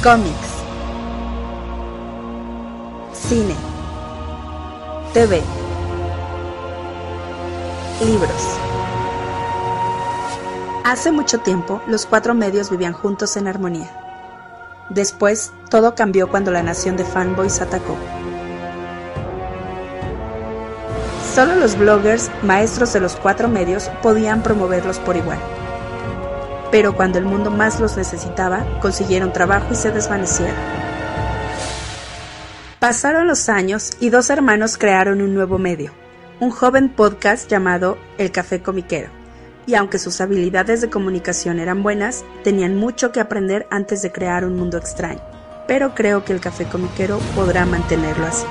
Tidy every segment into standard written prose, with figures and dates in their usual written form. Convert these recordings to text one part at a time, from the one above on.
Cómics, cine, TV, libros. Hace mucho tiempo, los 4 medios vivían juntos en armonía. Después, todo cambió cuando la nación de fanboys atacó. Solo los bloggers, maestros de los 4 medios, podían promoverlos por igual. Pero cuando el mundo más los necesitaba, consiguieron trabajo y se desvanecieron. Pasaron los años y 2 hermanos crearon un nuevo medio, un joven podcast llamado El Café Comiquero. Y aunque sus habilidades de comunicación eran buenas, tenían mucho que aprender antes de crear un mundo extraño. Pero creo que El Café Comiquero podrá mantenerlo así.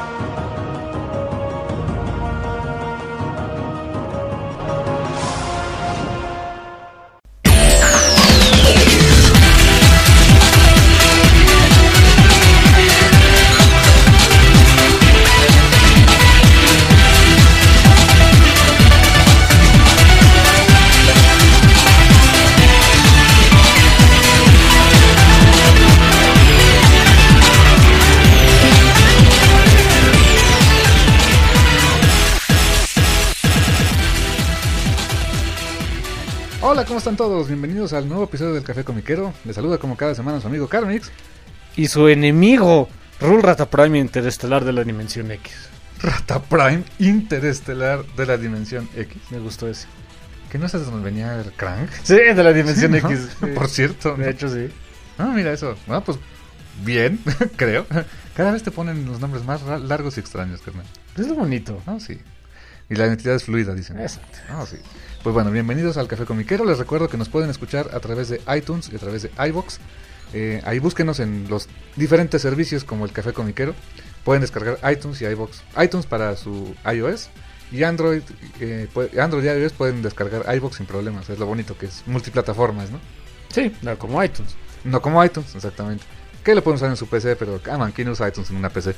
Hola, ¿cómo están todos? Bienvenidos al nuevo episodio del Café Comiquero. Les saluda como cada semana su amigo Carmix. Y su enemigo, Rule Rata Prime Interestelar de la Dimensión X. Rata Prime Interestelar de la Dimensión X. Me gustó ese. ¿Que no sabes dónde venía el Crank? Sí, de la Dimensión ¿no? X. Sí. Por cierto. De hecho, sí. Ah, mira eso. Bueno, pues bien, creo. Cada vez te ponen los nombres más largos y extraños, carnal. Es lo bonito. Ah, sí. Y la identidad es fluida, dicen. Exacto. Ah, sí. Pues bueno, bienvenidos al Café Comiquero. Les recuerdo que nos pueden escuchar a través de iTunes y a través de iVoox. Ahí búsquenos en los diferentes servicios como el Café Comiquero. Pueden descargar iTunes y iVoox. iTunes para su iOS y Android y iOS pueden descargar iVoox sin problemas. Es lo bonito que es multiplataformas, ¿no? Sí, no como iTunes. No como iTunes, exactamente. Que lo pueden usar en su PC, pero ¿quién usa iTunes en una PC?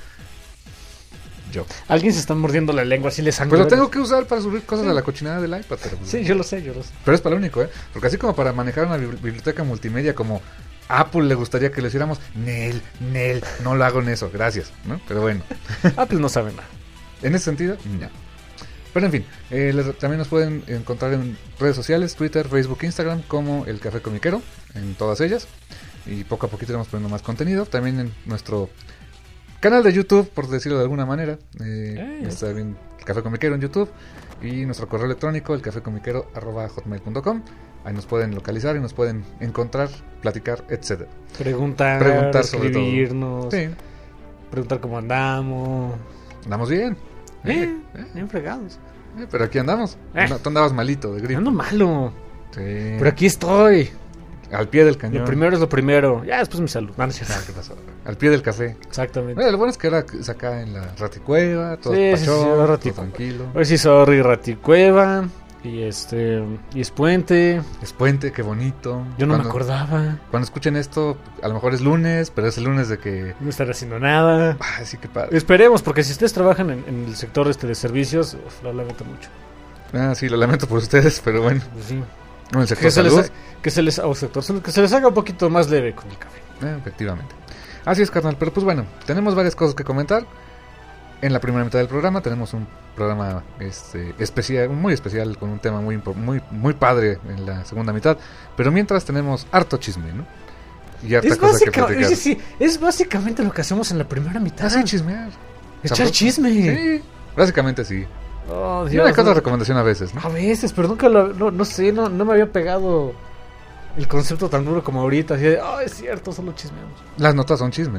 Yo. Alguien se está mordiendo la lengua, así le sangre. Pues lo tengo que usar para subir cosas a la cochinada del iPad. Pero pues, sí, yo lo sé. Pero es para lo único, ¿eh? Porque así como para manejar una biblioteca multimedia como Apple le gustaría que lo hiciéramos, Nel, no lo hago en eso, gracias, ¿no? Pero bueno. Apple no sabe nada. En ese sentido, no. Pero en fin, también nos pueden encontrar en redes sociales, Twitter, Facebook, Instagram, como El Café Comiquero, en todas ellas. Y poco a poquito iremos poniendo más contenido. También en nuestro canal de YouTube, por decirlo de alguna manera. Está bien El Café Comiquero en YouTube. Y nuestro correo electrónico, elcafecomiquero@hotmail.com. Ahí nos pueden localizar y nos pueden encontrar, platicar, etc. Preguntar escribirnos, sí. Preguntar cómo andamos. Andamos bien. Bien fregados. Pero aquí andamos. Tú andabas malito de gripe. Ando malo. Sí. Pero aquí estoy. Al pie del cañón. Lo primero es lo primero. Ya después mi salud. No, ¿Qué pasó? Al pie del café. Exactamente. Bueno, lo bueno es que ahora es acá en la Raticueva, todo sí, todo tranquilo. Hoy sí sorry, Raticueva. Y y es puente. Es puente, qué bonito. Yo no me acordaba. Cuando escuchen esto, a lo mejor es lunes, pero es el lunes de que no estaré haciendo nada. Sí, qué padre. Esperemos, porque si ustedes trabajan en el sector de servicios, lo lamento mucho. Sí, lo lamento por ustedes, pero bueno. Pues sí. En el sector salud. Que se les haga un poquito más leve con el café. Efectivamente. Así es, carnal. Pero pues bueno, tenemos varias cosas que comentar. En la primera mitad del programa tenemos un programa especial, muy especial, con un tema muy padre en la segunda mitad. Pero mientras tenemos harto chisme, ¿no? Y harta cosa que platicar. Es básicamente lo que hacemos en la primera mitad. Sí, chismear. Echar chisme. Sí, básicamente sí. Oh, Dios, y una otra recomendación a veces, ¿no? A veces, pero nunca no sé, no me había pegado el concepto tan duro como ahorita. Así de, es cierto, solo chismeamos. Las notas son chismes.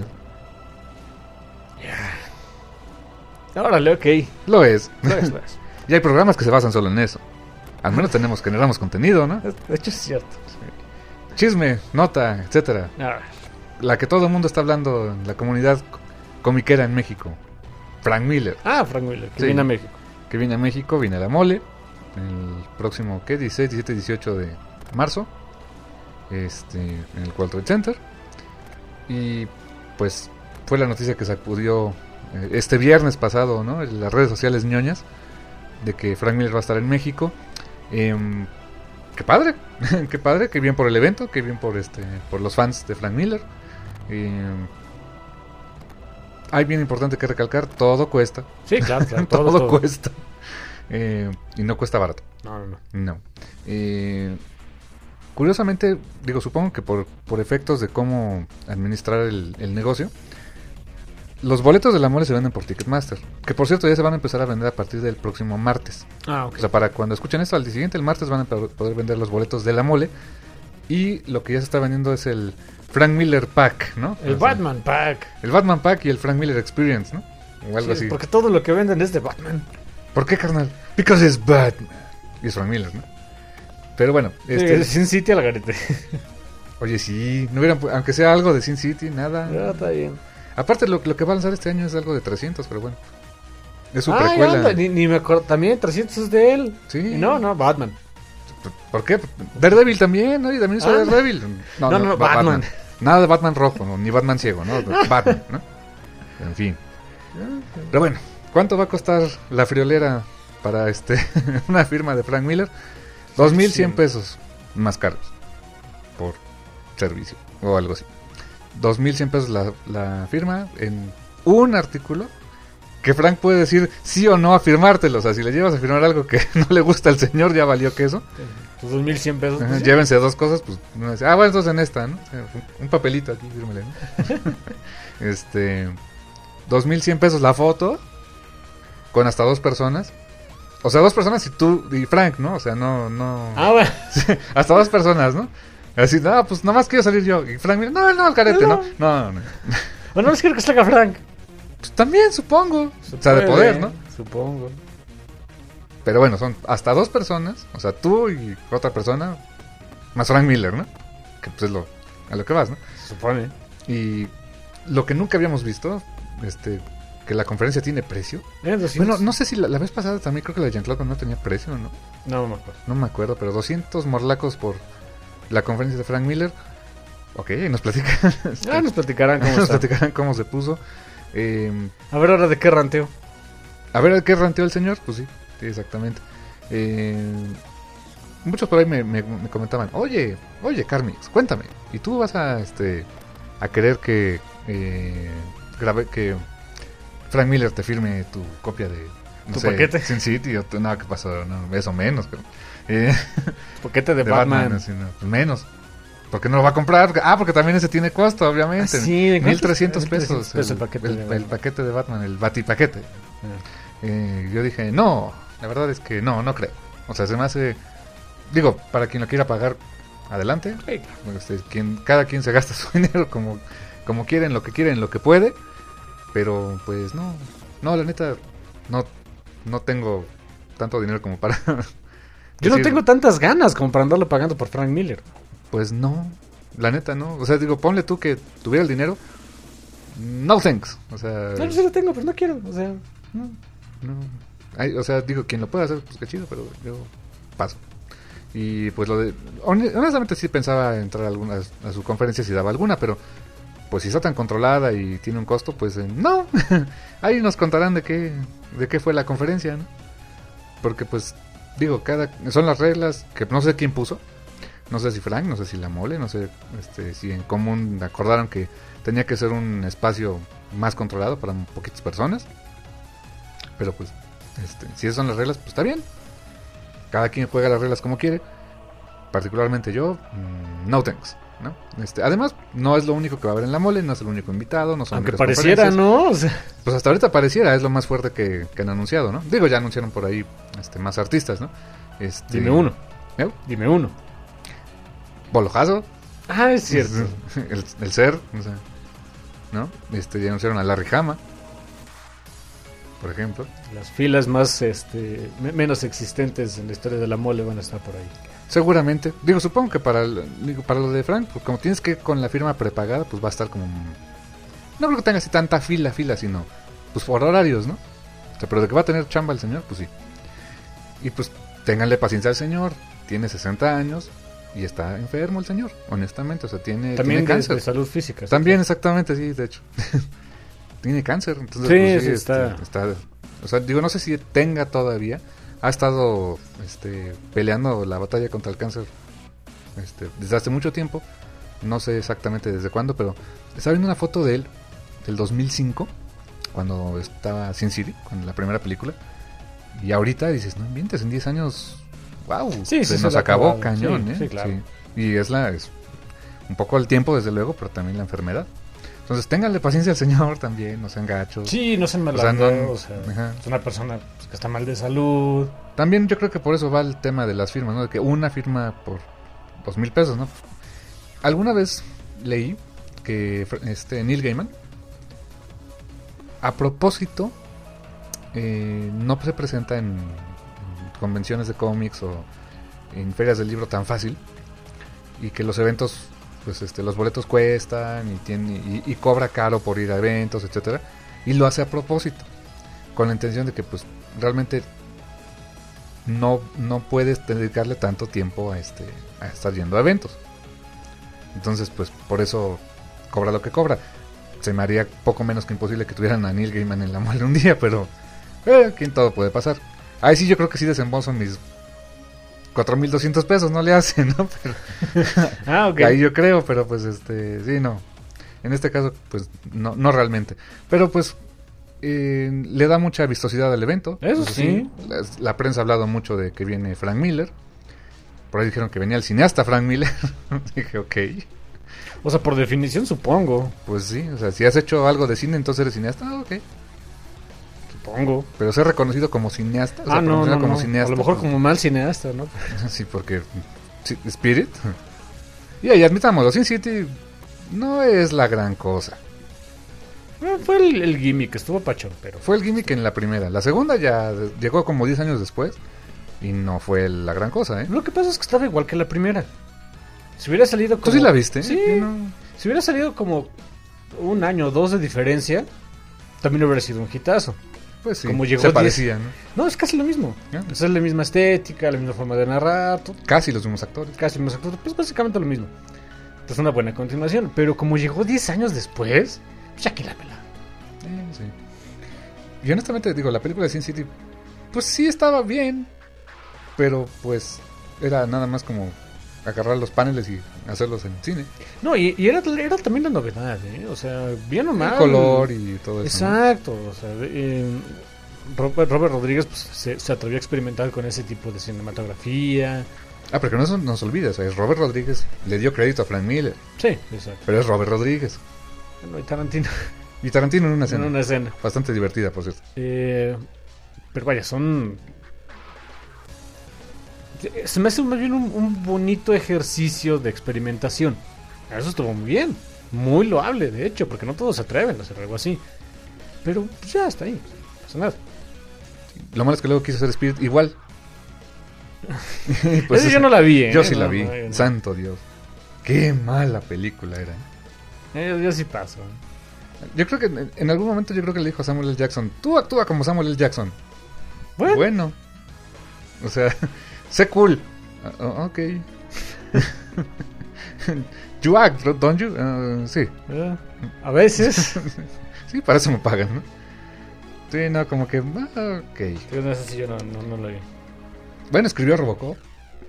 Órale, ok. Lo es. Y hay programas que se basan solo en eso. Al menos generamos contenido, ¿no? De hecho es cierto. Sí. Chisme, nota, etcétera. La que todo el mundo está hablando en la comunidad comiquera en México. Frank Miller. Frank Miller, que viene a México. Que viene a México, viene a la Mole. El próximo, 16, 17, 18 de marzo. En el World Trade Center. Y pues fue la noticia que sacudió este viernes pasado, ¿no? En las redes sociales ñoñas, de que Frank Miller va a estar en México. Qué padre, qué bien por el evento, qué bien por los fans de Frank Miller. Hay bien importante que recalcar, todo cuesta. Sí, claro, todo cuesta. Y no cuesta barato. No. Curiosamente, digo, supongo que por efectos de cómo administrar el negocio, los boletos de la mole se venden por Ticketmaster. Que por cierto ya se van a empezar a vender a partir del próximo martes. Ok. O sea, para cuando escuchen esto, al día siguiente, el martes, van a poder vender los boletos de la mole. Y lo que ya se está vendiendo es el Frank Miller Pack, ¿no? El Batman Pack. El Batman Pack y el Frank Miller Experience, ¿no? O algo así. Porque todo lo que venden es de Batman. ¿Por qué, carnal? Because it's Batman. Y es Frank Miller, ¿no? Pero bueno, Sin City al garete. Oye, sí, no hubieran, aunque sea algo de Sin City, nada. Ya, está bien. Aparte, lo que va a lanzar este año es algo de 300, pero bueno. Es su precuela. Anda, ni me acuerdo. También 300 es de él. Sí. Y no, Batman. ¿Por qué? Daredevil también, ¿no? Y también hizo Daredevil. No, Batman. Nada de Batman rojo, ¿no? Ni Batman ciego, ¿no? Batman, ¿no? En fin. Pero bueno, ¿cuánto va a costar la friolera para una firma de Frank Miller? 2,100 pesos más caros por servicio o algo así. 2,100 pesos la firma en un artículo que Frank puede decir sí o no a firmártelo. O sea, si le llevas a firmar algo que no le gusta al señor, ya valió queso. Pues 2,100 pesos. Pues, llévense dos cosas, pues uno dice, bueno, entonces en esta, ¿no? Un papelito aquí, fírmele, ¿no? 2,100 pesos la foto con hasta 2 personas. O sea, 2 personas y tú y Frank, ¿no? O sea, no. Bueno. Hasta 2 personas, ¿no? Así, pues nomás quiero salir yo. Y Frank, no, al carete, ¿no? No. Bueno, no quiero que salga Frank. Pues también, supongo. O sea, de poder, ¿no? Supongo. Pero bueno, son hasta 2 personas. O sea, tú y otra persona. Más Frank Miller, ¿no? Que pues es a lo que vas, ¿no? Se supone. Y lo que nunca habíamos visto, que la conferencia tiene precio. 200. Bueno, no sé si la vez pasada también creo que la de Jean-Claude no tenía precio, ¿no? No me acuerdo. No me acuerdo, pero 200 morlacos por la conferencia de Frank Miller. Ok, nos platican. Nos platicarán cómo Nos platicarán cómo se puso. A ver ahora de qué ranteo. A ver, ¿qué ranteó el señor? Pues sí, exactamente. Muchos por ahí me comentaban, oye, Carmix, cuéntame, ¿y tú vas a querer que que Frank Miller te firme tu copia de ¿Tu paquete? Sin City? No, ¿qué pasó? No, eso menos. Pero, paquete de Batman. Así, no, pues menos. ¿Por qué no lo va a comprar? Porque también ese tiene costo, obviamente. Sí, 1,300 pesos. El paquete de Batman, el Batipaquete. Yo dije, no, la verdad es que no creo. O sea, se me hace... Digo, para quien lo quiera pagar, adelante. Cada quien se gasta su dinero como quiere, en lo que quiere, en lo que puede. Pero, pues, no, la neta, no tengo tanto dinero como para... Yo no tengo tantas ganas como para andarlo pagando por Frank Miller. Pues no, la neta no. O sea, digo, ponle tú que tuviera el dinero. No thanks. O sea... No, sí lo tengo, pero no quiero. O sea, no. O sea, digo, quien lo pueda hacer, pues qué chido, pero yo paso. Y pues honestamente sí pensaba entrar a su conferencia si daba alguna, pero pues si está tan controlada y tiene un costo, pues no. Ahí nos contarán de qué fue la conferencia, ¿no? Porque pues, digo, son las reglas que no sé quién puso. No sé si Frank, no sé si la mole, no sé si en común acordaron que tenía que ser un espacio más controlado para poquitas personas. Pero pues, si esas son las reglas, pues está bien. Cada quien juega las reglas como quiere. Particularmente yo, no thanks, ¿no? Además, no es lo único que va a haber en la mole, no es el único invitado, no son aunque pareciera, ¿no? O sea... Pues hasta ahorita pareciera, es lo más fuerte que han anunciado, ¿no? Digo, ya anunciaron por ahí más artistas, ¿no? Dime uno. ¿Eh? Dime uno. Bolojazo. Es cierto. El ser, o sea, ¿no? Ya anunciaron a Larry Hama, por ejemplo. Las filas más menos existentes en la historia de la mole van a estar por ahí. Seguramente. Digo, supongo que para lo de Frank, pues como tienes que ir con la firma prepagada, pues va a estar como... No creo que tenga así tanta fila, sino pues por horarios, ¿no? O sea, pero de que va a tener chamba el señor, pues sí. Y pues ténganle paciencia al señor. Tiene 60 años y está enfermo el señor, honestamente. O sea, tiene cáncer. De salud física. También, exactamente, sí, de hecho. Tiene cáncer. Entonces, sí, pues, está... O sea, digo, no sé si tenga todavía. Ha estado peleando la batalla contra el cáncer desde hace mucho tiempo. No sé exactamente desde cuándo, pero estaba viendo una foto de él del 2005, cuando estaba Sin City, con la primera película. Y ahorita dices, no inventes, en 10 años, wow, se nos acabó cañón, sí, ¿eh? Sí, claro. Sí. Y es un poco el tiempo, desde luego, pero también la enfermedad. Entonces, ténganle paciencia al señor también, no sean gachos. Sí, no sean malandros, es una persona pues, que está mal de salud. También yo creo que por eso va el tema de las firmas, ¿no? De que una firma por 2,000 pesos, ¿no? Alguna vez leí que Neil Gaiman, a propósito, no se presenta en convenciones de cómics o en ferias del libro tan fácil, y que los eventos, pues los boletos cuestan y cobra caro por ir a eventos, etcétera, y lo hace a propósito, con la intención de que pues realmente no puedes dedicarle tanto tiempo a estar yendo a eventos. Entonces pues por eso cobra lo que cobra. Se me haría poco menos que imposible que tuvieran a Neil Gaiman en la mole un día, pero aquí en todo puede pasar. Ahí sí yo creo que sí desembolso mis 4,200 pesos, no le hacen, ¿no? Pero, okay. Ahí yo creo, pero pues sí, no. En este caso, pues no realmente. Pero pues le da mucha vistosidad al evento. Eso sí. La prensa ha hablado mucho de que viene Frank Miller. Por ahí dijeron que venía el cineasta Frank Miller. Dije, ok. O sea, por definición supongo. Pues sí, o sea, si has hecho algo de cine, entonces eres cineasta, ok. Supongo. Pero ser reconocido como cineasta. O sea, no. como cineasta, a lo mejor pues, como mal cineasta, ¿no? Sí, porque Spirit. Y ahí admitámoslo, Sin City no es la gran cosa. Fue el gimmick, estuvo pachón, pero... Fue el gimmick en la primera. La segunda ya llegó como 10 años después y no fue la gran cosa, ¿eh? Lo que pasa es que estaba igual que la primera. Si hubiera salido como... ¿Tú sí la viste? Sí. No. Si hubiera salido como 1 año o 2 de diferencia, también hubiera sido un hitazo. Pues sí, como llegó se parecía, ¿no? No, es casi lo mismo. ¿Ah? Es la misma estética, la misma forma de narrar. Casi los mismos actores. Casi los mismos actores. Pues básicamente lo mismo. Es una buena continuación. Pero como llegó 10 años después, pues ya quílamela. Sí. Y honestamente digo, la película de Sin City, pues sí estaba bien, pero pues era nada más como agarrar los paneles y hacerlos en cine. No, y era también la novedad, ¿eh? O sea, bien o mal. El color y todo eso. Exacto, ¿no? O sea, Robert Rodríguez pues, se atrevió a experimentar con ese tipo de cinematografía. Pero que no nos olvides, o sea, es Robert Rodríguez, le dio crédito a Frank Miller. Sí, exacto. Pero es Robert Rodríguez. Bueno, y Tarantino. Y Tarantino en una escena. En una escena. Bastante divertida, por cierto. Pero vaya, son... Se me hace más bien un bonito ejercicio de experimentación. Eso estuvo muy bien. Muy loable, de hecho, porque no todos se atreven a hacer algo así. Pero pues, ya está ahí. No pasa nada. Lo malo es que luego quiso hacer Spirit igual. Pues yo no la vi, ¿eh? Yo sí la vi. No. Santo Dios. Qué mala película era. Yo sí paso. Yo creo que en algún momento le dijo a Samuel L. Jackson, tú actúa como Samuel L. Jackson. Bueno. O sea, sé cool. Ok. You act, don't you? Sí. A veces. Sí, para eso me pagan, ¿no? Sí, no, como que... ok. Pero no sé si yo no lo vi. Bueno, escribió Robocop.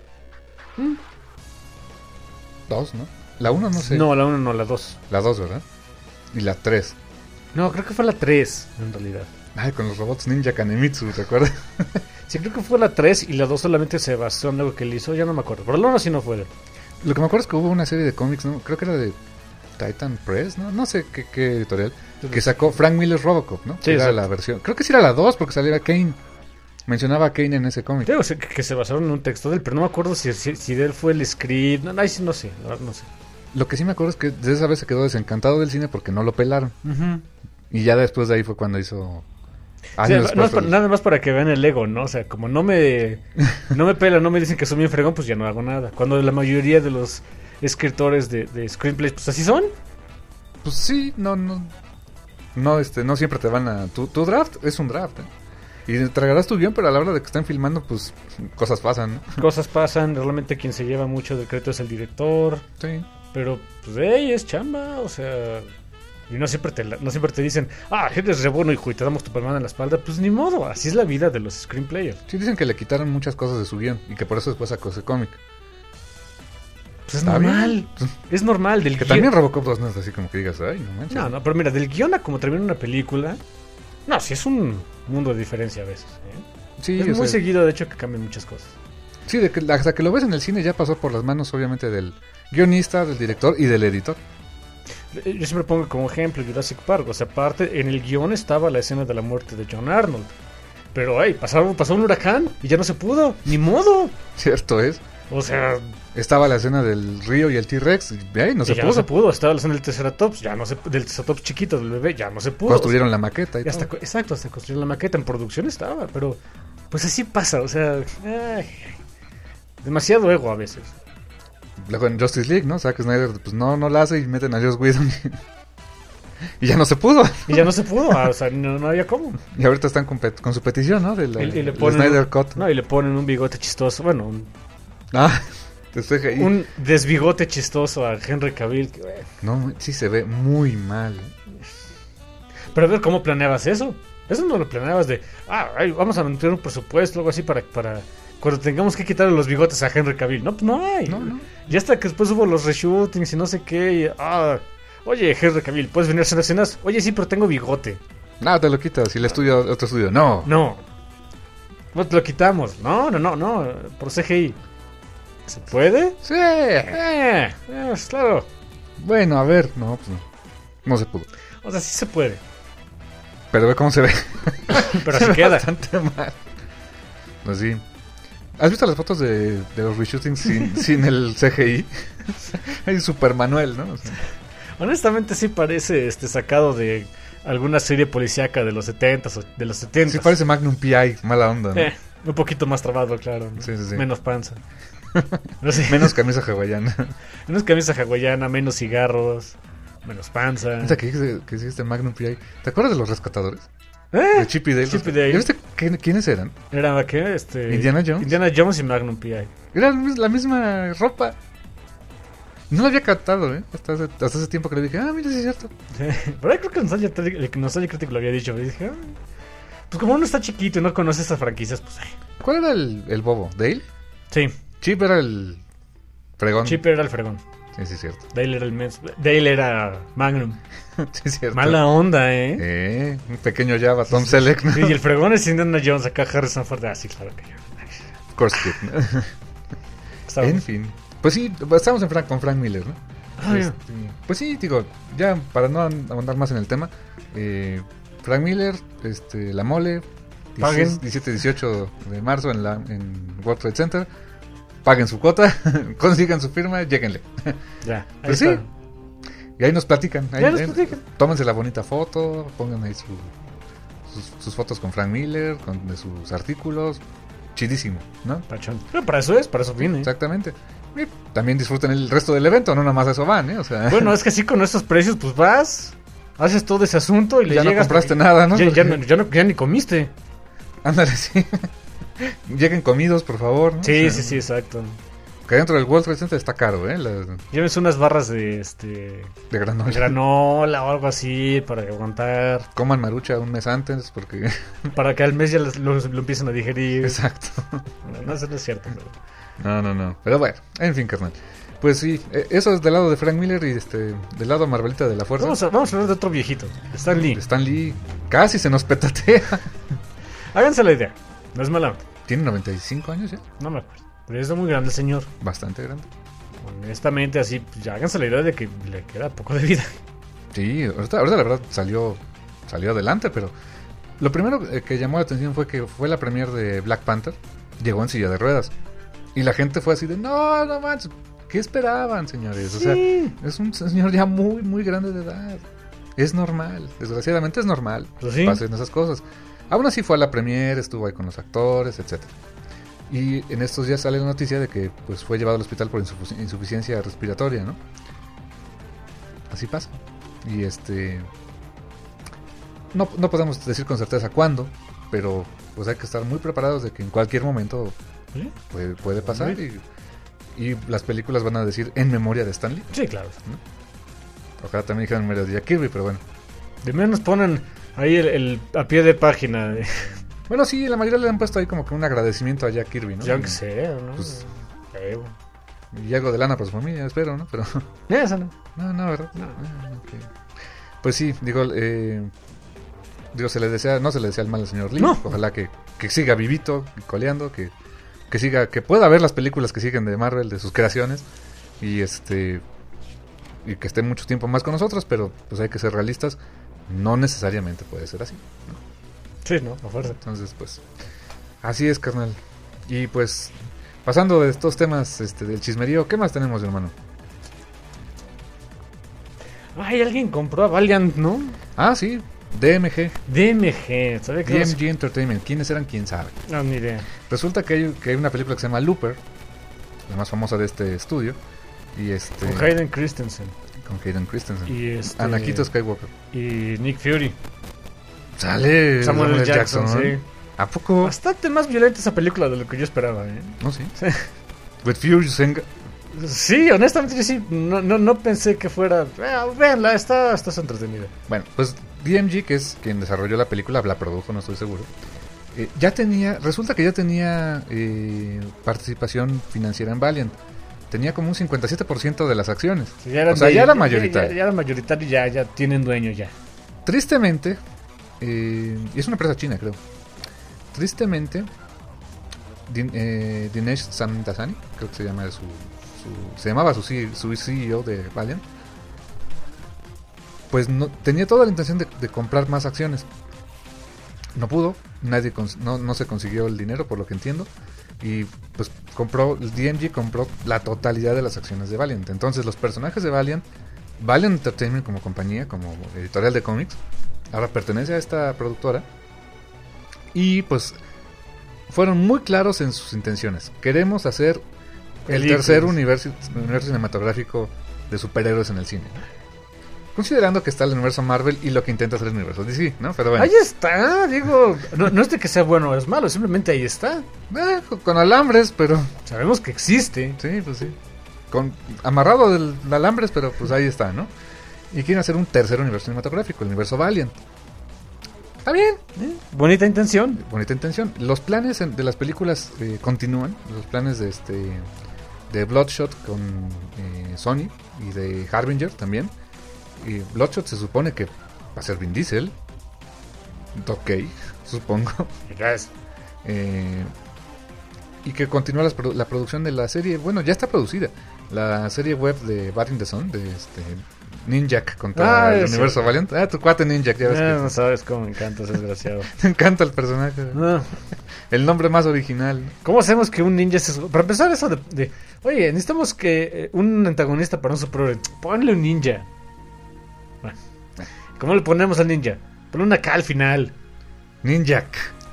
2, ¿no? La 1 no sé. No, la 1 no, la 2. La 2, ¿verdad? Y la 3. No, creo que fue la 3, en realidad. Ay, con los robots Ninja Kanemitsu, ¿te acuerdas? Sí, creo que fue la 3 y la 2 solamente se basó en algo que él hizo, ya no me acuerdo. Pero la 1 sí no fue de él. Lo que me acuerdo es que hubo una serie de cómics, ¿no? Creo que era de Titan Press, ¿no? No sé qué editorial. Que sacó Frank Miller's Robocop, ¿no? Sí, era la versión. Creo que sí era la 2 porque saliera Kane. Mencionaba a Kane en ese cómic. Digo, que se basaron en un texto de él, pero no me acuerdo si de él fue el script. No, sí, no sé, la verdad no sé. Lo que sí me acuerdo es que desde esa vez se quedó desencantado del cine porque no lo pelaron. Y ya después de ahí fue cuando hizo... años después, nada más para que vean el ego, ¿no? O sea, como no me pelan, no me dicen que soy bien fregón, pues ya no hago nada. Cuando la mayoría de los escritores de screenplays, pues así son. Pues sí, no siempre te van a... Tu draft es un draft, ¿eh? Y tragarás tu guión, pero a la hora de que están filmando, pues cosas pasan, ¿no? Cosas pasan, realmente quien se lleva mucho del crédito es el director. Sí. Pero, pues, es chamba, o sea... Y no siempre te dicen, eres re bueno, hijo, y te damos tu palmada en la espalda. Pues ni modo, así es la vida de los screenplayers. Sí, dicen que le quitaron muchas cosas de su guión y que por eso después sacó ese cómic. Pues es Está normal. bien. Es normal. Del Que guion- también Robocop 2 no es así como que digas, ay, no manches. No, pero mira, del guion a como termina una película. No, sí es un mundo de diferencia a veces. ¿eh? Sí, Es o muy sea, seguido, de hecho, que cambian muchas cosas. sí, de que hasta que lo ves en el cine ya pasó por las manos, obviamente, del guionista, del director y del editor. Yo siempre pongo como ejemplo Jurassic Park. O sea, aparte, en el guión estaba la escena de la muerte de John Arnold. Pero, pasó un huracán y ya no se pudo. Ni modo. Cierto es. O sea, Estaba la escena del río y el T-Rex, y ahí no se ya pudo. no se pudo. Estaba la escena del Triceratops, ya no se del Triceratops chiquito del bebé, ya no se pudo. Construyeron la maqueta y Y hasta, todo. exacto, hasta construyeron la maqueta. En producción estaba, pero pues así pasa. O sea, demasiado ego a veces. Luego en Justice League, ¿no? Zack Snyder, pues no la hace y meten a Joss Whedon. Y ya no se pudo. Y ya no se pudo, o sea, no había cómo. Y ahorita están con su petición, ¿no? De la, Y le el ponen Snyder Cut. No, y le ponen un bigote chistoso. Bueno, Ah, de CGI. un desbigote chistoso a Henry Cavill. Que, No, sí se ve muy mal. pero a ver, ¿cómo planeabas eso? Eso no lo planeabas de, vamos a meter un presupuesto, algo así para cuando tengamos que quitarle los bigotes a Henry Cavill. No, pues no hay. No. Ya hasta que después hubo los reshootings y no sé qué. Oye, Henry Cavill, ¿puedes venir a hacer escenas? Oye, sí, pero tengo bigote. No, te lo quitas. Y el estudio, otro estudio, no. No te lo quitamos. No, por CGI. ¿Se puede? Sí. Claro. Bueno, a ver, no, pues no. No se pudo. O sea, sí se puede. Pero ve cómo se ve. Pero Se así ve queda. bastante mal. Pues sí. ¿Has visto las fotos de los reshootings sin el CGI? Es super manual, ¿no? O sea, Honestamente sí parece sacado de alguna serie policíaca de los 70s o de los 70s. sí parece Magnum P.I., mala onda, ¿no? Un poquito más trabado, claro, ¿no? Sí. Menos panza. No sé. Menos camisa hawaiana. Menos camisa hawaiana, menos cigarros, menos panza. O sea, que existe Magnum P.I. ¿Te acuerdas de los rescatadores? ¿Eh? De Chip y Dale. Chip y Dale. ¿Ya viste quiénes eran? Era ¿qué? Indiana Jones. Indiana Jones y Magnum P.I. Era la misma ropa. No lo había captado, ¿eh? Hasta hace tiempo que le dije, mira, sí es cierto. Pero ahí creo que el Nostalgia Critic lo había dicho. Y dije, pues como uno está chiquito y no conoce estas franquicias, pues... ¿Cuál era el bobo? ¿Dale? Sí, Chip era el fregón. Chip era el fregón. Sí, es cierto. Dale era el mens. Dale era Magnum. Sí, es cierto. Mala onda, ¿eh? Un pequeño Java, Tom Selleck, ¿no? Sí, y el fregón es Indiana Jones, acá Harrison Ford. Sí, claro que yo. Of course, Kid, ¿no? Estaba- En fin. Pues sí, estamos con Frank Miller, ¿no? Ya. Pues sí, digo, ya para no ahondar más en el tema, Frank Miller, La Mole, Paguen. 17-18 de marzo en World Trade Center, paguen su cuota, consigan su firma, lléguenle. Ya, ahí Pues sí, está. y ahí nos platican. Ya nos platican. Tómense la bonita foto, pongan ahí sus fotos con Frank Miller, de sus artículos, chidísimo, ¿no? Pachón. Pero para eso viene. Exactamente. Y también disfruten el resto del evento, no nada más a eso van, ¿eh? O sea, Bueno, es que así con estos precios, pues vas, haces todo ese asunto y le ya no llegas. compraste nada, ¿no? Ya ni comiste. Ándale, sí. Lleguen comidos, por favor, ¿no? Sí, O sea, sí, exacto. Que dentro del World Trade Center está caro, ¿eh? Llévense unas barras de De granola. granola o algo así para aguantar. Coman marucha un mes antes, porque... Para que al mes ya lo empiecen a digerir. Exacto. No, eso no es cierto. No. Pero bueno, en fin, carnal. Pues sí, eso es del lado de Frank Miller y del lado Marvelita de la Fuerza. Vamos a hablar de otro viejito, Stan Lee. Stan Lee casi se nos petatea. Háganse la idea. No es mala. Tiene 95 años ya. No me acuerdo. Pero está muy grande el señor. Bastante grande. Honestamente, así, pues, ya háganse la idea de que le queda poco de vida. Sí, ahorita la verdad salió adelante, pero lo primero que llamó la atención fue que fue la premier de Black Panther. Llegó en silla de ruedas. Y la gente fue así de, no manches, ¿qué esperaban, señores? O sea, es un señor ya muy, muy grande de edad. Es normal, desgraciadamente es normal. Pues sí. Pasen esas cosas. Aún así fue a la premier, estuvo ahí con los actores, etcétera. Y en estos días sale la noticia de que pues fue llevado al hospital por insuficiencia respiratoria, ¿no? Así pasa. Y no podemos decir con certeza cuándo, pero pues hay que estar muy preparados de que en cualquier momento ¿Sí? puede pasar y las películas van a decir en memoria de Stan Lee. Sí, claro. Ojalá también dijeran en memoria de Jack Kirby, pero bueno. De menos ponen ahí el a pie de página. Bueno, sí, la mayoría le han puesto ahí como que un agradecimiento a Jack Kirby, ¿no? Ya aunque sea, ¿no? Pues, Y algo de lana para su familia, espero, ¿no? Pero Eso no. no, ¿verdad? No. Ok. Pues sí, digo, se le desea, no se le desea el mal al señor Lee. No. Ojalá que siga vivito y coleando, que siga, que pueda ver las películas que siguen de Marvel, de sus creaciones, y y que esté mucho tiempo más con nosotros, pero pues hay que ser realistas, no necesariamente puede ser así, ¿no? Sí, no, a fuerza. Entonces, pues, así es, carnal. Y pues, pasando de estos temas del chismerío, ¿qué más tenemos, hermano? Ay, alguien compró a Valiant, ¿no? Ah, sí, DMG. DMG, ¿sabes qué? DMG Entertainment. ¿Quiénes eran? ¿Quién sabe? No, ni idea. Resulta que hay una película que se llama Looper, la más famosa de este estudio, y Con Hayden Christensen. con Hayden Christensen, Y Anakin Skywalker, y Nick Fury. sale Samuel L. Jackson, sí. ¿A poco? Bastante más violenta esa película de lo que yo esperaba, ¿eh? No, sí. Sí. With Fury Senga. Sí, honestamente yo sí, no pensé que fuera... Véanla, está entretenida. Bueno, pues DMG, que es quien desarrolló la película, la produjo, no estoy seguro, resulta que ya tenía participación financiera en Valiant. Tenía como un 57% de las acciones. Sí, ya ya era mayoritario. Ya era mayoritario y ya tienen dueño ya. Tristemente, y es una empresa china, creo. Tristemente, Dinesh Samdasani, creo que se llama se llamaba su CEO de Valiant, pues no tenía toda la intención de comprar más acciones. No pudo, no se consiguió el dinero, por lo que entiendo, y pues DMG compró la totalidad de las acciones de Valiant. Entonces los personajes de Valiant Entertainment como compañía, como editorial de cómics, ahora pertenece a esta productora, y pues fueron muy claros en sus intenciones. Queremos hacer el tercer universo cinematográfico de superhéroes en el cine, considerando que está el universo Marvel y lo que intenta hacer el universo DC, ¿no? Pero bueno, ahí está, digo, no es de que sea bueno o es malo, simplemente ahí está. con alambres, pero Sabemos que existe. sí, pues sí, amarrado del alambres, pero pues ahí está, ¿no? Y quieren hacer un tercer universo cinematográfico, el universo Valiant. Está bien, Bonita intención. bonita intención. Los planes de las películas continúan. Los planes de Bloodshot con Sony y de Harbinger también. Y Bloodshot se supone que va a ser Vin Diesel. Ok, supongo. Y que continúa la producción de la serie. Bueno, ya está producida. La serie web de Batting the Sun, de Ninjak contra el universo Valiant. Tu cuate Ninjak, ya ves que No sabes cómo me encanta ese desgraciado. me encanta el personaje. No. El nombre más original. ¿Cómo hacemos que un ninja se... Para empezar eso de oye, necesitamos que un antagonista para un superhéroe. Ponle un ninja. Bueno, ¿cómo le ponemos al ninja? Ponle una K al final. Ninjak.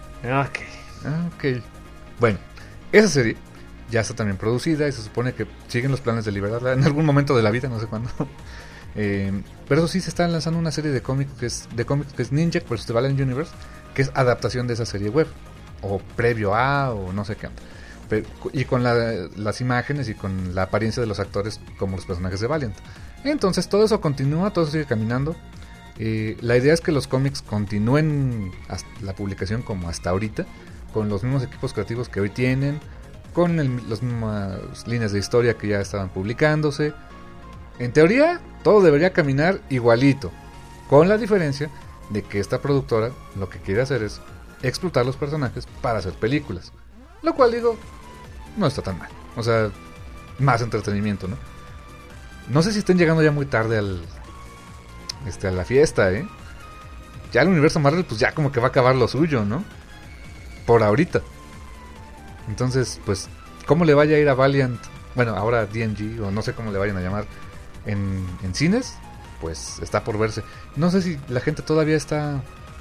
Ok. Bueno, esa serie ya está también producida y se supone que siguen los planes de liberarla en algún momento de la vida, no sé cuándo. Pero eso sí, se está lanzando una serie de cómics que es Ninjak vs. The Valiant Universe, que es adaptación de esa serie web, o previo a, o no sé qué. Y con las imágenes y con la apariencia de los actores como los personajes de Valiant. Entonces todo eso continúa, todo eso sigue caminando. La idea es que los cómics continúen hasta la publicación como hasta ahorita, con los mismos equipos creativos que hoy tienen, con las mismas líneas de historia que ya estaban publicándose. En teoría, todo debería caminar igualito, con la diferencia de que esta productora lo que quiere hacer es explotar los personajes para hacer películas. Lo cual, digo, no está tan mal. O sea, más entretenimiento, ¿no? No sé si estén llegando ya muy tarde a la fiesta, ¿eh? Ya el universo Marvel, pues ya como que va a acabar lo suyo, ¿no? Por ahorita. Entonces, pues, ¿cómo le vaya a ir a Valiant? Bueno, ahora DMG, o no sé cómo le vayan a llamar, en cines, pues está por verse. No sé si la gente todavía está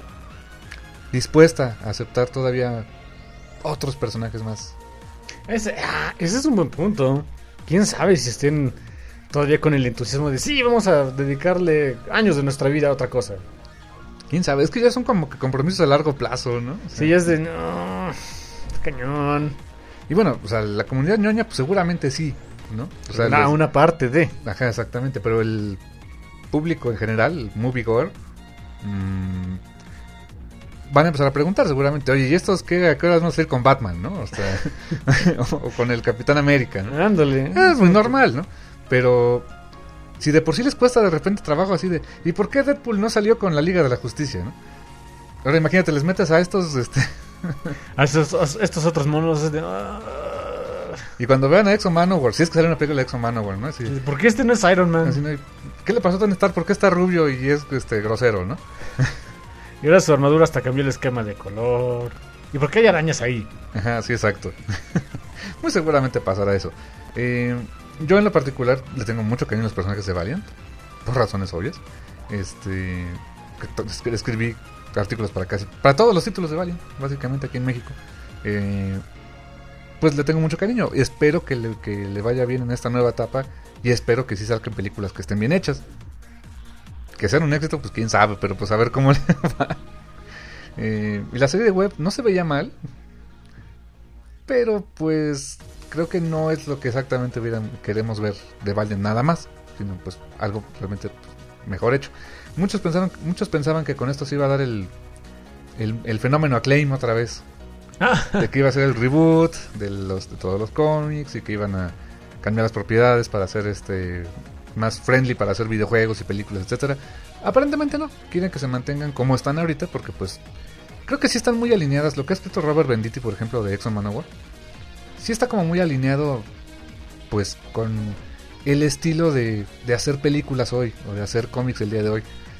dispuesta a aceptar todavía otros personajes más. Ese es un buen punto. ¿Quién sabe si estén todavía con el entusiasmo de sí, vamos a dedicarle años de nuestra vida a otra cosa? ¿Quién sabe? Es que ya son como que compromisos a largo plazo, ¿no? O sea, Sí, ya es de no, cañón. y bueno, o sea, la comunidad ñoña pues seguramente sí, ¿no? O sea, Una parte de. Ajá, exactamente, pero el público en general, el moviegoer, van a empezar a preguntar seguramente, oye, ¿y estos qué? ¿A qué horas vamos a ir con Batman, no? O sea, o con el Capitán América, ¿no? Ándale. Es muy normal, ¿no? Pero si de por sí les cuesta de repente trabajo así de, ¿y por qué Deadpool no salió con la Liga de la Justicia, no? Ahora imagínate, les metes a estos, A estos otros monos de... y cuando vean a Exo Manowar, si es que sale una película de Exo Manowar, ¿no? Así, ¿Por qué este no es Iron Man? así, ¿no? ¿Qué le pasó a Tony Stark? ¿Por qué está rubio y es grosero, no? Y ahora su armadura hasta cambió el esquema de color. ¿Y por qué hay arañas ahí? Ajá, sí, exacto. Muy seguramente pasará eso. Yo en lo particular le tengo mucho cariño a los personajes de Valiant, por razones obvias. Escribí artículos para todos los títulos de Valiant, básicamente aquí en México. Pues le tengo mucho cariño. Espero que le vaya bien en esta nueva etapa. Y espero que sí salgan películas que estén bien hechas. Que sean un éxito, pues quién sabe. Pero pues a ver cómo le va. Y la serie de web no se veía mal. Pero pues creo que no es lo que exactamente queremos ver de Valiant nada más. Sino pues algo realmente mejor hecho. Muchos pensaban que con esto se iba a dar el fenómeno Acclaim otra vez. De que iba a ser el reboot de todos los cómics y que iban a cambiar las propiedades para hacer más friendly para hacer videojuegos y películas, etcétera. Aparentemente no, quieren que se mantengan como están ahorita porque pues creo que sí están muy alineadas. Lo que ha escrito Robert Venditti, por ejemplo, de Exo Manowar, sí está como muy alineado pues con el estilo de hacer películas hoy o de hacer cómics el día de hoy.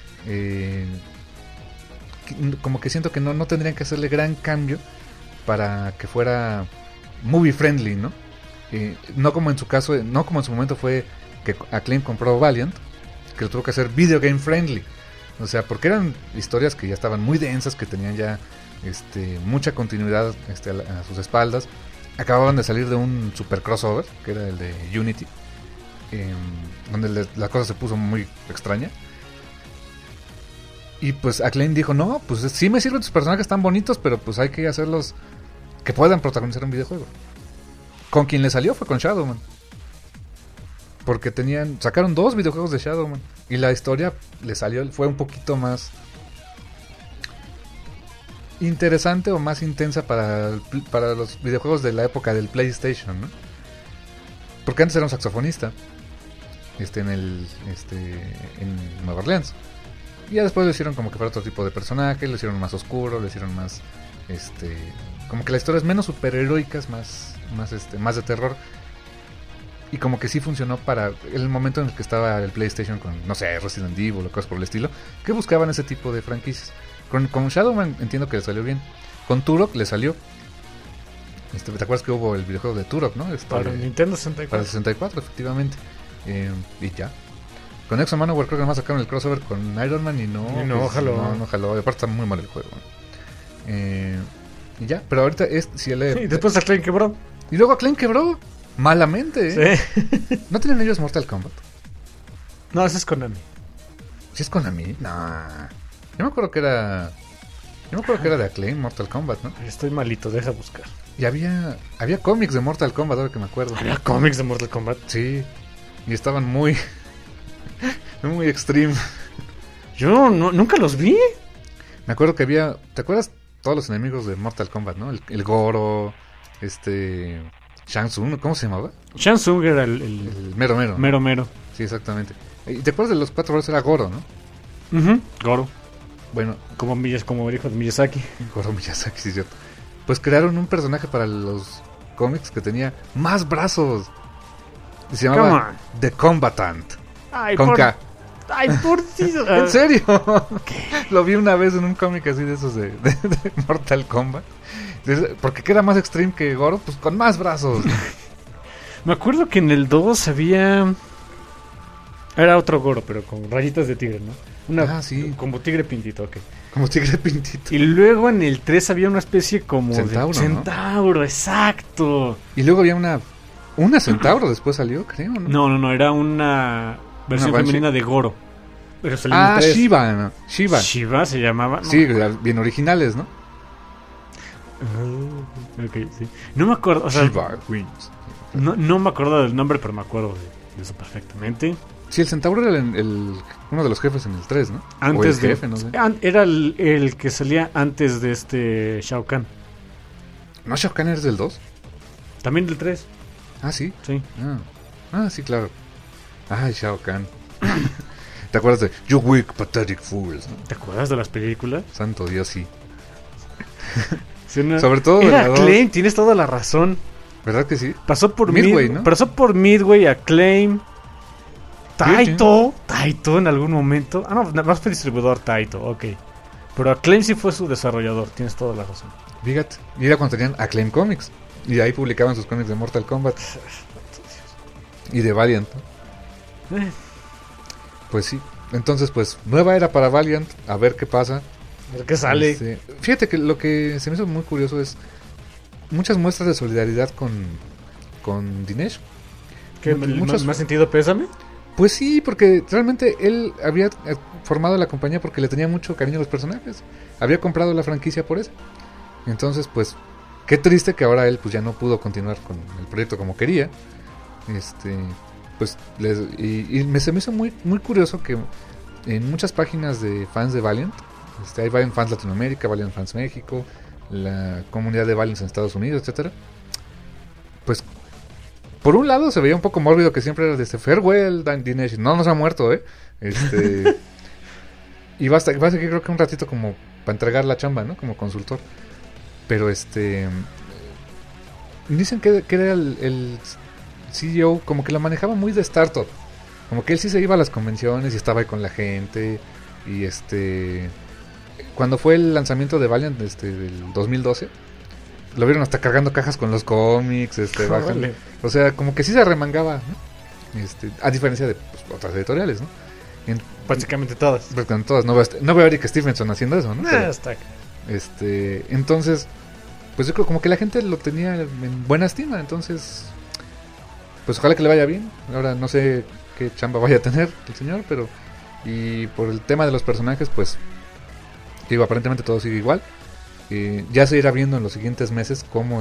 Como que siento que no tendrían que hacerle gran cambio para que fuera movie friendly, ¿no? No como en su caso, no como en su momento fue que Acclaim compró Valiant, que lo tuvo que hacer video game friendly. O sea, porque eran historias que ya estaban muy densas, que tenían ya mucha continuidad a sus espaldas. Acababan de salir de un super crossover, que era el de Unity, donde la cosa se puso muy extraña. Y pues Acclaim dijo, no, pues sí me sirven tus personajes tan bonitos, pero pues hay que hacerlos que puedan protagonizar un videojuego. Con quien le salió fue con Shadowman. Porque sacaron 2 videojuegos de Shadowman. Y la historia fue un poquito más interesante o más intensa para los videojuegos de la época del PlayStation, ¿no? Porque antes era un saxofonista en Nueva Orleans. Y ya después lo hicieron como que para otro tipo de personaje, lo hicieron más oscuro, lo hicieron más como que la historia es menos superheroica, más de terror. Y como que sí funcionó para el momento en el que estaba el PlayStation con, no sé, Resident Evil o cosas por el estilo, que buscaban ese tipo de franquicias. Con Shadowman entiendo que le salió bien. Con Turok le salió. ¿Te acuerdas que hubo el videojuego de Turok, no? Para el Nintendo 64. Para el 64, efectivamente. Y ya. Con Exo Manowar creo que nomás sacaron el crossover con Iron Man y no jaló. No jaló. Aparte está muy mal el juego. Y ya, pero ahorita y después Acclaim quebró. Y luego Acclaim quebró. Malamente, Sí. ¿No tienen ellos Mortal Kombat? No, ese es Konami. ¿Sí es Konami? Nah. Yo me acuerdo que era de Acclaim, Mortal Kombat, ¿no? Estoy malito, deja buscar. Y había cómics de Mortal Kombat, ahora que me acuerdo. ¿Había cómics de Mortal Kombat? Sí. Y estaban muy muy extreme. Yo nunca los vi. Me acuerdo que había, ¿te acuerdas todos los enemigos de Mortal Kombat, no? El Goro, Shang Tsung, ¿cómo se llamaba? Shang Tsung era el Mero Mero. Mero Mero. Sí, exactamente. ¿Y te acuerdas de los 4 brazos? Era Goro, ¿no? Goro. Bueno, como el hijo de Miyazaki. Goro Miyazaki, sí, cierto. Pues crearon un personaje para los cómics que tenía más brazos. Y se llamaba The Combatant. Ay, con K. Ay, por ti. ¿En serio? Lo vi una vez en un cómic así de esos de Mortal Kombat. Porque queda más extreme que Goro, pues con más brazos. Me acuerdo que en el 2 había... Era otro Goro, pero con rayitas de tigre, ¿no? Sí. Como tigre pintito, ok. Como tigre pintito. Y luego en el 3 había una especie como centauro, de centauro, ¿no? Exacto. Y luego había una centauro después salió, creo, ¿no? No, era una versión femenina de Goro. Pero Shiva. Shiva se llamaba. No, sí, bien originales, ¿no? Ok, sí. No me acuerdo, o sea, Shiva Queens. No me acuerdo del nombre, pero me acuerdo de eso perfectamente. Sí, el Centauro era uno de los jefes en el 3, ¿no? Antes o el de... jefe, no sé. Era el que salía antes de este Shao Kahn. ¿No Shao Kahn es del 2? También del 3. Ah, sí. Sí. Sí, claro. Ay, Shao Kahn. ¿Te acuerdas de You Weak Pathetic Fools? ¿No? ¿Te acuerdas de las películas? Santo Dios, sí. Sí, Sobre todo de era la Acclaim, tienes toda la razón. ¿Verdad que sí? Pasó por Midway, ¿no? Pasó por Midway, Acclaim, Taito en algún momento. Ah, no, más fue distribuidor Taito, ok. Pero Acclaim sí fue su desarrollador, tienes toda la razón. Fíjate, y era cuando tenían Acclaim Comics. Y ahí publicaban sus cómics de Mortal Kombat. Y de Valiant, ¿no? Pues sí. Entonces, pues, nueva era para Valiant. A ver qué pasa. A ver qué sale. Fíjate que lo que se me hizo muy curioso es muchas muestras de solidaridad con Dinesh. ¿Qué, ¿Más sentido pésame? Pues sí, porque realmente él había formado la compañía porque le tenía mucho cariño a los personajes. Había comprado la franquicia por eso. Entonces, pues, qué triste que ahora él pues ya no pudo continuar con el proyecto como quería. Pues, se me hizo muy, muy curioso que en muchas páginas de fans de Valiant, hay Valiant Fans Latinoamérica, Valiant Fans México, la comunidad de Valiant en Estados Unidos, etcétera. Pues, por un lado se veía un poco mórbido que siempre era de farewell Dinesh, no nos ha muerto, y va a seguir creo que un ratito como para entregar la chamba, ¿no? Como consultor. Pero dicen que era el CEO, como que la manejaba muy de startup. Como que él sí se iba a las convenciones y estaba ahí con la gente. Y cuando fue el lanzamiento de Valiant del 2012, lo vieron hasta cargando cajas con los cómics, bajando. O sea, como que sí se remangaba, ¿no? A diferencia de pues, otras editoriales, ¿no? Prácticamente todas. Prácticamente todas. No veo a Eric Stephenson haciendo eso, ¿no? Pero, está. Entonces, pues yo creo como que la gente lo tenía en buena estima. Entonces, pues ojalá que le vaya bien. Ahora no sé qué chamba vaya a tener el señor, pero y por el tema de los personajes, pues digo, aparentemente todo sigue igual. Ya se irá viendo en los siguientes meses cómo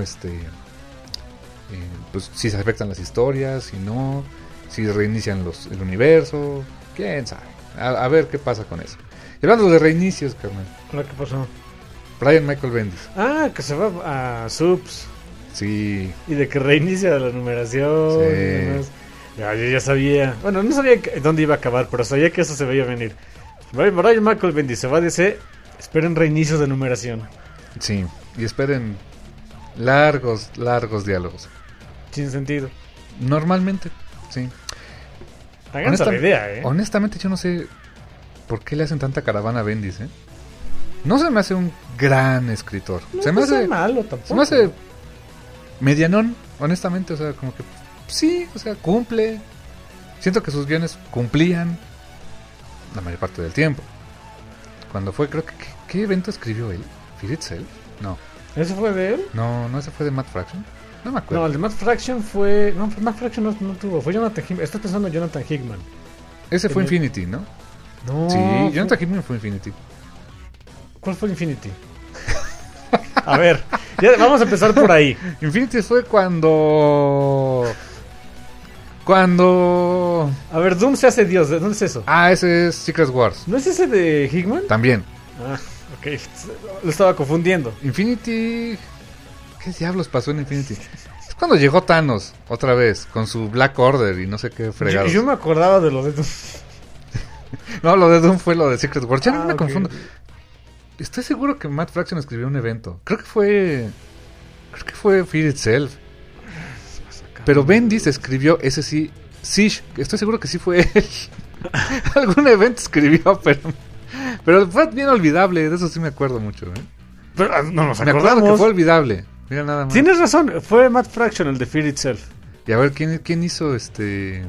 pues si se afectan las historias, si no, si reinician el universo, quién sabe. A ver qué pasa con eso. Y hablando de reinicios, carnal. ¿Qué pasó? Brian Michael Bendis. Ah, que se va a Subs. Sí. Y de que reinicia la numeración. Sí. Y demás. Yo ya sabía. Bueno, no sabía dónde iba a acabar, pero sabía que eso se veía venir. Brian Michael Bendis se va a DC. Esperen reinicios de numeración. Sí. Y esperen largos diálogos. Sin sentido. Normalmente, sí. Háganse la idea, Honestamente, yo no sé por qué le hacen tanta caravana a Bendis, No se me hace un gran escritor. No se me hace malo tampoco. Se me hace medianón, honestamente, o sea, como que sí, o sea, cumple. Siento que sus guiones cumplían la mayor parte del tiempo. Cuando fue, creo que ¿qué evento escribió él? ¿Fear Itself? No. ¿Ese fue de él? No, ese fue de Matt Fraction. No me acuerdo. No, el de Matt Fraction fue... No, Matt Fraction no tuvo. Fue Jonathan Hickman. Estás pensando en Jonathan Hickman. Ese fue Infinity, ¿no? No. Sí, Jonathan Hickman fue Infinity. ¿Cuál fue Infinity? A ver, ya vamos a empezar por ahí. Infinity fue cuando... A ver, Doom se hace Dios. ¿De dónde es eso? Ah, ese es Secret Wars. ¿No es ese de Hickman? También. Ah, ok. Lo estaba confundiendo. Infinity... ¿Qué diablos pasó en Infinity? Es cuando llegó Thanos otra vez con su Black Order y no sé qué fregados. Yo me acordaba de lo de Doom. No, lo de Doom fue lo de Secret Wars. Ya no me confundo. Estoy seguro que Matt Fraction escribió un evento. Creo que fue Fear Itself. Pero Bendis escribió ese sí. Siege. Estoy seguro que sí fue él. Algún evento escribió, pero fue bien olvidable. De eso sí me acuerdo mucho. Pero no nos acordamos. Me acuerdo que fue olvidable. Mira nada más. Tienes razón. Fue Matt Fraction el de Fear Itself. Y a ver quién hizo Siege.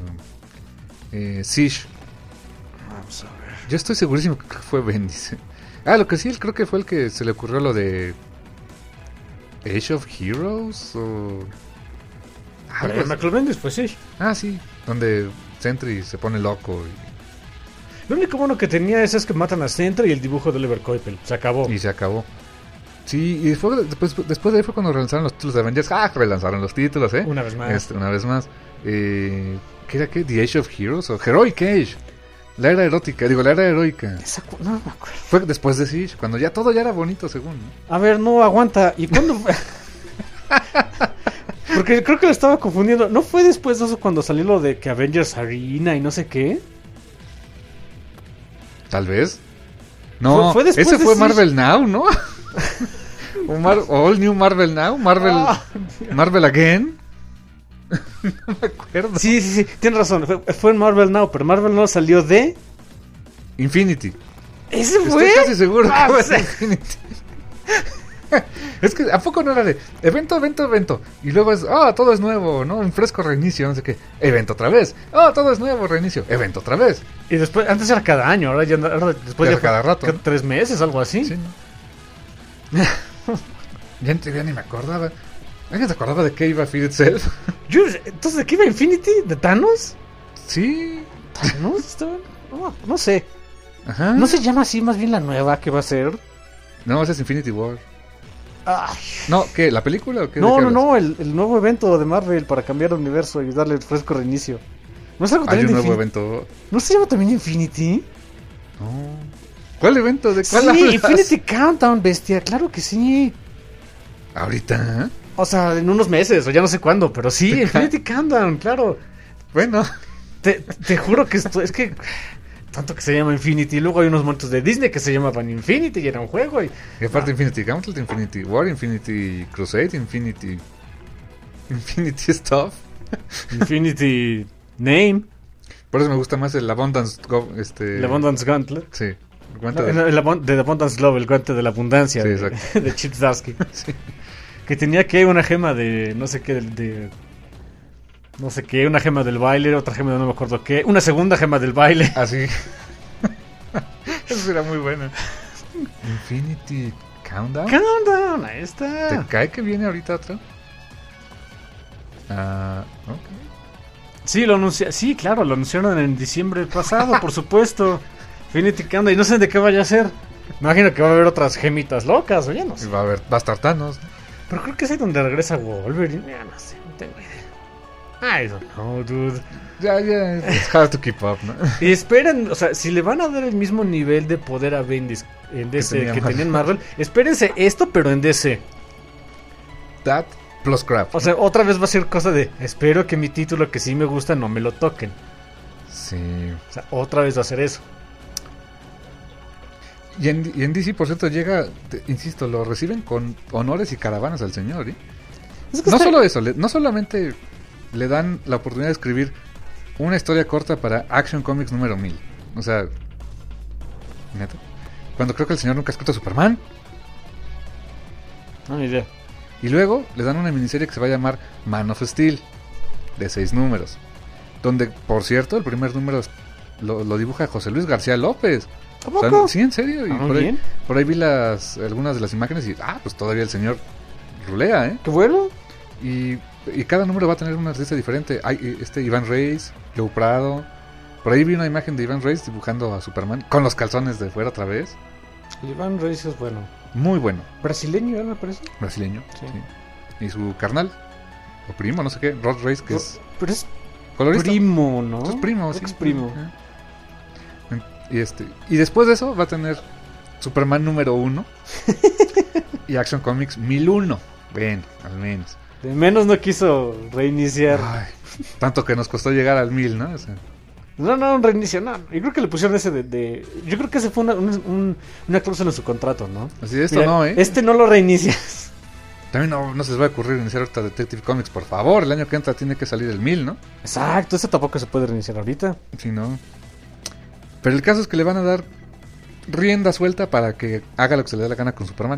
Vamos a ver. Yo estoy segurísimo que fue Bendis. Lo que sí, creo que fue el que se le ocurrió lo de Age of Heroes o... Michael Bendis, pues sí. Sí, donde Sentry se pone loco. Lo único bueno que tenía es que matan a Sentry y el dibujo de Oliver Coipel. Se acabó. Y se acabó. Sí, y después de ahí fue cuando relanzaron los títulos de Avengers. Relanzaron los títulos, Una vez más. Una vez más. ¿Qué era qué? ¿The Age of Heroes? ¿O Heroic Age? La era erótica, digo, la era heroica. No me acuerdo. Fue después de Siege, cuando ya todo ya era bonito, según, ¿no? A ver, no, aguanta. ¿Y cuándo fue? Porque creo que lo estaba confundiendo. ¿No fue después de eso cuando salió lo de que Avengers Arena y no sé qué? Tal vez. No, Fue después ese de fue Siege. Marvel Now, ¿no? All New Marvel Now, Marvel Again. No me acuerdo. Sí, tienes razón. Fue en Marvel Now, pero Marvel Now salió de... Infinity. ¿Ese fue? Estoy casi seguro Ah, que fue sí. de Infinity. Es que ¿a poco no era de evento? Y luego es, todo es nuevo, ¿no? Un fresco reinicio, no sé qué. Evento otra vez. Todo es nuevo, reinicio. Evento otra vez. Y después, antes era cada año, ahora después Era ya cada rato. 3 meses, algo así. Sí, ¿no? ya ni me acordaba. ¿Alguien se acordaba de qué iba Feed Itself? Entonces, ¿de qué iba Infinity? ¿De Thanos? Sí. ¿Thanos? No sé. Ajá. ¿No se llama así más bien la nueva que va a ser? No, ese es Infinity War. Ay. No, ¿qué? ¿La película o qué? No, el nuevo evento de Marvel para cambiar el universo y darle el fresco reinicio. ¿No es algo Hay también un de nuevo Infinity? evento. ¿No se llama también Infinity? No. ¿Cuál evento? ¿De cuál Sí, hablas? Infinity Countdown, bestia, claro que sí. ¿Ahorita? O sea, en unos meses, o ya no sé cuándo, pero sí, Infinity Countdown, claro. Bueno. Te juro que es que... Tanto que se llama Infinity. Luego hay unos momentos de Disney que se llamaban Infinity y era un juego. Y aparte Infinity Gauntlet, Infinity War, Infinity Crusade, Infinity Stuff. Infinity Name. Por eso me gusta más el Abundance El Abundance Gauntlet. Sí. El guante No, de... de Abundance Glove, el guante de la abundancia. Sí, de, exacto. de Chip Zdarsky. Sí. Que tenía que una gema de no sé qué, de no sé qué, una gema del baile, otra gema de no me acuerdo qué, una segunda gema del baile. Así. Eso era muy bueno. Infinity Countdown. Countdown, ahí está. ¿Te cae que viene ahorita otro? Ok. Sí, sí, claro, lo anunciaron en diciembre pasado, por supuesto. Infinity Countdown, y no sé de qué vaya a ser. Me imagino que va a haber otras gemitas locas, o ya no sé. Y va a estar Thanos. Pero creo que es ahí donde regresa Wolverine. Ya no sé, no tengo idea. I don't know, dude. Ya, it's hard to keep up, ¿no? Y esperen, o sea, si le van a dar el mismo nivel de poder a Bendis en DC que tenía en Marvel, espérense esto, pero en DC. That plus crap. O sea, otra vez va a ser cosa de, espero que mi título que sí me gusta no me lo toquen. Sí. O sea, otra vez va a ser eso. Y en DC, por cierto, llega, insisto, lo reciben con honores y caravanas al señor, ¿eh? Es que No está- solo eso, no solamente le dan la oportunidad de escribir una historia corta para Action Comics número 1000. O sea, neta. Cuando creo que el señor nunca ha escrito Superman. No, ni idea. Y luego le dan una miniserie que se va a llamar Man of Steel, de 6 números. Donde, por cierto, el primer número lo dibuja José Luis García López. ¿A O sea, poco? sí, en serio. Y Ah, por bien. ahí vi algunas de las imágenes y, pues todavía el señor rulea, ¿eh? Qué bueno. Y cada número va a tener un artista diferente. Hay Iván Reis, Lou Prado. Por ahí vi una imagen de Iván Reis dibujando a Superman con los calzones de fuera otra vez. El Iván Reis es bueno. Muy bueno. Brasileño, me parece. Brasileño. Sí. Sí. Y su carnal, o primo, no sé qué, Rod Reis, que es Pero es colorista. primo, ¿no? Es primo, Ex sí. primo. Y después de eso va a tener Superman número 1 y Action Comics 1001. Ven, al menos. De menos no quiso reiniciar. Ay, tanto que nos costó llegar al 1000, ¿no? O sea, No, un reinicio, no. Yo creo que le pusieron ese yo creo que ese fue una cláusula en su contrato, ¿no? así de esto Mira, no, ¿eh? Este no lo reinicias. También no se les va a ocurrir iniciar ahorita Detective Comics, por favor. El año que entra tiene que salir el 1000, ¿no? Exacto, ese tampoco se puede reiniciar ahorita. Si no. Pero el caso es que le van a dar rienda suelta para que haga lo que se le dé la gana con Superman.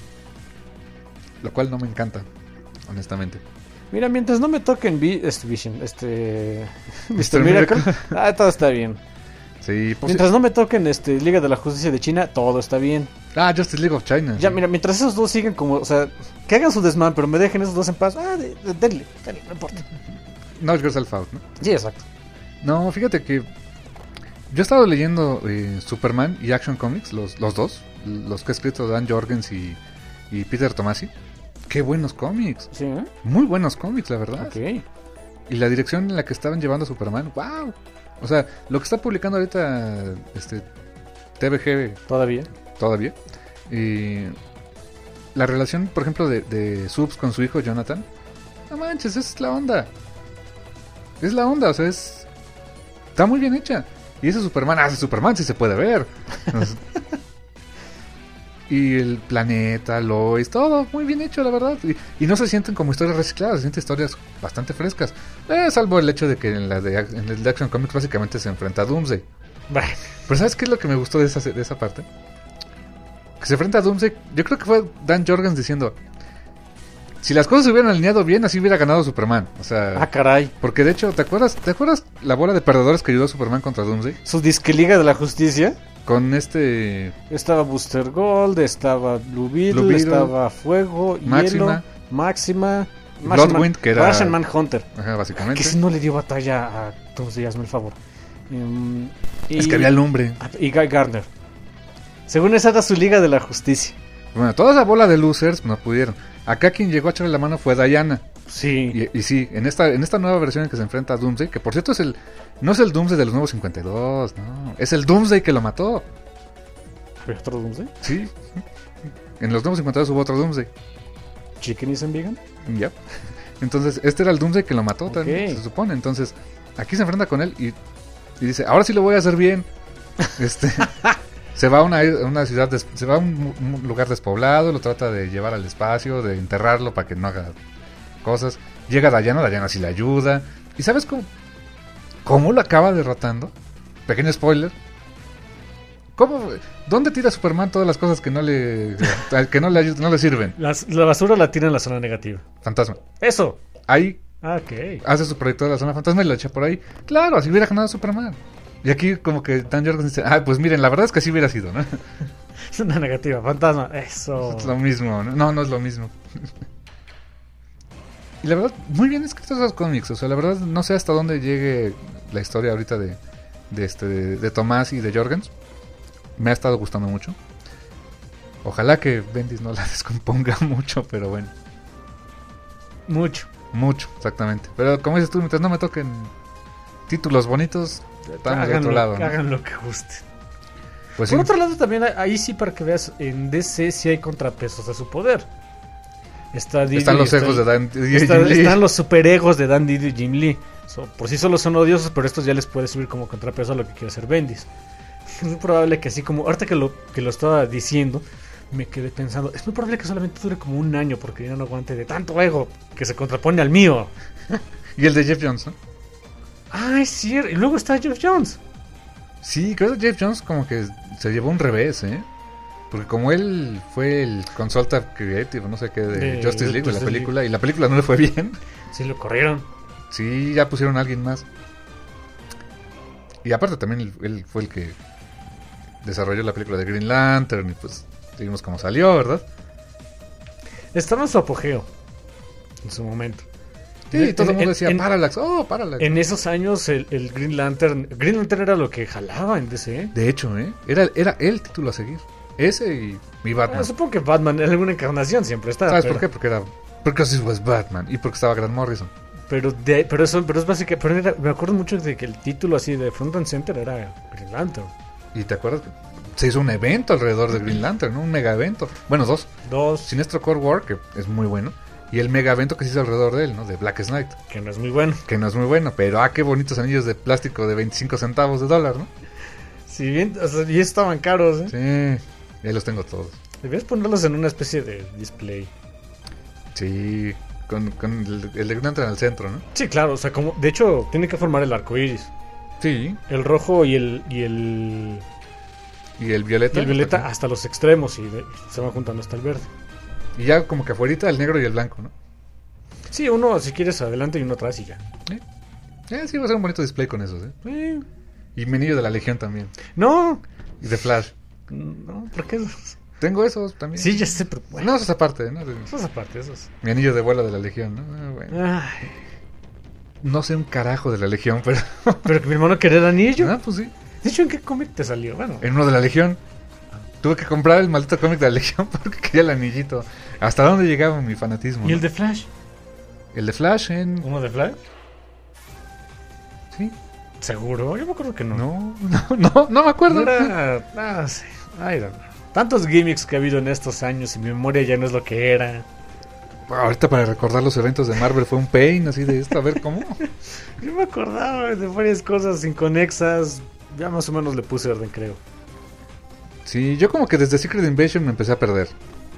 Lo cual no me encanta, honestamente. Mira, mientras no me toquen Vision, Mr. Mr. Miracle, Miracle. todo está bien. Sí, pues Mientras no me toquen Liga de la Justicia de China, todo está bien. Justice League of China. Ya, sí. mira, mientras esos dos siguen como, o sea, que hagan su desmán, pero me dejen esos dos en paz. Denle, no importa. Knock yourself out, ¿no? Sí, exacto. No, fíjate que yo he estado leyendo Superman y Action Comics, los dos, los que ha escrito Dan Jorgens y Peter Tomasi. Qué buenos cómics, Sí, ¿eh? muy buenos cómics, la verdad. Ok. Y la dirección en la que estaban llevando a Superman, wow. O sea, lo que está publicando ahorita TVG todavía. Y la relación, por ejemplo, de Subs con su hijo Jonathan. No manches, es la onda. Es la onda, o sea, está muy bien hecha. Y ese Superman sí se puede ver. Y el planeta, Lois, todo muy bien hecho, la verdad. Y no se sienten como historias recicladas, se sienten historias bastante frescas. Salvo el hecho de que en el de Action Comics básicamente se enfrenta a Doomsday. Bueno. Pero ¿sabes qué es lo que me gustó de esa parte? Que se enfrenta a Doomsday. Yo creo que fue Dan Jorgens diciendo: si las cosas se hubieran alineado bien, así hubiera ganado Superman. O sea, caray. Porque de hecho, ¿te acuerdas la bola de perdedores que ayudó a Superman contra Doomsday? Su disque Liga de la Justicia. Con Estaba Booster Gold, estaba Blue Beetle, estaba Fuego, Hielo, Máxima, Bloodwind, que era Martian Manhunter. Ajá, básicamente. Que si no le dio batalla a Doomsday, hazme el favor. Es que había lumbre. Y Guy Gardner. Según esa era su Liga de la Justicia. Bueno, toda esa bola de losers no pudieron. Acá quien llegó a echarle la mano fue Diana. Sí. Y sí, en esta nueva versión en que se enfrenta a Doomsday, que por cierto no es el Doomsday de los nuevos 52, no. Es el Doomsday que lo mató. ¿Había otro Doomsday? Sí. En los nuevos 52 hubo otro Doomsday. ¿Chicken isn't vegan? Ya. Entonces, este era el Doomsday que lo mató Okay. también, se supone. Entonces, aquí se enfrenta con él y dice, ahora sí lo voy a hacer bien. Se va a una ciudad, se va a un lugar despoblado, lo trata de llevar al espacio, de enterrarlo para que no haga cosas. Llega Diana sí le ayuda. ¿Y sabes cómo lo acaba derrotando? Pequeño spoiler. ¿Dónde tira Superman todas las cosas que no le sirven? La basura la tira en la zona negativa. Fantasma. Eso. Ahí Ok. hace su proyecto de la zona fantasma y lo echa por ahí. Claro, así hubiera ganado Superman. Y aquí como que Dan Jorgens dice, pues miren, la verdad es que así hubiera sido, ¿no? Es una negativa, fantasma. Eso. Es lo mismo, ¿no? No es lo mismo. Y la verdad, muy bien escritos los cómics. O sea, la verdad, no sé hasta dónde llegue la historia ahorita de Tomás y de Jorgens. Me ha estado gustando mucho. Ojalá que Bendis no la descomponga mucho, pero bueno. Mucho, exactamente. Pero como dices tú, mientras no me toquen títulos bonitos, estamos de otro lado, ¿no? Hagan lo que guste. Pues Por sí. otro lado, también ahí sí, para que veas, en DC sí hay contrapesos a su poder. Están los egos de Dan y Jim Lee. Están los superegos de Dan Didio y Jim Lee. Por sí solo son odiosos, pero estos ya les puede subir como contrapeso a lo que quiere hacer Bendis. Es muy probable que así como, ahorita que lo estaba diciendo, me quedé pensando, es muy probable que solamente dure como un año, porque ya no aguante de tanto ego que se contrapone al mío. Y el de Jeff Jones, ¿no? Es cierto. Y luego está Jeff Jones. Sí, creo que Jeff Jones como que se llevó un revés, ¿eh? Porque como él fue el consultant creative, no sé qué, de Justice League, de la película, y la película no le fue bien. Sí, lo corrieron. Sí, ya pusieron a alguien más. Y aparte también él fue el que desarrolló la película de Green Lantern, y pues vimos cómo salió, ¿verdad? Estaba en su apogeo, en su momento. Sí, todo el mundo decía, Parallax. En esos años el Green Lantern era lo que jalaba en DC. De hecho, era el título a seguir. Ese y Batman. Supongo que Batman en alguna encarnación siempre está. ¿Sabes por qué? Porque así fue Batman y porque estaba Grant Morrison. Pero es básico. Me acuerdo mucho de que el título así de Front and Center era Green Lantern. ¿Y te acuerdas que se hizo un evento alrededor de Green Lantern, ¿no? Un mega evento? Bueno, dos. Sinestro Core War, que es muy bueno. Y el mega evento que se hizo alrededor de él, ¿no? De Blackest Night. Que no es muy bueno. Pero qué bonitos anillos de plástico de 25 centavos de dólar, ¿no? Sí, bien, y estaban caros, ¿eh? Sí, ya los tengo todos. Debías ponerlos en una especie de display. Sí, con el de Green Lantern al centro, ¿no? Sí, claro, o sea, como de hecho tiene que formar el arco iris. Sí. El rojo y el violeta. Y el violeta hasta los extremos y se van juntando hasta el verde. Y ya como que afuera el negro y el blanco, ¿no? Sí, uno si quieres adelante y uno atrás y ya. Sí, va a ser un bonito display con esos, ¿eh? Y mi anillo de la Legión también. No. Y de Flash. No, ¿por qué? Tengo esos también. Sí, ya sé, pero bueno. No, esos aparte, ¿no? Esos aparte, esos. Mi anillo de vuelo de la Legión, ¿no? Bueno. No sé un carajo de la Legión, pero... Pero que mi hermano quería el anillo. Pues sí. De hecho, ¿en qué cómic te salió? Bueno. En uno de la Legión. Tuve que comprar el maldito cómic de la Legión porque quería el anillito. ¿Hasta dónde llegaba mi fanatismo? ¿Y el de Flash? El de Flash ¿Uno de Flash? Sí. ¿Seguro? Yo me acuerdo que no. No me acuerdo. Sí. Ay, no. Tantos gimmicks que ha habido en estos años y mi memoria ya no es lo que era. Ahorita para recordar los eventos de Marvel fue un pain así de esto, a ver cómo. Yo me acordaba de varias cosas inconexas. Ya más o menos le puse orden, creo. Sí, yo como que desde Secret Invasion me empecé a perder.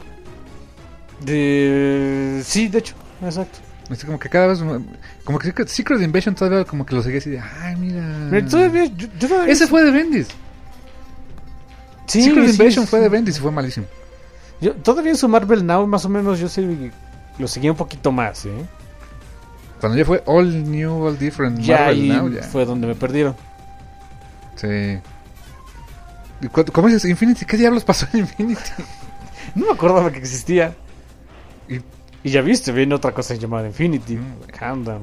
Sí, de hecho, exacto. Así como que cada vez... Como que Secret Invasion todavía como que lo seguía así de... Ay, mira... Mira, todavía, yo todavía... Ese fue de Bendis. Sí, Secret sí, Invasion sí. fue de Bendis y fue malísimo. Yo, todavía en su Marvel Now, más o menos, yo sí lo seguía un poquito más, ¿eh? Cuando ya fue All New, All Different Ya Marvel ahí Now, ya. fue donde me perdieron. Sí. ¿Y ¿Cómo dices? Infinity, ¿qué diablos pasó en Infinity? No me acordaba que existía. Y Y ya viste, viene otra cosa llamada Infinity. Calm down.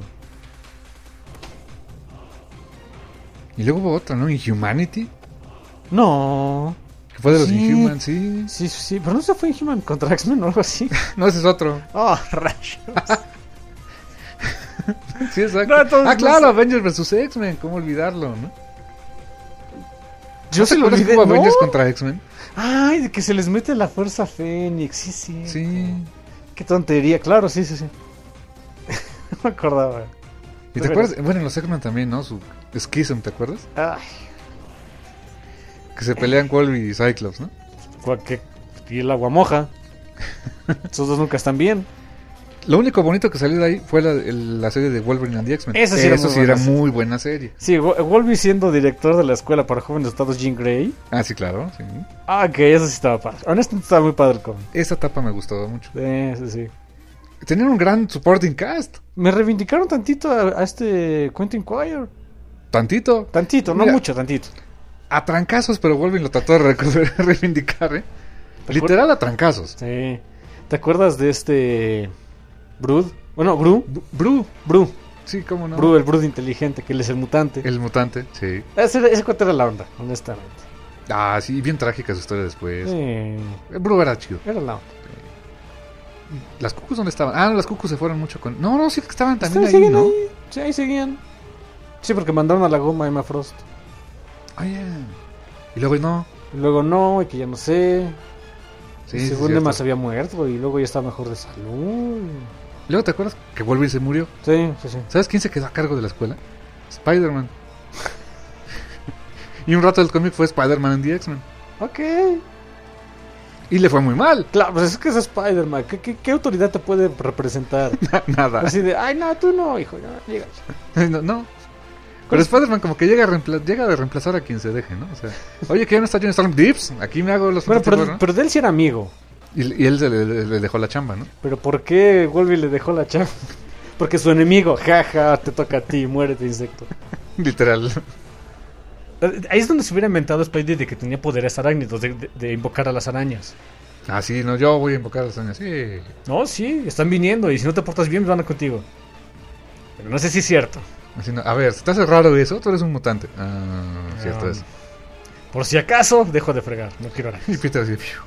Y luego hubo otra, ¿no? Inhumanity. No. Que fue de los Sí. Inhumans, sí. Sí, pero no se fue Inhuman contra X-Men o algo así. No, ese es otro. Oh, rayos. Sí, exacto. No, entonces, claro, no sé. Avengers vs. X-Men, ¿cómo olvidarlo, no? Yo ¿No sí te lo acuerdas que olvidé, hubo ¿no? Avengers contra X-Men? Ay, de que se les mete la fuerza Fénix. Sí. Sí. Qué tontería. Claro, sí. No me acordaba. ¿Y te acuerdas? Bueno, en los X-Men también, ¿no? Su Schism, ¿te acuerdas? Ay, Que se pelean Wolverine y Cyclops, ¿no? y el agua moja. Esos dos nunca están bien. Lo único bonito que salió de ahí fue la serie de Wolverine and the X-Men. Esa sí era muy buena muy buena serie. Sí, Wolverine siendo director de la escuela para jóvenes dotados Jean Grey. Ah, sí, claro. Sí. Ah, que eso sí estaba padre. Honestamente estaba muy padre el cómic. Esa etapa me gustó mucho. Sí. Tenían un gran supporting cast. Me reivindicaron tantito a este Quentin Quire. Tantito. Tantito, no Mira, mucho, tantito. A trancazos, pero Wolverine lo trató de reivindicar, ¿eh? Literal a trancazos. Sí. ¿Te acuerdas de este Brood? Bueno, Gru. Bru. Sí, cómo no. Bru, el Brood inteligente, que él es el mutante. El mutante, sí. Ese cuento era la onda, honestamente. Ah, sí, bien trágica su historia después. Sí, Bru era chido. era la onda. ¿Las cucus dónde estaban? Ah, no, las cucus se fueron mucho con... No, sí que estaban también ahí, Siguen ¿no? ahí. Sí, ahí seguían. Sí, porque mandaron a la goma a Emma Frost. Ah, ya. Y luego no. Y luego no, y que ya no sé. Sí, Y sí, según cierto. Emma se había muerto y luego ya está mejor de salud. Luego, ¿te acuerdas que Wolverine se murió? Sí. ¿Sabes quién se quedó a cargo de la escuela? Spider-Man. Y un rato del cómic fue Spider-Man and the X-Men. Ok. Y le fue muy mal. Claro, pues es que es Spider-Man. ¿Qué autoridad te puede representar? Nada. Así de, ay, no, tú no, hijo. Ya, llega. No. Pero Spider-Man como que llega a reemplazar a quien se deje, ¿no? O sea, oye, que ya no está Johnny Storm. Dips, aquí me hago los... Bueno, Fantastic Four, ¿no? pero de él sí era amigo. Y él le dejó la chamba, ¿no? Pero ¿por qué Wolverine le dejó la chamba? Porque su enemigo, jaja, te toca a ti, muérete, insecto. Literal. Ahí es donde se hubiera inventado Spidey de que tenía poderes arácnidos, de invocar a las arañas. Ah, sí, no, yo voy a invocar a las arañas. Sí. No, sí, están viniendo y si no te portas bien, van a contigo. Pero no sé si es cierto. Así no, a ver, ¿te hace raro eso? Tú eres un mutante. Ah, cierto es. Por si acaso, dejo de fregar, no quiero arañas. Y Peter así, fiu.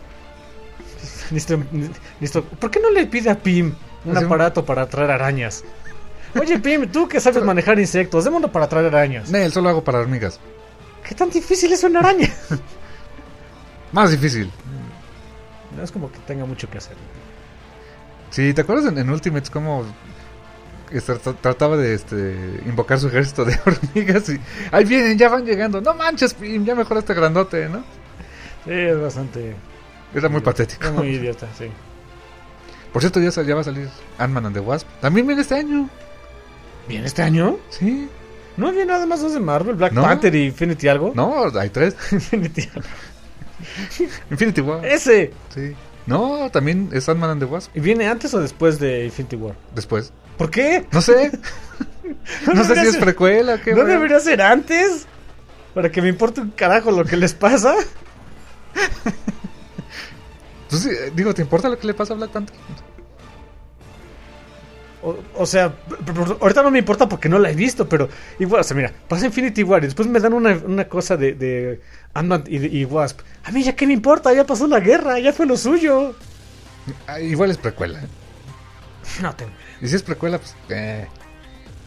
Listo. ¿Por qué no le pide a Pim un Así, aparato para atraer arañas? Oye, Pim, tú que sabes manejar insectos, démoslo para atraer arañas. Nel, solo hago para hormigas. ¿Qué tan difícil es una araña? Más difícil. No es como que tenga mucho que hacer. Sí, ¿te acuerdas en Ultimates cómo trataba de invocar su ejército de hormigas? Y ahí vienen, ya van llegando. No manches, Pim, ya mejor este grandote, ¿no? Sí, es bastante... Era muy patético. Es muy idiota, sí. Por cierto, ya va a salir Ant-Man and the Wasp. También viene este año. ¿Bien este año? Sí. ¿No había nada más dos de Marvel? ¿Black No. Panther y Infinity algo? No, hay 3. Infinity algo. Infinity War. ¡Ese! Sí. No, también es Ant-Man and the Wasp. ¿Y viene antes o después de Infinity War? Después. ¿Por qué? No sé. No sé si es ser- precuela o qué. ¿No güey. debería ser antes? Para que me importe un carajo lo que les pasa. Entonces, digo, ¿te importa lo que le pasa a Black Panther? O sea, ahorita no me importa porque no la he visto, pero igual, o sea, mira, pasa Infinity War y después me dan una cosa de Ant-Man y Wasp. A mí ya qué me importa, ya pasó la guerra, ya fue lo suyo. Igual es precuela. No tengo. Y si es precuela, pues...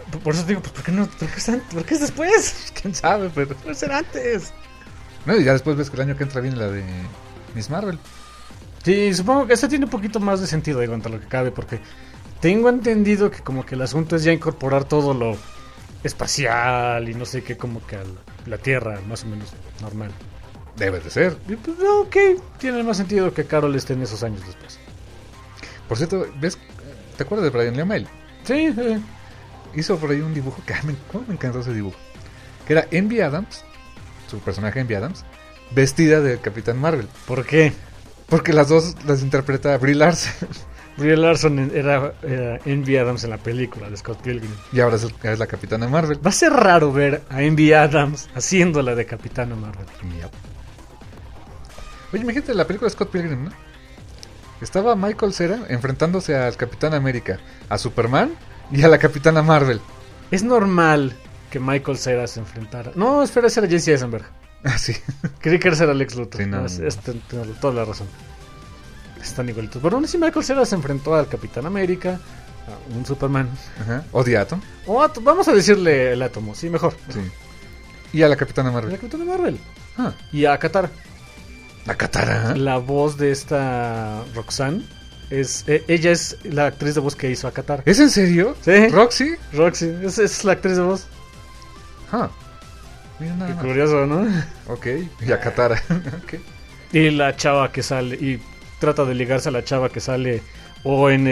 Por eso digo, pues, ¿por qué no? ¿Por qué es después? ¿Quién sabe? Pero... Puede ser antes. No, y ya después ves que el año que entra viene la de Miss Marvel. Sí, supongo que este tiene un poquito más de sentido, digo, entre lo que cabe, porque tengo entendido que como que el asunto es ya incorporar todo lo espacial y no sé qué, como que a la Tierra, más o menos normal. Debe de ser. Y pues, ok, tiene más sentido que Carol esté en esos años después. Por cierto, ¿ves? ¿Te acuerdas de Brian Lee O'Malley? Sí, Hizo por ahí un dibujo que ¿cómo me encantó ese dibujo? Que era Envy Adams, su personaje Envy Adams, vestida de Capitán Marvel. ¿por qué? Porque las dos las interpreta Brie Larson. Brie Larson era Envy Adams en la película de Scott Pilgrim. Y ahora es la Capitana Marvel. Va a ser raro ver a Envy Adams haciéndola de Capitana Marvel. Yep. Oye, imagínate la película de Scott Pilgrim, ¿no? Estaba Michael Cera enfrentándose al Capitán América, a Superman y a la Capitana Marvel. Es normal que Michael Cera se enfrentara. No, espera, ese era Jesse Eisenberg. Ah, sí. Creí que era Lex Luthor. Sí, no. Tiene toda la razón. Están igualitos. Pero aún así Michael Cera se enfrentó al Capitán América, a un Superman. Ajá. O The Atom. Vamos a decirle el átomo, sí, mejor. Sí. Y a la Capitana A la Marvel. Capitana Marvel. Ah, Y a Katara. la Katara. La voz de esta Roxanne ella es la actriz de voz que hizo a Katara. ¿Es en serio? Sí. ¿Roxy? Roxy, es la actriz de voz. Ah. Mira nada Qué más. curioso, ¿no? Ok. Y a Katara. Ok. Y la chava que sale y trata de ligarse a la chava que sale o en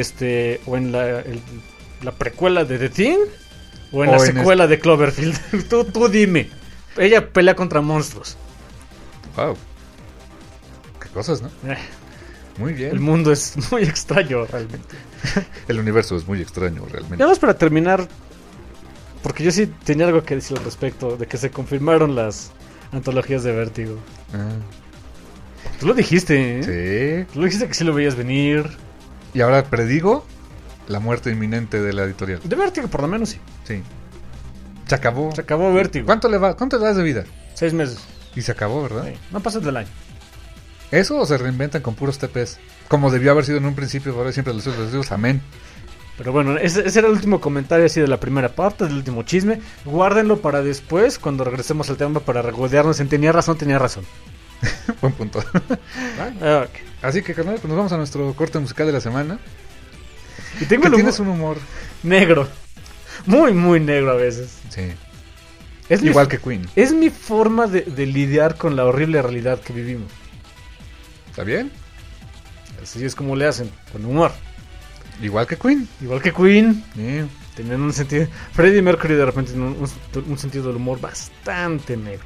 la precuela de The Thing o en la secuela de Cloverfield. tú dime. Ella pelea contra monstruos. Wow. Qué cosas, ¿no? Muy bien. El mundo es muy extraño realmente. El universo es muy extraño realmente. Ya más para terminar, porque yo sí tenía algo que decir al respecto de que se confirmaron las antologías de Vértigo. Ah, Tú lo dijiste, ¿eh? sí. Tú lo dijiste que sí lo veías venir. Y ahora predigo la muerte inminente de la editorial. De Vértigo, por lo menos sí. Sí. Se acabó. Se acabó Vértigo. ¿Cuánto le das de vida? 6 meses. Y se acabó, ¿verdad? Sí. No pasas del año. ¿Eso o se reinventan con puros TPs? Como debió haber sido en un principio, ahora siempre les digo amén. Pero bueno, ese era el último comentario así de la primera parte, del último chisme. Guárdenlo para después, cuando regresemos al tema, para regodearnos en tenía razón. Buen punto. ¿Va? Ok. Así que, carnal, pues nos vamos a nuestro corte musical de la semana. Y tengo Que el humor tienes un humor. negro. Muy, muy negro a veces. Sí. Es Igual que Queen. Es mi forma de lidiar con la horrible realidad que vivimos. ¿Está bien? Así es como le hacen, con humor. Igual que Queen. Igual que Queen, Sí. tenían un sentido... Freddie Mercury de repente tiene un sentido del humor bastante negro.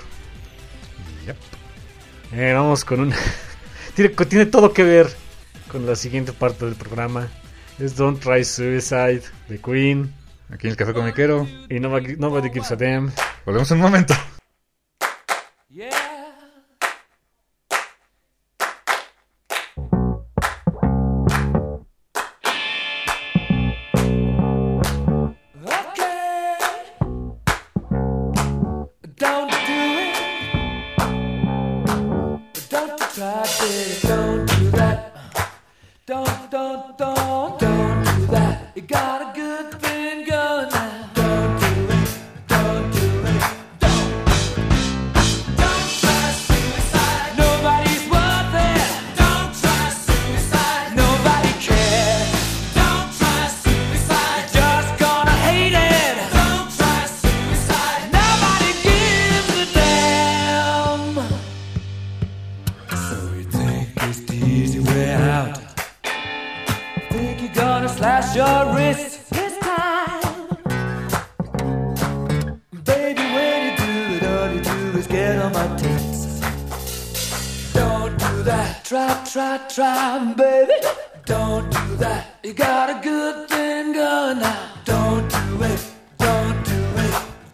Yep. Vamos con un... tiene todo que ver con la siguiente parte del programa. Es Don't Try Suicide de Queen. Aquí en el Café Comiquero. Y Nobody Gives a Damn. Volvemos un momento. Yeah. Okay. Don't do it. Don't try it. Don't do that. Don't do that. You got a good thing going now. Don't do it. Don't do it. Don't try suicide. Nobody's worth it. Don't try suicide. Nobody cares. Don't try suicide. You're just gonna hate it. Don't try suicide. Nobody gives a damn. So you think it's the easy way out? Think you're gonna slash your wrist this time? Baby, when you do it, all you do is get on my tits. Don't do that. Try, baby. Don't do that. You got a good thing going now. Don't do it. Don't do it.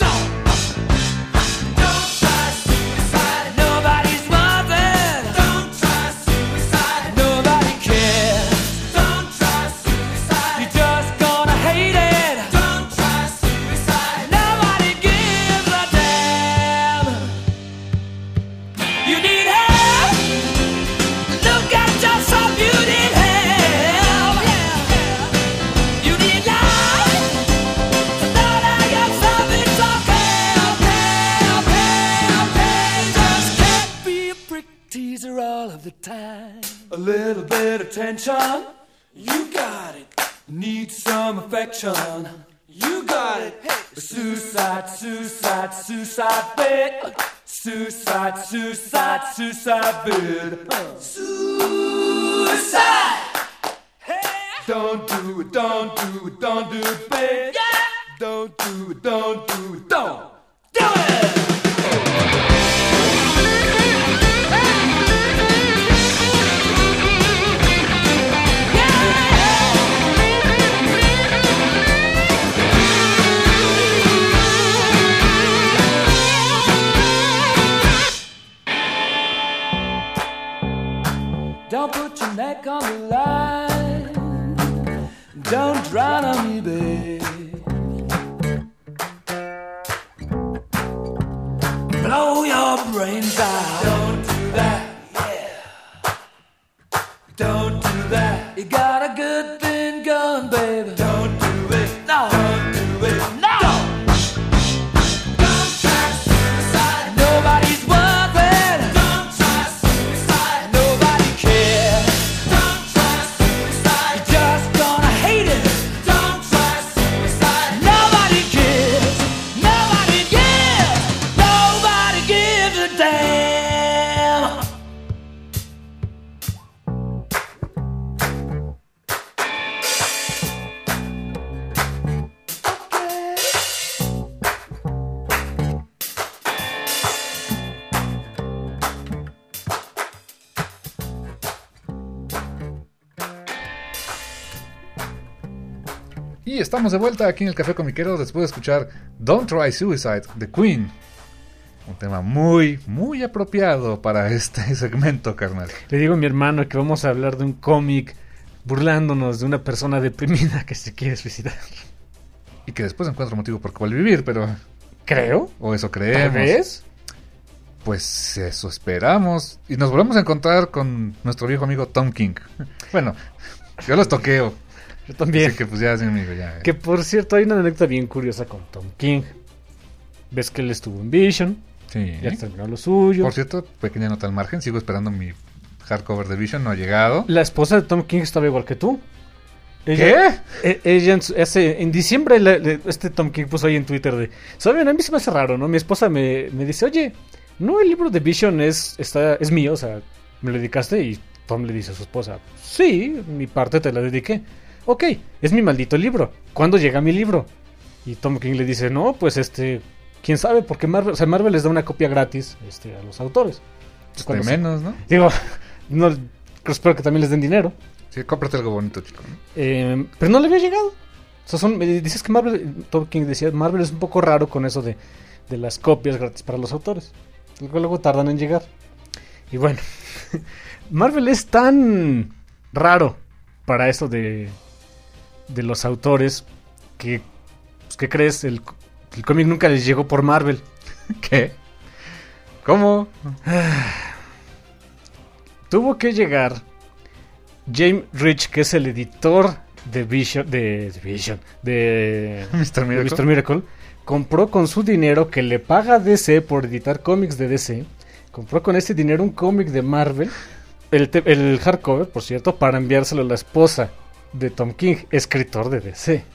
Don't try suicide. Nobody's worth it. Don't try suicide. Nobody cares. Don't try suicide. You're just gonna hate it. Don't try suicide. Nobody gives a damn. You need help. Look at yourself. You need help. You need love. a little bit of tension. You got it. Need some affection. You got it. Hey. Suicide, suicide, suicide bed. Suicide, suicide, suicide bed. Suicide. Hey. Don't do it, don't do it, don't do it, babe. Yeah. Don't do it, don't do it, don't do it. Don't put your neck on the line. Don't drown on me, babe. Blow your brains out. Don't do that, yeah. Don't do that. You got a good thing going, baby. Don't do it, no. Don't do it, no. Don't try suicide. Nobody's worth it. Don't try suicide. Nobody cares. Don't try suicide. You're just gonna hate it. Don't try suicide. Nobody cares. Nobody cares. Nobody gives a damn. Y estamos de vuelta aquí en el Café Comiquero después de escuchar Don't Try Suicide de Queen. Un tema muy, muy apropiado para este segmento, carnal. Le digo a mi hermano que vamos a hablar de un cómic burlándonos de una persona deprimida que se quiere suicidar. Y que después encuentra motivo por cual vivir, pero... Creo. O eso ¿Tal creemos. vez? Pues eso esperamos. Y nos volvemos a encontrar con nuestro viejo amigo Tom King. Bueno, yo los toqueo. Yo también. Así que pues ya es mi amigo, ya. Que por cierto, hay una anécdota bien curiosa con Tom King. Ves que él estuvo en Vision, Sí. ya terminó lo suyo. Por cierto, pequeña nota al margen, sigo esperando mi hardcover de Vision, no ha llegado. La esposa de Tom King estaba igual que tú. Ella en diciembre este Tom King puso ahí en Twitter de, ¿saben? A mí se me hace raro, ¿no? Mi esposa me dice, oye, no, el libro de Vision es mío, o sea, me lo dedicaste. Y Tom le dice a su esposa, sí, mi parte te la dediqué. Ok, es mi maldito libro. ¿Cuándo llega mi libro? Y Tom King le dice, no, pues quién sabe, porque Marvel les da una copia gratis a los autores. Pues Cuando de menos, ¿no? Digo, no, espero que también les den dinero. Sí, cómprate algo bonito, chico, ¿no? Pero no le había llegado. O sea, dices que Marvel, Tom King decía, Marvel es un poco raro con eso de las copias gratis para los autores. Luego tardan en llegar. Y bueno, Marvel es tan raro para eso de los autores que, pues, ¿qué crees? El cómic nunca les llegó por Marvel. ¿Qué? ¿Cómo? Tuvo que llegar James Rich, que es el editor de Vision, de Mr. Miracle. Mr. Miracle, compró con su dinero que le paga DC por editar cómics de DC, compró con ese dinero un cómic de Marvel, el hardcover, por cierto, para enviárselo a la esposa de Tom King, escritor de DC.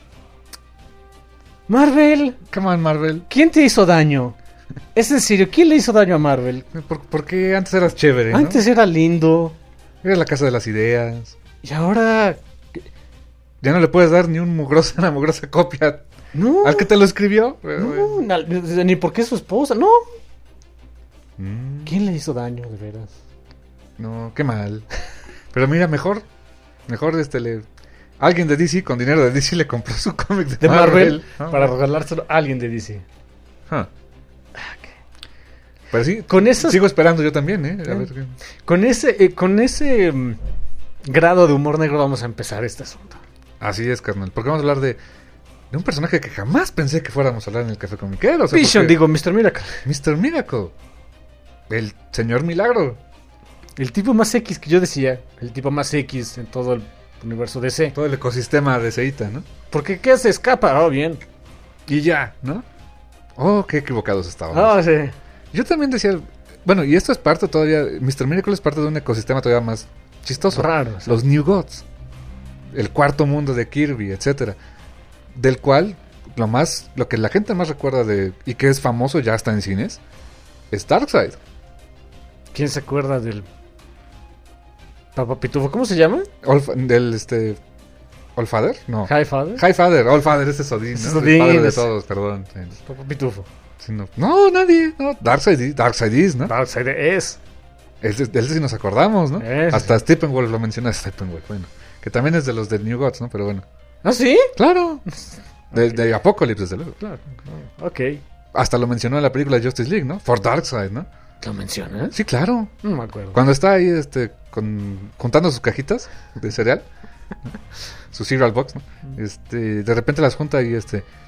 Marvel, Come on, Marvel. ¿quién te hizo daño? Es en serio, ¿quién le hizo daño a Marvel? Porque antes eras chévere, ¿no? Antes era lindo, Era la casa de las ideas. y ahora Ya no le puedes dar ni una mugrosa copia no. al que te lo escribió. No, ni porque es su esposa, no. Mm, ¿Quién le hizo daño, de veras? no, qué mal. Pero mira, mejor alguien de DC con dinero de DC le compró su cómic De Marvel, ¿no? para regalárselo a alguien de DC. Huh. Pero sí, Con esas- sigo esperando yo también, ¿eh? A ver qué- Con ese grado de humor negro vamos a empezar este asunto. Así es, carnal. Porque vamos a hablar de un personaje que jamás pensé que fuéramos a hablar en el Café Comiquero. O sea, Vision, porque- digo, Mr. Miracle. Mr. Miracle. El señor Milagro. El tipo más X que yo decía. El tipo más X en todo el universo DC. Todo el ecosistema de Seita, ¿no? Porque ¿qué se escapa? Oh, bien. Y ya, ¿no? Oh, qué equivocados estábamos. Ah, sí. Yo también decía, bueno, y esto es parte todavía, Mr. Miracle es parte de un ecosistema todavía más chistoso. Raro, sí. Los New Gods. El cuarto mundo de Kirby, etcétera. Del cual lo que la gente más recuerda y que es famoso ya está en cines es Darkseid. ¿Quién se acuerda del Papá Pitufo? ¿Cómo se llama? ¿Allfather? No. Highfather. Highfather, Allfather, ese es Odín, ¿no? Es El Odín, padre de es- todos, perdón. Sí. Papá Pitufo. Sí, no, nadie. No. Darkseid is, ¿no? Darkseid es. Él sí nos acordamos, ¿no? Ese. Hasta Steppenwolf lo menciona. Steppenwolf, bueno. Que también es de los de New Gods, ¿no? Pero bueno. ¿Ah, sí? Claro. De Apocalypse, desde luego. Claro. Ok. Hasta lo mencionó en la película Justice League, ¿no? For Darkseid, ¿no? ¿Lo mencionas? Sí, claro. No me acuerdo. Cuando está ahí juntando sus cajitas de cereal, su cereal box, ¿no? De repente las junta y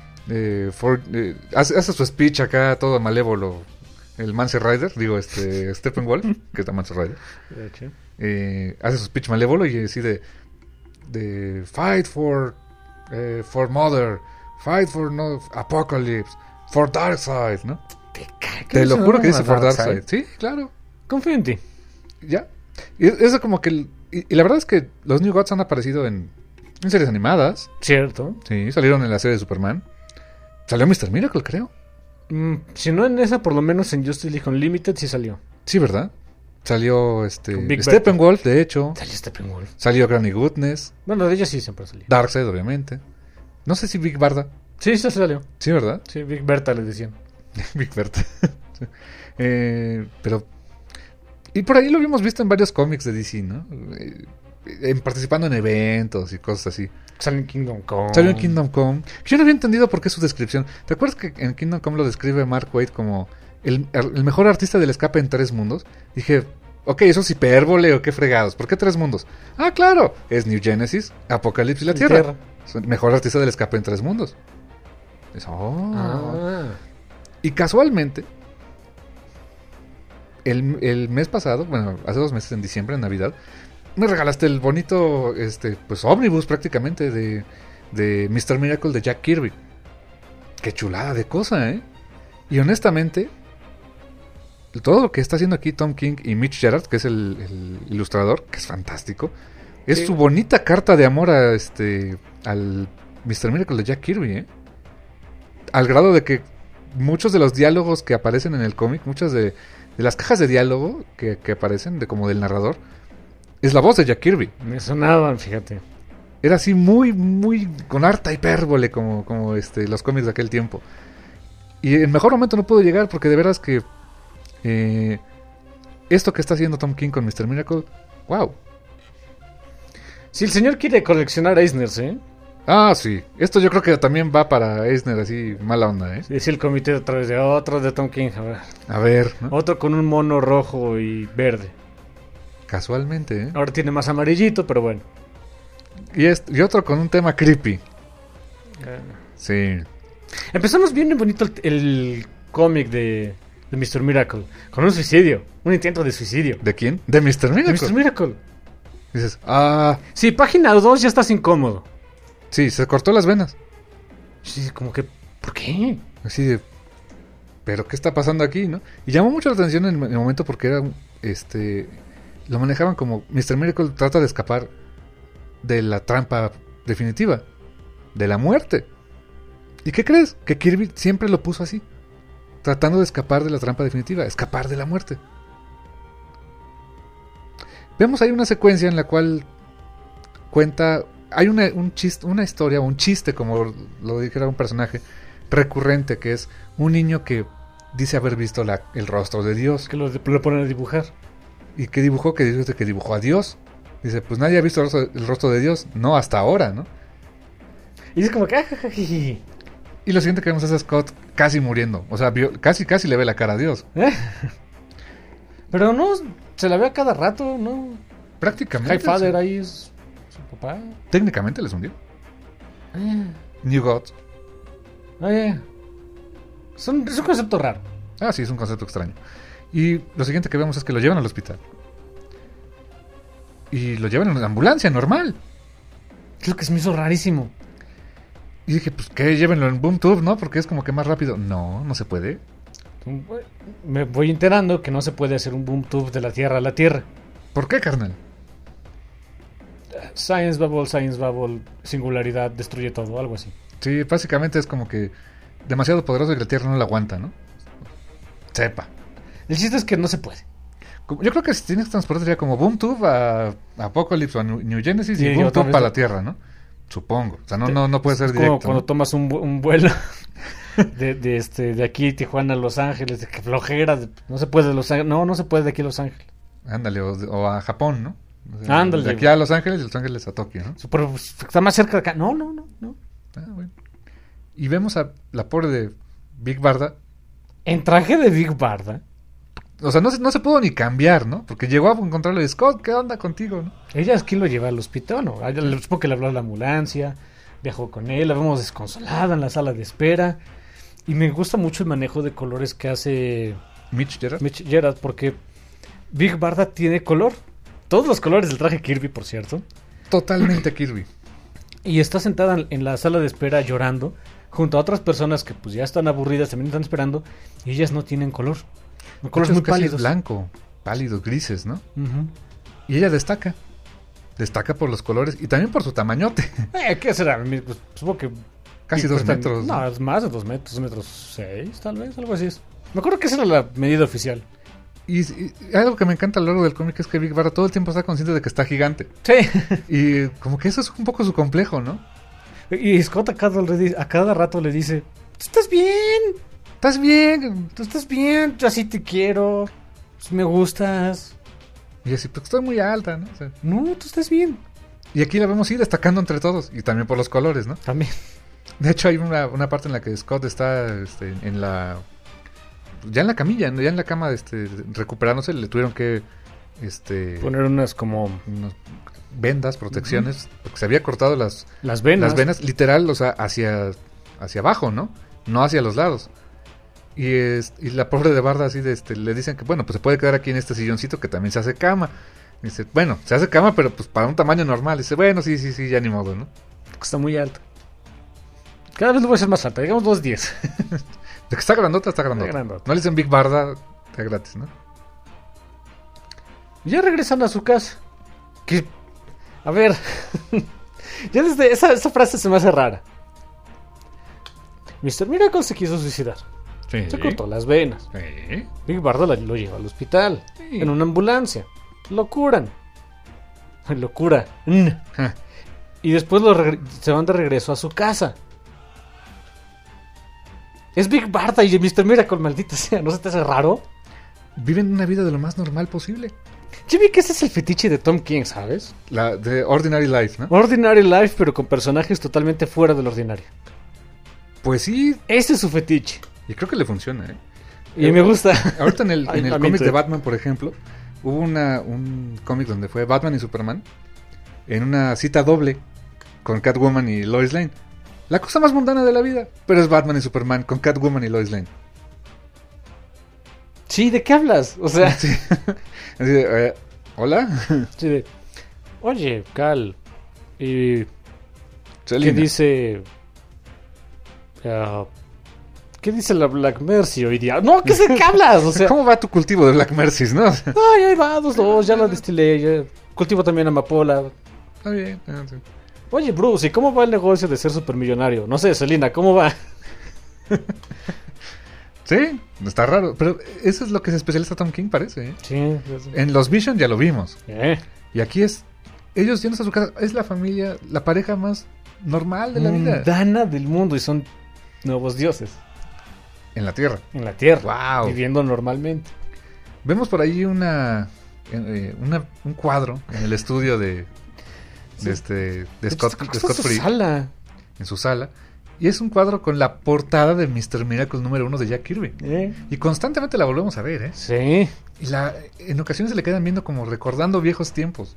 hace su speech acá todo malévolo. El Mance Rider, digo, Steppenwolf, que es la Mance Rider, De hecho. hace su speech malévolo y así de fight for Mother, fight for no Apocalypse, for Darkseid, ¿no? Te lo juro que dice for Darkseid. Sí, claro. Confío en ti. Ya. Y eso como que y la verdad es que los New Gods han aparecido en series animadas. Cierto. Sí, salieron en la serie de Superman. Salió Mr. Miracle, creo. Si no en esa, por lo menos en Justice League Unlimited sí salió. Sí, ¿verdad? Salió Con Big Steppenwolf, de hecho. Salió Steppenwolf. Salió Granny Goodness. Bueno, de ella sí siempre salía. Darkseid, obviamente. No sé si Big Barda. Sí, sí salió. Sí, ¿verdad? Sí, Big Berta le decían. Big Berta. Sí. Pero... Y por ahí lo habíamos visto en varios cómics de DC, ¿no? Participando en eventos y cosas así. Salió en Kingdom Come. Salió en Kingdom Come. Yo no había entendido por qué su descripción. ¿Te acuerdas que en Kingdom Come lo describe Mark Waid como el mejor artista del escape en 3 mundos? Dije, ok, ¿eso es hipérbole o qué fregados? ¿Por qué 3 mundos? Ah, claro, es New Genesis, Apocalipsis y la Tierra. Es el mejor artista del escape en 3 mundos. Y casualmente, el mes pasado, bueno, hace 2 meses, en diciembre, en Navidad, me regalaste el bonito, pues, ómnibus prácticamente de Mr. Miracle de Jack Kirby. Qué chulada de cosa, ¿eh? Y honestamente, todo lo que está haciendo aquí Tom King y Mitch Gerard, que es el ilustrador, que es fantástico, es Sí. su bonita carta de amor al Mr. Miracle de Jack Kirby, ¿eh? Al grado de que muchos de los diálogos que aparecen en el cómic, muchas de las cajas de diálogo que aparecen, como del narrador, es la voz de Jack Kirby. Me sonaban, fíjate. Era así muy, muy con harta hipérbole como los cómics de aquel tiempo. Y el mejor momento no pudo llegar porque de veras que esto que está haciendo Tom King con Mr. Miracle, wow. Si el señor quiere coleccionar Eisners, ¿eh? Ah, sí. Esto yo creo que también va para Eisner así, mala onda, ¿eh? Dice el comité otra vez de otro de Tom King, a ver. A ver, ¿no? Otro con un mono rojo y verde. Casualmente, ¿eh? Ahora tiene más amarillito, pero bueno. Y otro con un tema creepy. Sí. Empezamos bien bonito el cómic de Mr. Miracle. Con un suicidio. Un intento de suicidio. ¿De quién? De Mr. De Miracle. Mr. Miracle. Dices, Sí, página 2 ya estás incómodo. sí, se cortó las venas. Sí, como que... ¿Por qué? Así de, ¿pero qué está pasando aquí, no? Y llamó mucho la atención en el momento porque era, lo manejaban como Mr. Miracle trata de escapar de la trampa definitiva, de la muerte. ¿Y qué crees? Que Kirby siempre lo puso así, tratando de escapar de la trampa definitiva, escapar de la muerte. Vemos ahí una secuencia en la cual cuenta, hay una historia, un chiste, como lo dijera un personaje recurrente, que es un niño que dice haber visto el rostro de Dios. Que lo ponen a dibujar. ¿Y qué dibujó? Que dice que dibujó a Dios. Dice, pues nadie ha visto el rostro de Dios. No, hasta ahora, ¿no? Y es como que... Y lo siguiente que vemos es a Scott casi muriendo. O sea, casi le ve la cara a Dios. Pero no, se la ve a cada rato, ¿no? Prácticamente. Highfather ahí es su papá. Técnicamente les hundió. New Gods. Es un concepto raro. Ah, sí, es un concepto extraño. Y lo siguiente que vemos es que lo llevan al hospital. Y lo llevan en una ambulancia normal. Es lo que se me hizo rarísimo. Y dije, pues que llévenlo en Boom Tube, ¿no? Porque es como que más rápido. No, no se puede. Me voy enterando que no se puede hacer un boom tube de la Tierra a la Tierra. ¿Por qué, carnal? Science Bubble, singularidad, destruye todo, algo así. Sí, básicamente es como que demasiado poderoso y que la Tierra no lo aguanta, ¿no? Sepa. El chiste es que no se puede. Yo creo que si tienes que transportar sería como Boom Tube a Apocalypse o a New Genesis y Y Boom otra Tube vez para a- la Tierra, ¿no? Supongo. O sea, no puede ser Es como directo. cuando ¿no? tomas un vuelo de aquí Tijuana a Los Ángeles, de que flojera, no se puede de Los Ángeles, no se puede de aquí a Los Ángeles. Ándale, o a Japón, ¿no? O sea, Ándale. de aquí a Los Ángeles y de Los Ángeles a Tokio, ¿no? Pero está más cerca de acá. No. Ah, bueno. Y vemos a la pobre de Big Barda. En traje de Big Barda, O sea, no se pudo ni cambiar, ¿no? Porque llegó a encontrarle, Scott, ¿qué onda contigo, no? ella es quien lo lleva al hospital, ¿no? Supongo que le habló a la ambulancia, viajó con él, la vemos desconsolada en la sala de espera. Y me gusta mucho el manejo de colores que hace Mitch Gerard. Mitch Gerard, porque Big Barda tiene color. Todos los colores del traje Kirby, por cierto. Totalmente Kirby. Y está sentada en la sala de espera llorando, junto a otras personas que pues ya están aburridas, también están esperando, y ellas no tienen color. Son colores De muy hecho, casi es pálidos. blanco, pálidos, grises, ¿no? Ujú. Y ella destaca. Destaca por los colores y también por su tamañote. ¿Qué será? Pues, supongo que... Casi 2 cuestan- metros. No, es más de 2 metros, 2 metros 6, tal vez, algo así es. Me acuerdo que esa era la medida oficial. Y algo que me encanta a lo largo del cómic es que Big Barda todo el tiempo está consciente de que está gigante. Sí. Y como que eso es un poco su complejo, ¿no? Y Scott a cada rato le dice, ¿tú estás bien? ¿Estás bien? ¿Tú estás bien? Yo así te quiero. Pues, me gustas. Y así, pues estoy muy alta, ¿no? O sea, No, tú estás bien. y aquí la vemos ir destacando entre todos. Y también por los colores, ¿no? También. De hecho, hay una parte en la que Scott está en la... Ya en la camilla, ya en la cama, recuperándose. Le tuvieron que... Poner unas como unas vendas, protecciones. Porque se había cortado las venas. venas, literal, o sea, hacia abajo, ¿no? No hacia los lados. Y la pobre de Barda así le dicen que, bueno, pues se puede quedar aquí en este silloncito que también se hace cama. Dice, bueno, se hace cama, pero pues para un tamaño normal. Dice, bueno, sí, ya ni modo, ¿no? Está muy alto. Cada vez lo voy a hacer más alta, digamos 2.10. De que está grandota, está grandota. Está grandota. No le dicen Big Barda, está gratis, ¿no? Ya regresan a su casa. Que, a ver, ya desde esa frase se me hace rara. Mr. Miracle se quiso suicidar. Sí. Se cortó las venas. Sí. Big Barda lo lleva al hospital. Sí. En una ambulancia. Lo curan. Locura. Ja. Y después se van de regreso a su casa. Es Big Barda y Mr. Miracle, maldita sea. ¿No se te hace raro? Viven una vida de lo más normal posible. Yo vi que ese es el fetiche de Tom King, ¿sabes? La de Ordinary Life, ¿no? Ordinary Life, pero con personajes totalmente fuera del ordinario. Pues sí, Ese es su fetiche. y creo que le funciona, ¿eh? Y me gusta. Ahorita en el Ay, a mí cómic sí. de Batman, por ejemplo, hubo un cómic donde fue Batman y Superman en una cita doble con Catwoman y Lois Lane. La cosa más mundana de la vida, pero es Batman y Superman con Catwoman y Lois Lane. Sí, ¿de qué hablas? O sea, Sí. Así de, ¿hola? sí de, oye, Cal, ¿y qué Selina. dice? ¿Qué dice la Black Mercy hoy día? No, ¿qué sé qué hablas? O sea, ¿Cómo va tu cultivo de Black Mercies, no? O sea, ay, ahí va, dos, ya la destilé, ya cultivo también amapola. está bien. Sí. Oye, Bruce, ¿y cómo va el negocio de ser supermillonario? No sé, Selina, ¿cómo va? Sí, está raro, pero eso es lo que se especializa Tom King, parece, ¿eh? Sí, En los Vision ya lo vimos. eh. Y aquí es... Ellos yendo a su casa, es la familia, la pareja más normal de la vida. Mundana del mundo y son nuevos dioses En la Tierra. en la Tierra, Wow. viviendo normalmente. Vemos por ahí un cuadro en el estudio de Scott, de Scott su Free, sala. en su sala. Y es un cuadro con la portada de Mr. Miracle número 1 de Jack Kirby. Y constantemente la volvemos a ver, ¿eh? Sí. Y en ocasiones se le quedan viendo como recordando viejos tiempos.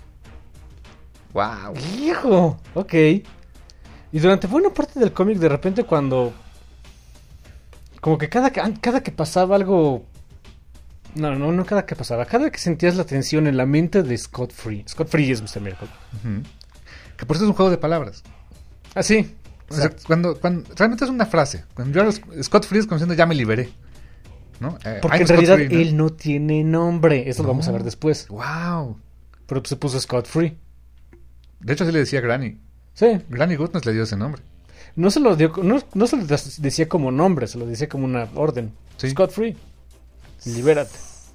Wow. Hijo, ok. Y durante buena parte del cómic, de repente cuando... Como que cada que pasaba algo... No cada que pasaba. Cada que sentías la tensión en la mente de Scott Free. Scott Free es Mr. Miracle. Ujú. Que por eso es un juego de palabras. Ah, sí. O sea, cuando realmente es una frase. Cuando yo a Scott Free es como diciendo ya me liberé. ¿No? Porque I'm en Scott realidad Free, ¿no? él no tiene nombre. Eso lo vamos a ver después. Wow. Pero se puso Scott Free. De hecho, así le decía Granny. Sí. Granny Goodness le dio ese nombre. No se lo dio, no se lo decía como nombre, se lo decía como una orden. Sí. Scott free. Libérate.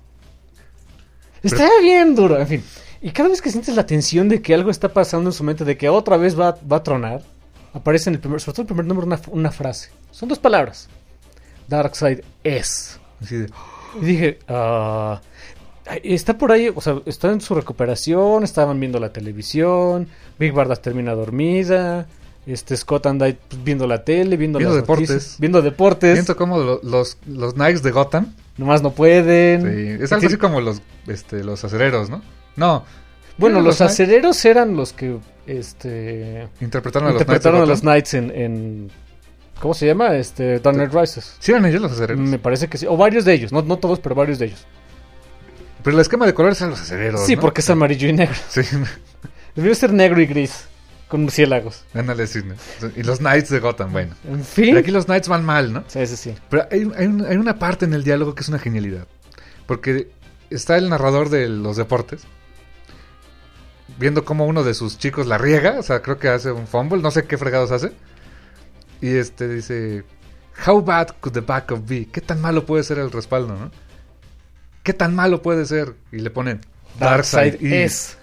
Está bien duro, en fin. Y cada vez que sientes la tensión de que algo está pasando en su mente, de que otra vez va a tronar, aparece en el primer, sobre todo el primer número, una frase. Son 2 palabras. Darkseid es. Así de... Y dije, está por ahí, o sea, está en su recuperación, estaban viendo la televisión, Big Barda termina dormida, Scott anda ahí, pues, viendo la tele, viendo las deportes. noticias, viendo deportes. Siento como los Knights de Gotham. Nomás no pueden. Sí, es algo así como los acereros, ¿no? No. Bueno, los Knights acereros eran los que interpretaron a los Knights Knights en ¿cómo se llama? Dark Knight Rises. Sí eran ellos los acereros. Me parece que sí, o varios de ellos, no todos, pero varios de ellos. Pero el esquema de colores eran los acereros, Sí, ¿no? porque es amarillo y negro. Sí. Debió ser negro y gris, con murciélagos. Ándale, sí. Y los Knights de Gotham, bueno. En fin. Pero aquí los Knights van mal, ¿no? Sí, sí, sí. Pero hay una parte en el diálogo que es una genialidad. Porque está el narrador de los deportes viendo cómo uno de sus chicos la riega. O sea, creo que hace un fumble. No sé qué fregados hace. Y dice... How bad could the backup be? ¿Qué tan malo puede ser el respaldo, no? ¿Qué tan malo puede ser? Y le ponen... Darkseid es.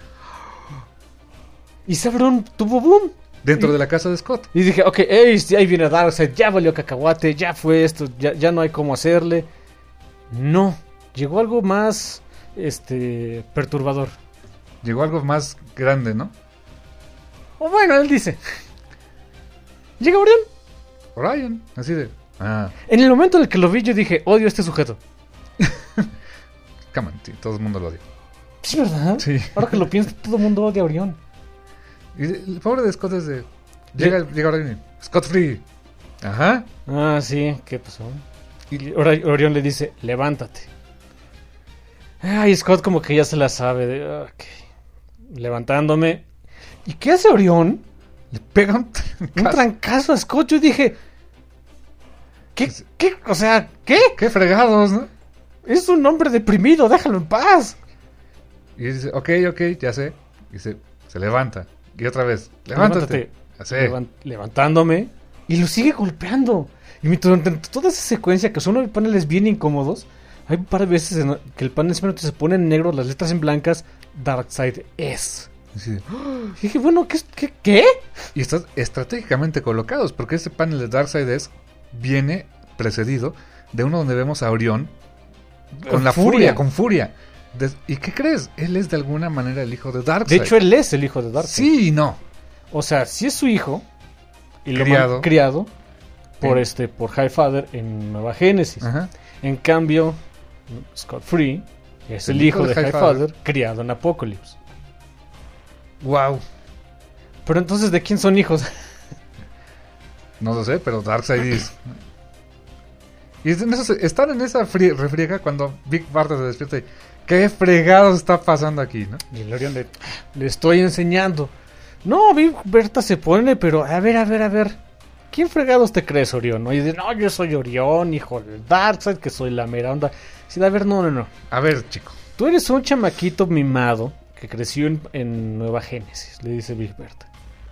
Y Sabrón tuvo boom. Dentro de la casa de Scott. Y dije, ok, ahí viene Darkseid, ya valió cacahuate, ya fue esto, ya no hay cómo hacerle. No, llegó algo más perturbador. Llegó algo más grande, ¿no? O bueno, él dice. Llega Orión. Orion, así de... En el momento en el que lo vi yo dije, odio a este sujeto. Come on, sí, todo el mundo lo odia. Sí, ¿verdad? Sí. Ahora que lo pienso, todo el mundo odia a Orión. Y el pobre de Scott es de... Llega Orion y... Scott free. Ajá. Ah, sí, ¿qué pasó? Y Orión le dice, levántate. Ay, Scott como que ya se la sabe. Levantándome. ¿Y qué hace Orión? Le pega un trancazo a Scott. Yo dije... ¿Qué? O sea, ¿qué? ¡Qué fregados, ¿no? Es un hombre deprimido, déjalo en paz. Y dice, ok, ya sé. Y se levanta. Y otra vez, levántate. Así. Levantándome. Y lo sigue golpeando. Y durante toda esa secuencia, que son paneles bien incómodos, hay un par de veces que el panel simplemente se pone en negro, las letras en blancas, Darkseid es. Sí. Y dije, bueno, ¿qué? Y están estratégicamente colocados, porque este panel de Darkseid es viene precedido de uno donde vemos a Orión con la furia, con furia. ¿Y qué crees? Él es de alguna manera el hijo de Darkseid. De hecho, él es el hijo de Darkseid. Sí y no. O sea, sí es su hijo. Y criado. Lo criado por Highfather en Nueva Génesis. Ajá. En cambio, Scott Free es el hijo de Highfather criado en Apocalypse. Wow. Pero entonces, ¿de quién son No lo sé, pero Darkseid es... Y están en esa refriega cuando Big Barda se despierta y... ¿Qué fregados está pasando aquí, no? Y el Orión le estoy enseñando. No, Big Berta se pone, pero a ver. ¿Quién fregados te crees, Orión? ¿No? Y dice, no, yo soy Orión, hijo de Darkseid, que soy la mera onda. Sí, a ver, no. A ver, chico. Tú eres un chamaquito mimado que creció en Nueva Génesis, le dice Big Berta.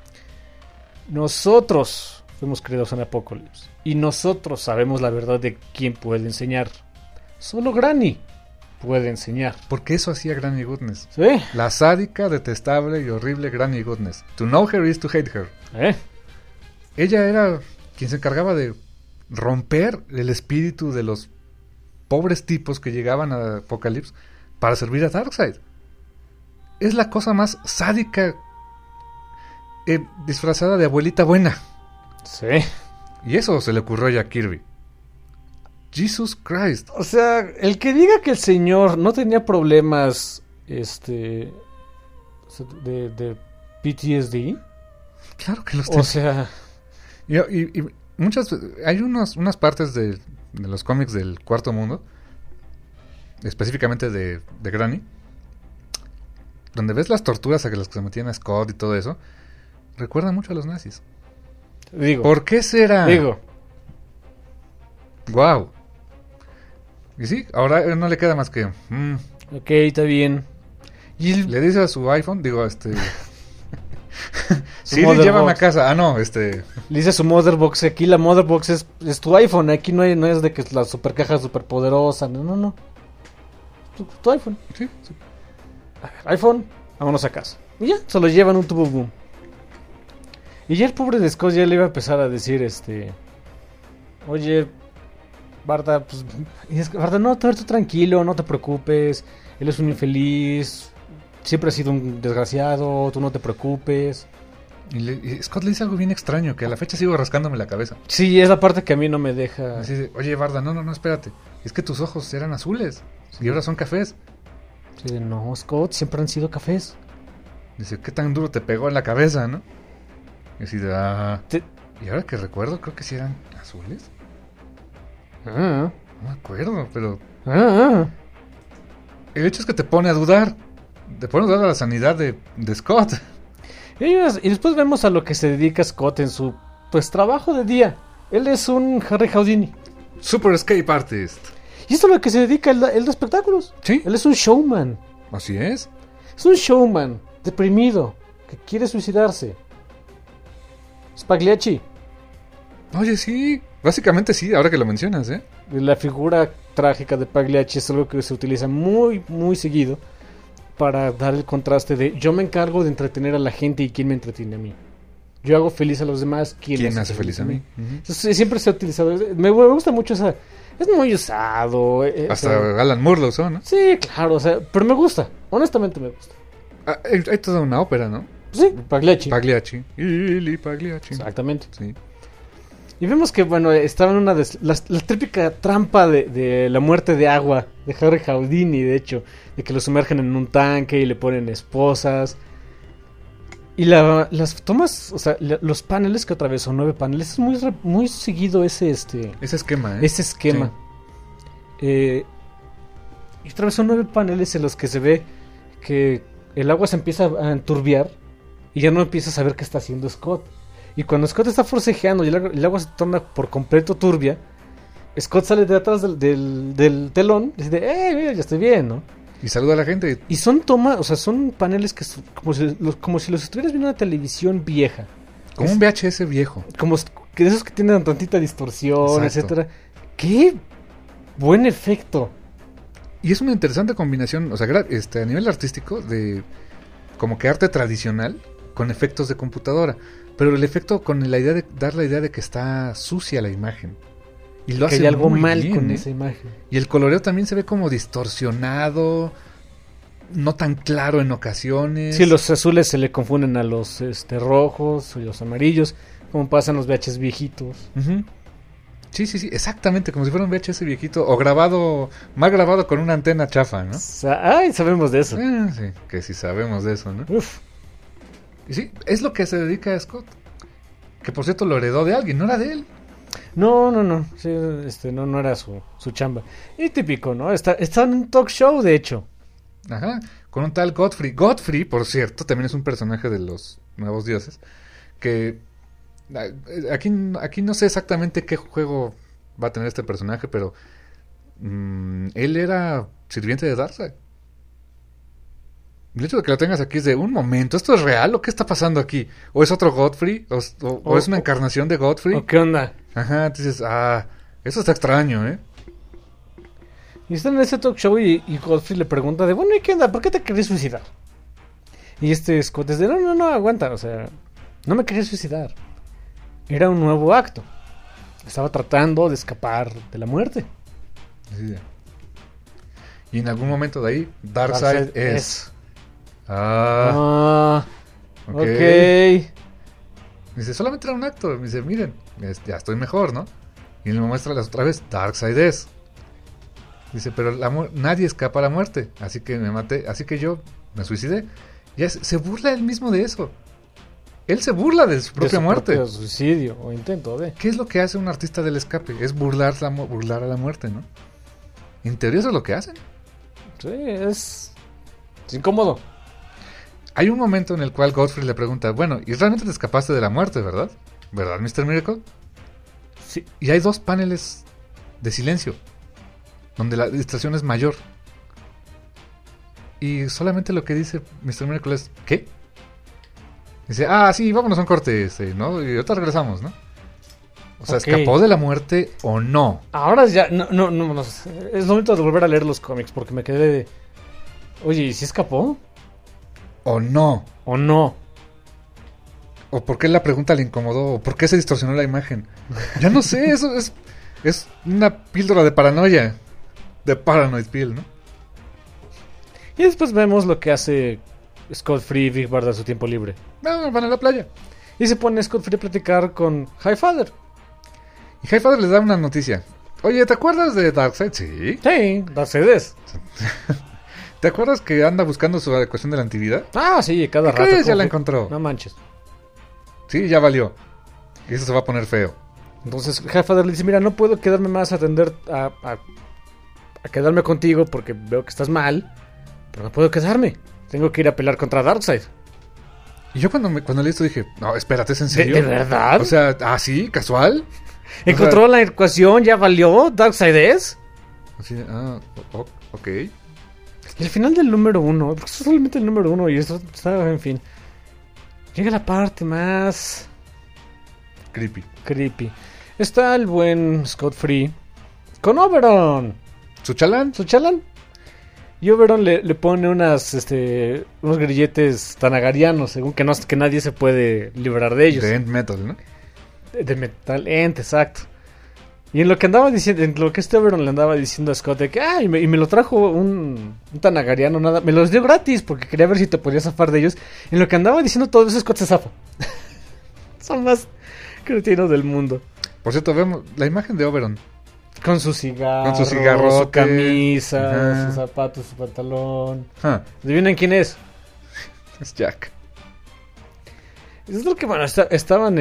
Nosotros fuimos criados en Apocalypse. Y nosotros sabemos la verdad de quién puede enseñar. Solo Granny puede enseñar. Porque eso hacía Granny Goodness. Sí. La sádica, detestable y horrible Granny Goodness. To know her is to hate her. Ella era quien se encargaba de romper el espíritu de los pobres tipos que llegaban a Apocalypse para servir a Darkseid. Es la cosa más sádica disfrazada de abuelita buena. Sí. Y eso se le ocurrió a Jack Kirby. Jesus Christ. O sea, el que diga que el señor no tenía problemas de PTSD. Claro que los tenía. O sea, y muchas hay unas partes de los cómics del Cuarto Mundo, específicamente de Granny, donde ves las torturas a las que se metían a Scott y todo eso. Recuerda mucho a los nazis. digo. ¿Por qué será? Digo. Wow. Y sí, ahora no le queda más que... Ok, está bien. Le dice a su iPhone, Siri, Motherbox. llévame a casa. Ah, no, Le dice su Motherbox, aquí la Motherbox es tu iPhone, aquí no es de que es la super caja super poderosa, no. Tu iPhone. Sí. A ver, iPhone, vámonos a casa. Y ya, se lo llevan un tubo boom. Y ya el pobre de Scott ya le iba a empezar a decir, oye, Barda, pues, Barda, no, tú tranquilo, no te preocupes, él es un infeliz, siempre ha sido un desgraciado, tú no te preocupes. Y Scott le dice algo bien extraño, que a la fecha sigo rascándome la cabeza. Sí, es la parte que a mí no me deja. Así de, oye, Barda, no, espérate. Es que tus ojos eran azules y ahora son cafés. Sí, no, Scott, siempre han sido cafés. Dice, ¿qué tan duro te pegó en la cabeza, no? Y así de, Y ahora que recuerdo, creo que sí eran azules. Ah, No me acuerdo, pero ah. el hecho es que te pone a dudar. Te pone a dudar a la sanidad de Scott. Y después vemos a lo que se dedica Scott en su trabajo de día. Él es un Harry Houdini. Super Escape Artist. Y esto es a lo que se dedica el de espectáculos. Sí, Él es un showman. así es. Es un showman deprimido que quiere suicidarse. Spagliacci, Oye, sí. Básicamente sí, ahora que lo mencionas, ¿eh? la figura trágica de Pagliacci es algo que se utiliza muy, muy seguido para dar el contraste de yo me encargo de entretener a la gente y quién me entretiene a mí. Yo hago feliz a los demás, ¿Quién me hace feliz a mí? Ujú. Entonces, siempre se ha utilizado. Me gusta mucho esa. Es muy usado. Hasta Alan Moore lo usó, ¿no? Sí, claro, pero me gusta. Honestamente me gusta. Hay toda una ópera, ¿no? Sí, Pagliacci. Pagliacci. Ili Pagliacci. Exactamente. Sí. Y vemos que, bueno, estaba en una de la típica trampa de la muerte de agua de Harry Houdini, de hecho, de que lo sumergen en un tanque y le ponen esposas. Y las tomas, o sea, los paneles, que otra vez son 9 paneles, es muy seguido ese esquema, ¿eh? ese esquema. Y otra vez son 9 paneles en los que se ve que el agua se empieza a enturbiar y ya no empiezas a ver qué está haciendo Scott. Y cuando Scott está forcejeando y el agua se torna por completo turbia, Scott sale de atrás del telón y dice, mira, ya estoy bien, ¿no? Y saluda a la gente. Y son son paneles que como si los estuvieras viendo en una televisión vieja. Como un VHS viejo. Como que de esos que tienen tantita distorsión, Exacto. etcétera. ¡Qué buen efecto! Y es una interesante combinación, o sea, a nivel artístico, de como que arte tradicional con efectos de computadora. Pero el efecto con la idea de dar la idea de que está sucia la imagen. Y lo Que hace hay algo muy mal bien, con ¿eh? esa imagen. Y el coloreo también se ve como distorsionado, no tan claro en ocasiones. Sí, los azules se le confunden a los rojos y los amarillos, como pasan los VHS viejitos. Ujú. Sí, exactamente, como si fuera un VHS viejito o mal grabado con una antena chafa, ¿no? Ay, sabemos de eso. Sí, que sí sabemos de eso, ¿no? Uf. Y sí, es lo que se dedica a Scott. Que por cierto lo heredó de alguien, no era de él. No. Sí, no era su chamba. Y típico, ¿no? Está en un talk show, de hecho. Ajá, con un tal Godfrey. Godfrey, por cierto, también es un personaje de los Nuevos Dioses. Que aquí no sé exactamente qué juego va a tener este personaje, pero él era sirviente de Darkseid. El hecho de que lo tengas aquí es de un momento, ¿esto es real o qué está pasando aquí? ¿O es otro Godfrey? ¿O es una encarnación de Godfrey? ¿O qué onda? Ajá, dices, eso está extraño, ¿eh? Y están en ese talk show y Godfrey le pregunta de, bueno, ¿y qué onda? ¿Por qué te querías suicidar? Y Scott es de, no, aguanta, o sea, no me quería suicidar. Era un nuevo acto. Estaba tratando de escapar de la muerte. Así de. Y en algún momento de ahí, Darkseid es. Ok. Dice, solamente era un acto. Me dice, miren, ya estoy mejor, ¿no? Y le muestra otra vez, Darkseid es. Dice, pero nadie escapa a la muerte. Así que me maté, así que yo me suicidé. Y se burla él mismo de eso. Él se burla de su propia muerte. Propio suicidio o intento de. ¿Qué es lo que hace un artista del escape? Es burlar a la muerte, ¿no? En teoría eso es lo que hacen. Sí, es incómodo. Hay un momento en el cual Godfrey le pregunta, bueno, ¿y realmente te escapaste de la muerte, verdad? ¿Verdad, Mr. Miracle? Sí. Y hay 2 paneles de silencio, donde la distracción es mayor. Y solamente lo que dice Mr. Miracle es, ¿qué? Dice, sí, vámonos a un corte, ¿no? Y ahorita regresamos, ¿no? O sea, Ok. ¿escapó de la muerte o no? Ahora ya, no sé. Es momento de volver a leer los cómics porque me quedé de... Oye, ¿y si escapó? ¿O no? ¿O no? ¿O por qué la pregunta le incomodó? ¿O por qué se distorsionó la imagen? Ya no sé, eso es una píldora de paranoia. De Paranoid Pill, ¿no? Y después vemos lo que hace Scott Free y Big Bird a su tiempo libre. No, van a la playa. Y se pone Scott Free a platicar con Highfather. Y Highfather les da una noticia. Oye, ¿te acuerdas de Darkseid? Sí. Sí, Darkseid. ¿Te acuerdas que anda buscando su ecuación de la antivida? Sí, cada ¿Qué rato. crees? Ya como la que- encontró. No manches. Sí, ya valió. Y eso se va a poner feo. Entonces Highfather le dice, mira, no puedo quedarme más a atender a quedarme contigo porque veo que estás mal. Pero no puedo quedarme. Tengo que ir a pelear contra Darkseid. Y yo cuando leí esto dije, no, espérate, ¿es en serio? ¿De verdad? O sea, sí, casual. ¿Encontró la ecuación? ¿Ya valió? ¿Darkseid es? Así, ok. Y al final del número 1, porque esto es solamente el número 1 y esto está, en fin. Llega la parte más Creepy. creepy. Está el buen Scott Free con Oberon, ¿Su chalán? su chalán. Y Oberon le pone unos grilletes tanagarianos, según que nadie se puede librar de ellos. De End Metal, ¿no? De metal ente, exacto. Y en lo que andaba diciendo, en lo que este Oberon le andaba diciendo a Scott de que, y me lo trajo un tanagariano, nada, me los dio gratis porque quería ver si te podías zafar de ellos. En lo que andaba diciendo todo eso, Scott se zafa. Son más cretinos del mundo. Por cierto, vemos la imagen de Oberon. Con su cigarro, Con su cigarrote. su camisa, Ajá. sus zapatos, su pantalón. ¿Adivinen ¿Adivinen quién es? Es Jack. Es lo que, bueno, estaban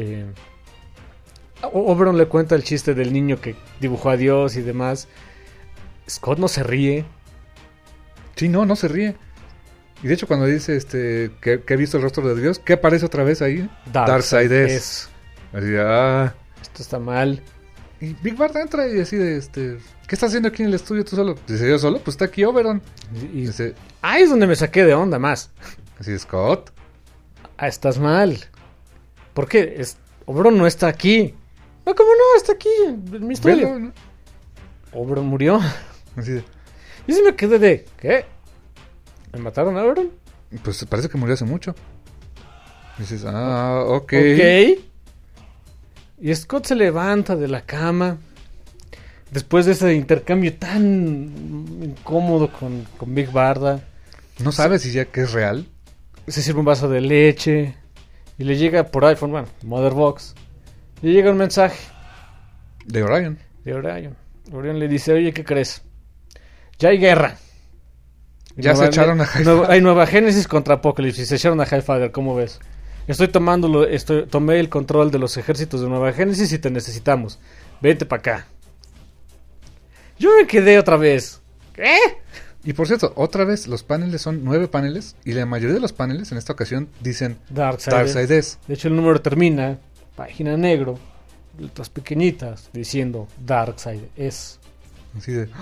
Oberon le cuenta el chiste del niño que dibujó a Dios y demás. Scott no se ríe. Sí, no se ríe. Y de hecho cuando dice que ha visto el rostro de Dios, ¿qué aparece otra vez ahí? Darkseid es. Así, Esto está mal. Y Big Bart entra y así de, ¿qué estás haciendo aquí en el estudio tú solo? Dice, ¿yo solo? Pues está aquí Oberon. Y Dice, ahí es donde me saqué de onda más. así, Scott. Estás mal. ¿Por qué? Oberon no está aquí. No, ¿cómo no? Está aquí en mi estudio. Velo, ¿no? Oberon murió. Así de, Y sí me quedé de... ¿Qué? ¿Me mataron a Oberon? pues parece que murió hace mucho. Dices, ok. Ok. Y Scott se levanta de la cama. Después de ese intercambio tan incómodo con Big Barda. No sabes si ya que es real. Se sirve un vaso de leche. Y le llega por iPhone, bueno, Motherbox. Le llega un mensaje De Orion. de Orion. Orion le dice, oye, ¿qué crees? Ya hay guerra. Y Ya se echaron a Highfather. Hay Nueva Génesis contra Apocalipsis. Se echaron a Highfather, ¿cómo ves? Tomé el control de los ejércitos de Nueva Génesis y te necesitamos. Vente para acá. Yo me quedé otra vez. ¿Qué? Y por cierto, otra vez los paneles son 9 paneles y la mayoría de los paneles en esta ocasión dicen Darkseid es. De hecho, el número termina, página negro, letras pequeñitas, diciendo Darkseid es. Así de,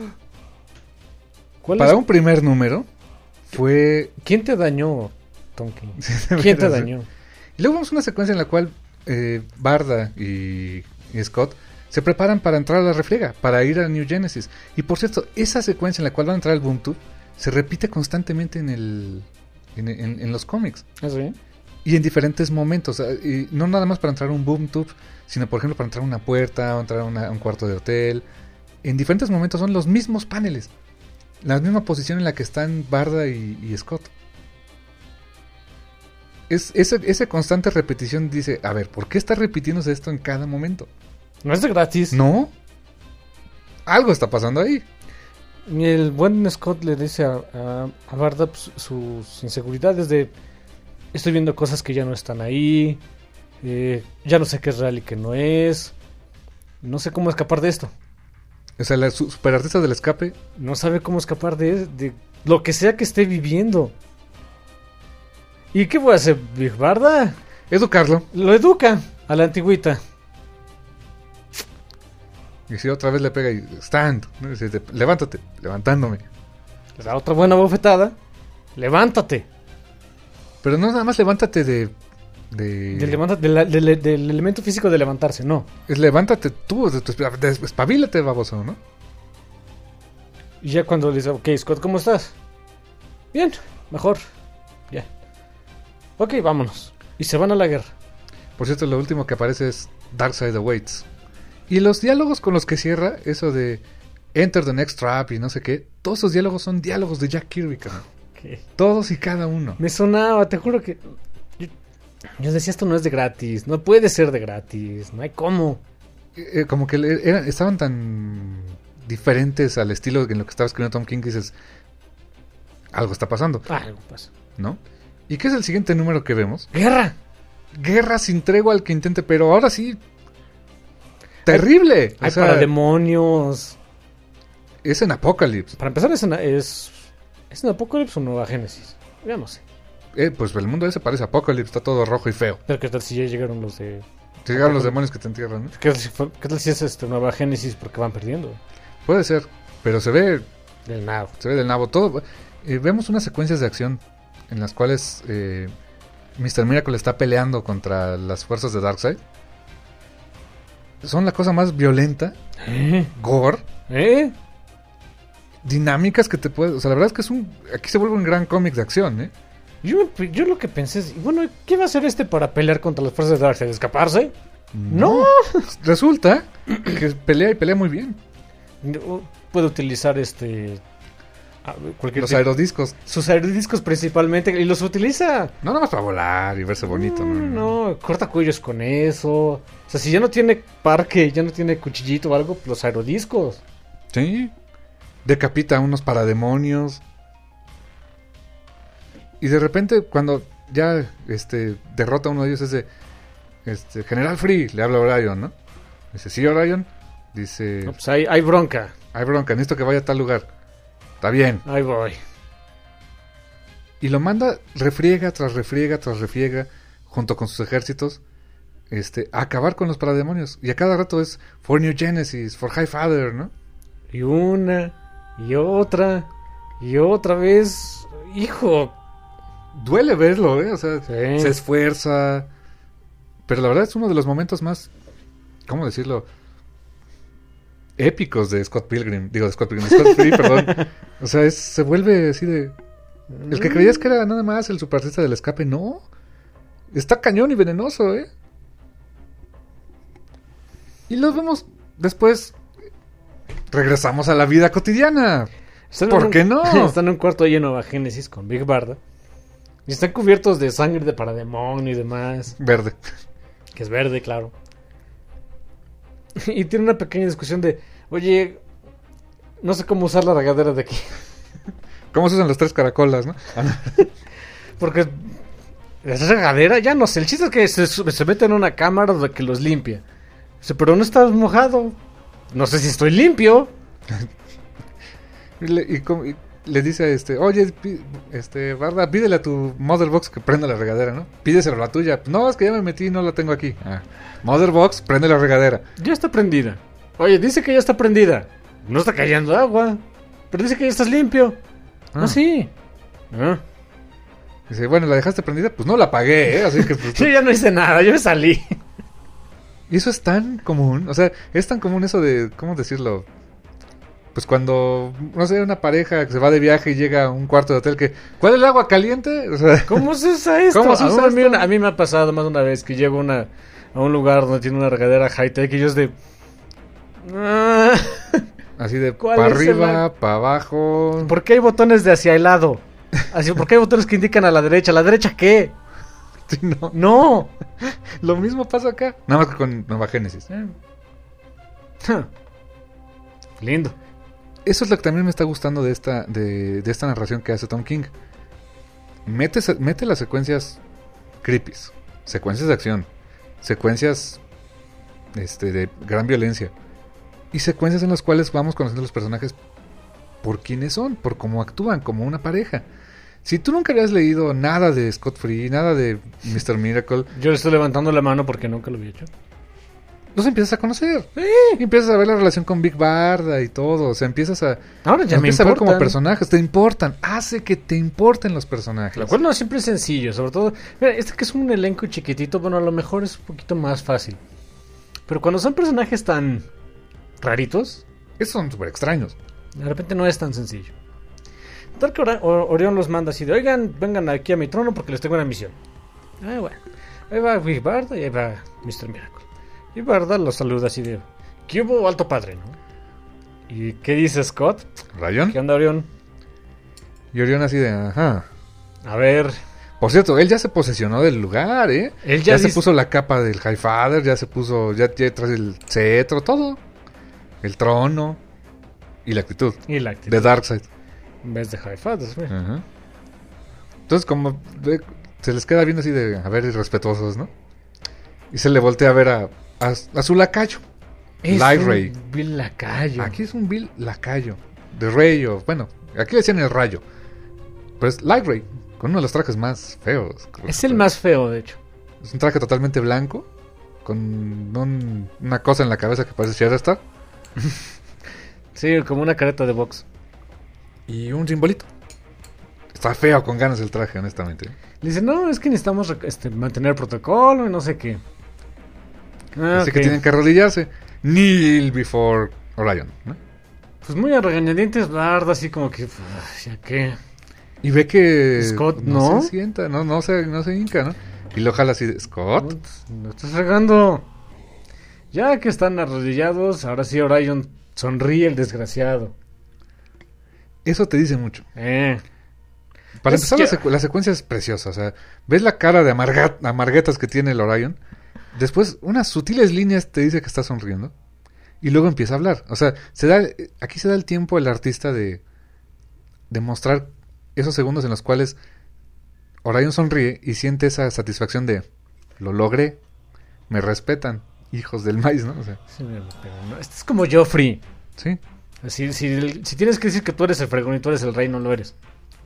¿Cuál para es? un primer número fue... ¿Quién te dañó, Tonkin? ¿Quién te dañó? Y luego vemos una secuencia en la cual Barda y Scott se preparan para entrar a la refriega, para ir a New Genesis. Y por cierto, esa secuencia en la cual van a entrar al Boom Tube se repite constantemente en los cómics. ¿Ah, sí? Y en diferentes momentos. Y no nada más para entrar a un Boom Tube, sino por ejemplo para entrar a una puerta o entrar a un cuarto de hotel. En diferentes momentos son los mismos paneles. La misma posición en la que están Barda y Scott. Esa constante repetición dice, a ver, ¿por qué está repitiéndose esto en cada momento? No es de gratis. ¿No? Algo está pasando ahí. Y el buen Scott le dice a Barda pues, sus inseguridades de... Estoy viendo cosas que ya no están ahí. Ya no sé qué es real y qué no es. No sé cómo escapar de esto. O sea, la superartista del escape. No sabe cómo escapar de lo que sea que esté viviendo. ¿Y qué voy a hacer, Big Barda? Educarlo. Lo educa a la antigüita. Y si otra vez le pega y stand, ¿no? Dice, levántate, levantándome. Le da otra buena bofetada. Levántate. Pero no nada más levántate Del elemento físico de levantarse, no. levántate tú, espabilate, baboso, ¿no? Y ya cuando le dice, ok, Scott, ¿cómo estás? Bien, mejor. Ya. Ok, vámonos. Y se van a la guerra. Por cierto, lo último que aparece es Darkseid Awaits. Y los diálogos con los que cierra, eso de Enter the Next Trap y no sé qué, todos esos diálogos son diálogos de Jack Kirby, cabrón. ¿Qué? Todos y cada uno. Me sonaba, te juro que... Yo decía, esto no es de gratis. No puede ser de gratis. No hay cómo. Como que estaban tan diferentes al estilo en lo que estaba escribiendo Tom King que dices, algo está pasando, Algo pasa. ¿no? ¿Y qué es el siguiente número que vemos? ¡Guerra! Guerra sin tregua al que intente, pero ahora sí, terrible. Hay para demonios. Es en Apocalypse. Para empezar, ¿es en Apocalypse o Nueva Génesis? Ya no sé. Pues el mundo ese parece Apocalypse, está todo rojo y feo. Pero ¿qué tal si ya llegaron los de... Llegaron los demonios que te entierran, ¿no? ¿Qué tal si es Nueva Génesis porque van perdiendo? Puede ser, pero se ve Del nabo. del nabo todo. Vemos unas secuencias de acción en las cuales Mr. Miracle está peleando contra las fuerzas de Darkseid. Son la cosa más violenta, gore, dinámicas que te puede... O sea, la verdad es que aquí se vuelve un gran cómic de acción, ¿eh? Yo lo que pensé es, bueno, ¿qué va a hacer para pelear contra las fuerzas de Darkseid? ¿Escaparse? No. Resulta que pelea y pelea muy bien. Puede utilizar Los aerodiscos. sus aerodiscos principalmente, y los utiliza. No nada más para volar y verse bonito, ¿no? No, corta cuellos con eso. O sea, si ya no tiene parque, ya no tiene cuchillito o algo, los aerodiscos. Sí. Decapita a unos parademonios. Y de repente, cuando ya derrota a uno de ellos, es de General Free, le habla a Orion, ¿no? Dice, sí, Orion. Dice, No, pues hay bronca. hay bronca, necesito que vaya a tal lugar. Está bien. Ahí voy. Y lo manda refriega tras refriega tras refriega, junto con sus ejércitos, a acabar con los parademonios. Y a cada rato es For New Genesis, For High Father, ¿no? Y una, y otra vez. Hijo. Duele verlo, ¿eh? O sea, Sí. se esfuerza. Pero la verdad es uno de los momentos más, ¿cómo decirlo? Épicos de Scott Pilgrim. Digo, de Scott Free, perdón. O sea, se vuelve así de... El que creías que era nada más el superartista del escape, no. Está cañón y venenoso, ¿eh? Y los vemos después. Regresamos a la vida cotidiana. ¿Por qué no? Están en un cuarto ahí en Nueva Génesis con Big Barda. Y están cubiertos de sangre de parademonio y demás. Verde. Que es verde, claro. Y tiene una pequeña discusión de, oye, no sé cómo usar la regadera de aquí. ¿Cómo se usan los 3 caracolas, no? Porque es regadera, ya no sé. El chiste es que se mete en una cámara de que los limpia. Dice, pero no estás mojado. No sé si estoy limpio. Y le dice oye, Barda, pídele a tu Motherbox que prenda la regadera, ¿no? Pídeselo a la tuya. No, es que ya me metí y no la tengo aquí. Motherbox, prende la regadera. Ya está prendida. Oye, dice que ya está prendida. No está cayendo agua. Pero dice que ya estás limpio. Ah, sí. Dice, bueno, ¿la dejaste prendida? Pues no la apagué, ¿eh? Así que... Pues, Yo ya no hice nada, yo me salí. Y eso es tan común. O sea, es tan común eso de... ¿Cómo decirlo? Pues cuando, no sé, una pareja que se va de viaje y llega a un cuarto de hotel que... ¿Cuál es el agua caliente? O sea, ¿Cómo se usa esto? ¿Cómo se usa esto? A mí me ha pasado más de una vez que llego a un lugar donde tiene una regadera high-tech y yo es de... así de ¿Cuál para es arriba, para abajo. ¿Por qué hay botones de hacia el lado? Así, ¿por qué hay botones que indican a la derecha? ¿A la derecha qué? Sí, no. No. Lo mismo pasa acá. Nada más que con Nueva Génesis. Lindo. Eso es lo que también me está gustando de esta narración que hace Tom King. Mete las secuencias creepies, secuencias de acción, secuencias de gran violencia y secuencias en las cuales vamos conociendo a los personajes por quiénes son, por cómo actúan, como una pareja. Si tú nunca habías leído nada de Scott Free, nada de Mr. Miracle... Yo le estoy levantando la mano porque nunca lo había hecho. los empiezas a conocer. Y empiezas a ver la relación con Big Barda y todo. O sea, empiezas a... Ahora ya me empiezas a ver como importan. personajes. Te importan. Hace que te importen los personajes. Lo cual no siempre es sencillo, sobre todo... Mira, este que es un elenco chiquitito, bueno, a lo mejor es un poquito más fácil. Pero cuando son personajes tan raritos, Esos son súper extraños. de repente no es tan sencillo. Tal que Orión los manda así de, oigan, vengan aquí a mi trono porque les tengo una misión. Ah, bueno. Ahí va Big Barda y ahí va Mr. Miracle. Y Barda los saluda así de, ¿qué hubo, alto padre, no? ¿Y qué dice Scott? ¿Rayón? ¿Qué onda, Orión? Y Orión así de... Ajá. A ver... Por cierto, él ya se posesionó del lugar, ¿eh? Él Ya ya se dice- puso la capa del Highfather, ya se puso... Ya trae el cetro, todo. El trono. Y la actitud. Y la actitud. De Darkseid. En vez de High Fathers, güey. Ajá. Entonces, como... se les queda viendo así de... A ver, irrespetuosos, ¿no? Y se le voltea a ver a su lacayo. Es Light un Ray. Bill Lacayo. Aquí es un Bill lacayo. De Rayo. Bueno, aquí le decían el rayo. Pero es Light Ray. Con uno de los trajes más feos. Es el más feo, de hecho. Es un traje totalmente blanco. Con una cosa en la cabeza que parece Shatterstar. Sí, como una careta de box. Y un simbolito. Está feo con ganas el traje, honestamente. Le dice, no, es que necesitamos mantener protocolo y no sé qué. Ah, Así ok. que tienen que arrodillarse. Kneel before Orion, ¿no? Pues muy a regañadientes, Barda, así como que, ya que... Y ve que Scott, no ¿no? se sienta, no se hinca, ¿no? Y lo jala así de Scott. No estás regando. Ya que están arrodillados, ahora sí Orion sonríe el desgraciado. Eso te dice mucho. Para Es empezar, que- la secuencia es preciosa. O sea, ves la cara de amarguetas que tiene el Orion. Después, unas sutiles líneas te dice que está sonriendo. Y luego empieza a hablar. O sea, aquí se da el tiempo al artista de mostrar esos segundos en los cuales Orion sonríe y siente esa satisfacción de lo logré, me respetan, hijos del maíz, ¿no? O sea, Sí, pero no, este es como Joffrey. sí. Así, si tienes que decir que tú eres el fregón y tú eres el rey, no lo eres.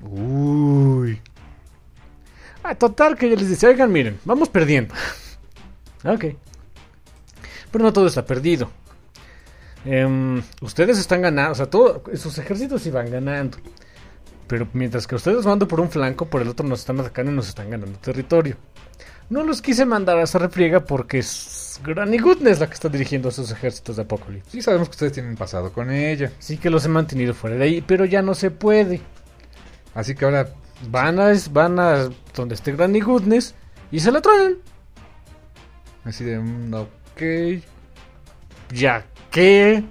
Uy. Total, que ella les dice, oigan, miren, vamos perdiendo. Ok. Pero no todo está perdido. Ustedes están ganando, o sea, sus ejércitos iban ganando. Pero mientras que ustedes van por un flanco, por el otro nos están atacando y nos están ganando territorio. No los quise mandar a esa refriega porque es Granny Goodness la que está dirigiendo a sus ejércitos de Apocalipsis. Sí sabemos que ustedes tienen pasado con ella. Así que los he mantenido fuera de ahí, pero ya no se puede. Así que ahora Van a donde esté Granny Goodness y se la traen. así de ok. Ya que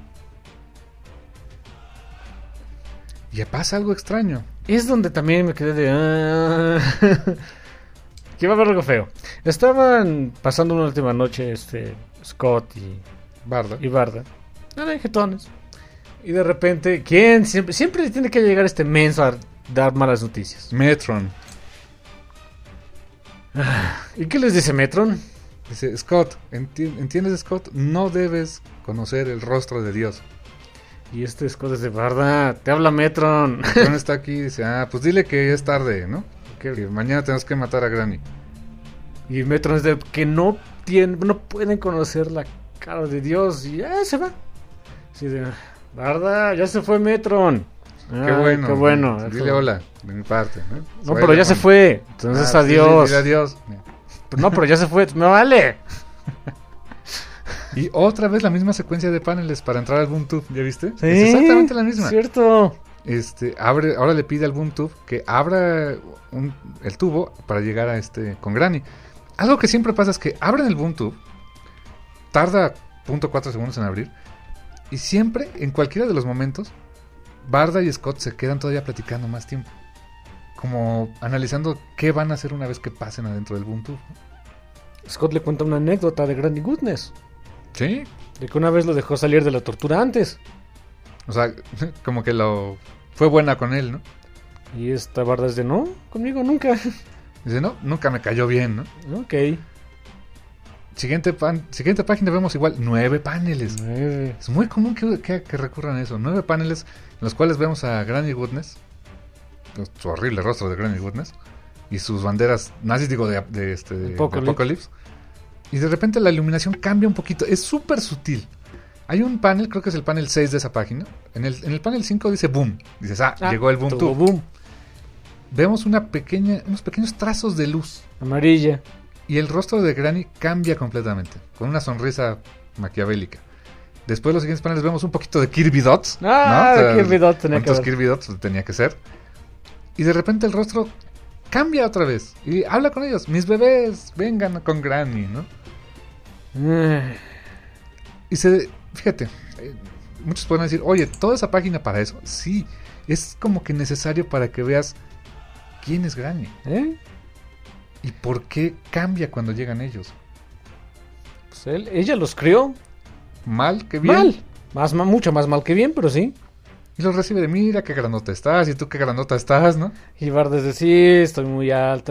Ya pasa algo extraño. es donde también me quedé de... que va a haber algo feo. Estaban pasando una última noche Scott Barda. y Barda. Eran jetones. Y de repente, ¿quién? Siempre tiene que llegar este menso a dar malas noticias. Metron. ¿Y qué les dice Metron? Dice, Scott, ¿entiendes, Scott? No debes conocer el rostro de Dios. Y Scott es de Barda, te habla Metron. Metron está aquí y dice, pues dile que es tarde, ¿no? Que mañana tenemos que matar a Granny. Y Metron es de que no pueden conocer la cara de Dios. Y ya se va. Así de, Barda, ya se fue Metron. Qué bueno. Qué bueno. Dile hola, de mi parte, ¿no? No, pero ya se fue. Entonces adiós. Dile adiós. No, pero ya se fue. Me vale. Y otra vez la misma secuencia de paneles para entrar al BoomTube, ¿ya viste? Sí, Es exactamente la misma. Cierto. Ahora le pide al BoomTube que abra el tubo para llegar a con Granny. Algo que siempre pasa es que abren el BoomTube, tarda 0.4 segundos en abrir, y siempre, en cualquiera de los momentos, Barda y Scott se quedan todavía platicando más tiempo. Como analizando qué van a hacer una vez que pasen adentro del BoomTube. Scott le cuenta una anécdota de Granny Goodness. Sí. De que una vez lo dejó salir de la tortura antes. O sea, como que fue buena con él, ¿no? Y esta Barda es de no, conmigo nunca. Dice, no, nunca me cayó bien, ¿no? Ok. Siguiente página vemos igual 9 paneles. 9. Es muy común que recurran a eso. 9 paneles en los cuales vemos a Granny Goodness, su horrible rostro de Granny Goodness, y sus banderas nazis, digo, de Apocalypse. Apocalypse, Y de repente la iluminación cambia un poquito. Es súper sutil. Hay un panel, creo que es el panel 6 de esa página. En el panel 5 dice boom. Dices, llegó el boom tuvo tube. boom. Vemos unos pequeños trazos de luz. Amarilla. Y el rostro de Granny cambia completamente. Con una sonrisa maquiavélica. Después los siguientes paneles vemos un poquito de Kirby Dots. Kirby Dots tenía que ¿cuántos ver. Kirby Dots tenía que ser? Y de repente el rostro cambia otra vez. Y habla con ellos. Mis bebés, vengan con Granny, ¿no? Y fíjate, muchos pueden decir, oye, toda esa página para eso. Sí, es como que necesario para que veas quién es Granny. Y por qué cambia cuando llegan ellos. Pues ella los crió. Mal, que bien. Mal. Mucho más mal que bien, pero sí. Y los recibe de, mira qué grandota estás, y tú qué grandota estás, ¿no? Y Barda dice, sí, estoy muy alta.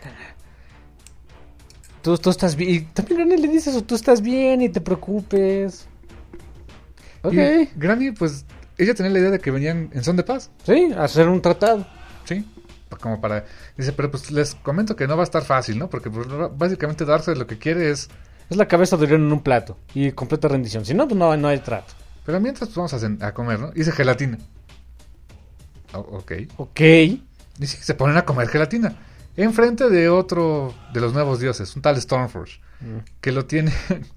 Tú estás bien. Y también Granny le dice eso, tú estás bien y te preocupes. Ok. Y Granny, pues, ella tenía la idea de que venían en son de paz. Sí, a hacer un tratado. Sí, como para... Dice, pero pues les comento que no va a estar fácil, ¿no? Porque pues, básicamente darse lo que quiere es... Es la cabeza de león en un plato y completa rendición. Si no, pues no hay trato. Pero mientras pues, vamos a comer, ¿no? Dice gelatina. Ok. Ok. Dice que se ponen a comer gelatina. Enfrente de otro de los nuevos dioses, un tal Stormforge. Que lo tienen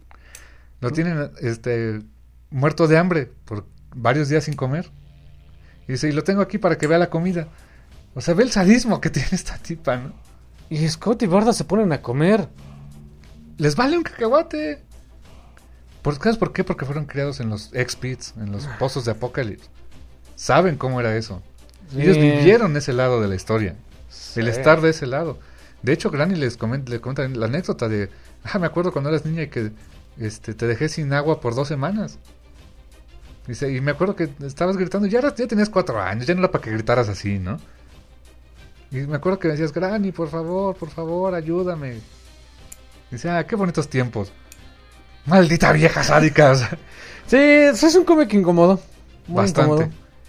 muerto de hambre por varios días sin comer. Y dice, y lo tengo aquí para que vea la comida. O sea, ve el sadismo que tiene esta tipa, ¿no? Y Scott y Barda se ponen a comer. Les vale un cacahuate. ¿Sabes por qué? Porque fueron criados en los X-Pits, en los pozos de Apocalipsis. Saben cómo era eso. Sí. Ellos vivieron ese lado de la historia. Sí. El estar de ese lado. De hecho, Granny le comenta la anécdota de... me acuerdo cuando eras niña y que te dejé sin agua por 2 semanas. Dice, y me acuerdo que estabas gritando, ya tenías 4 años, ya no era para que gritaras así, ¿no? Y me acuerdo que decías, Granny, por favor, ayúdame. Dice, qué bonitos tiempos. Maldita vieja sádica. O sea, Sí, es un cómic incómodo. Muy bastante. incómodo.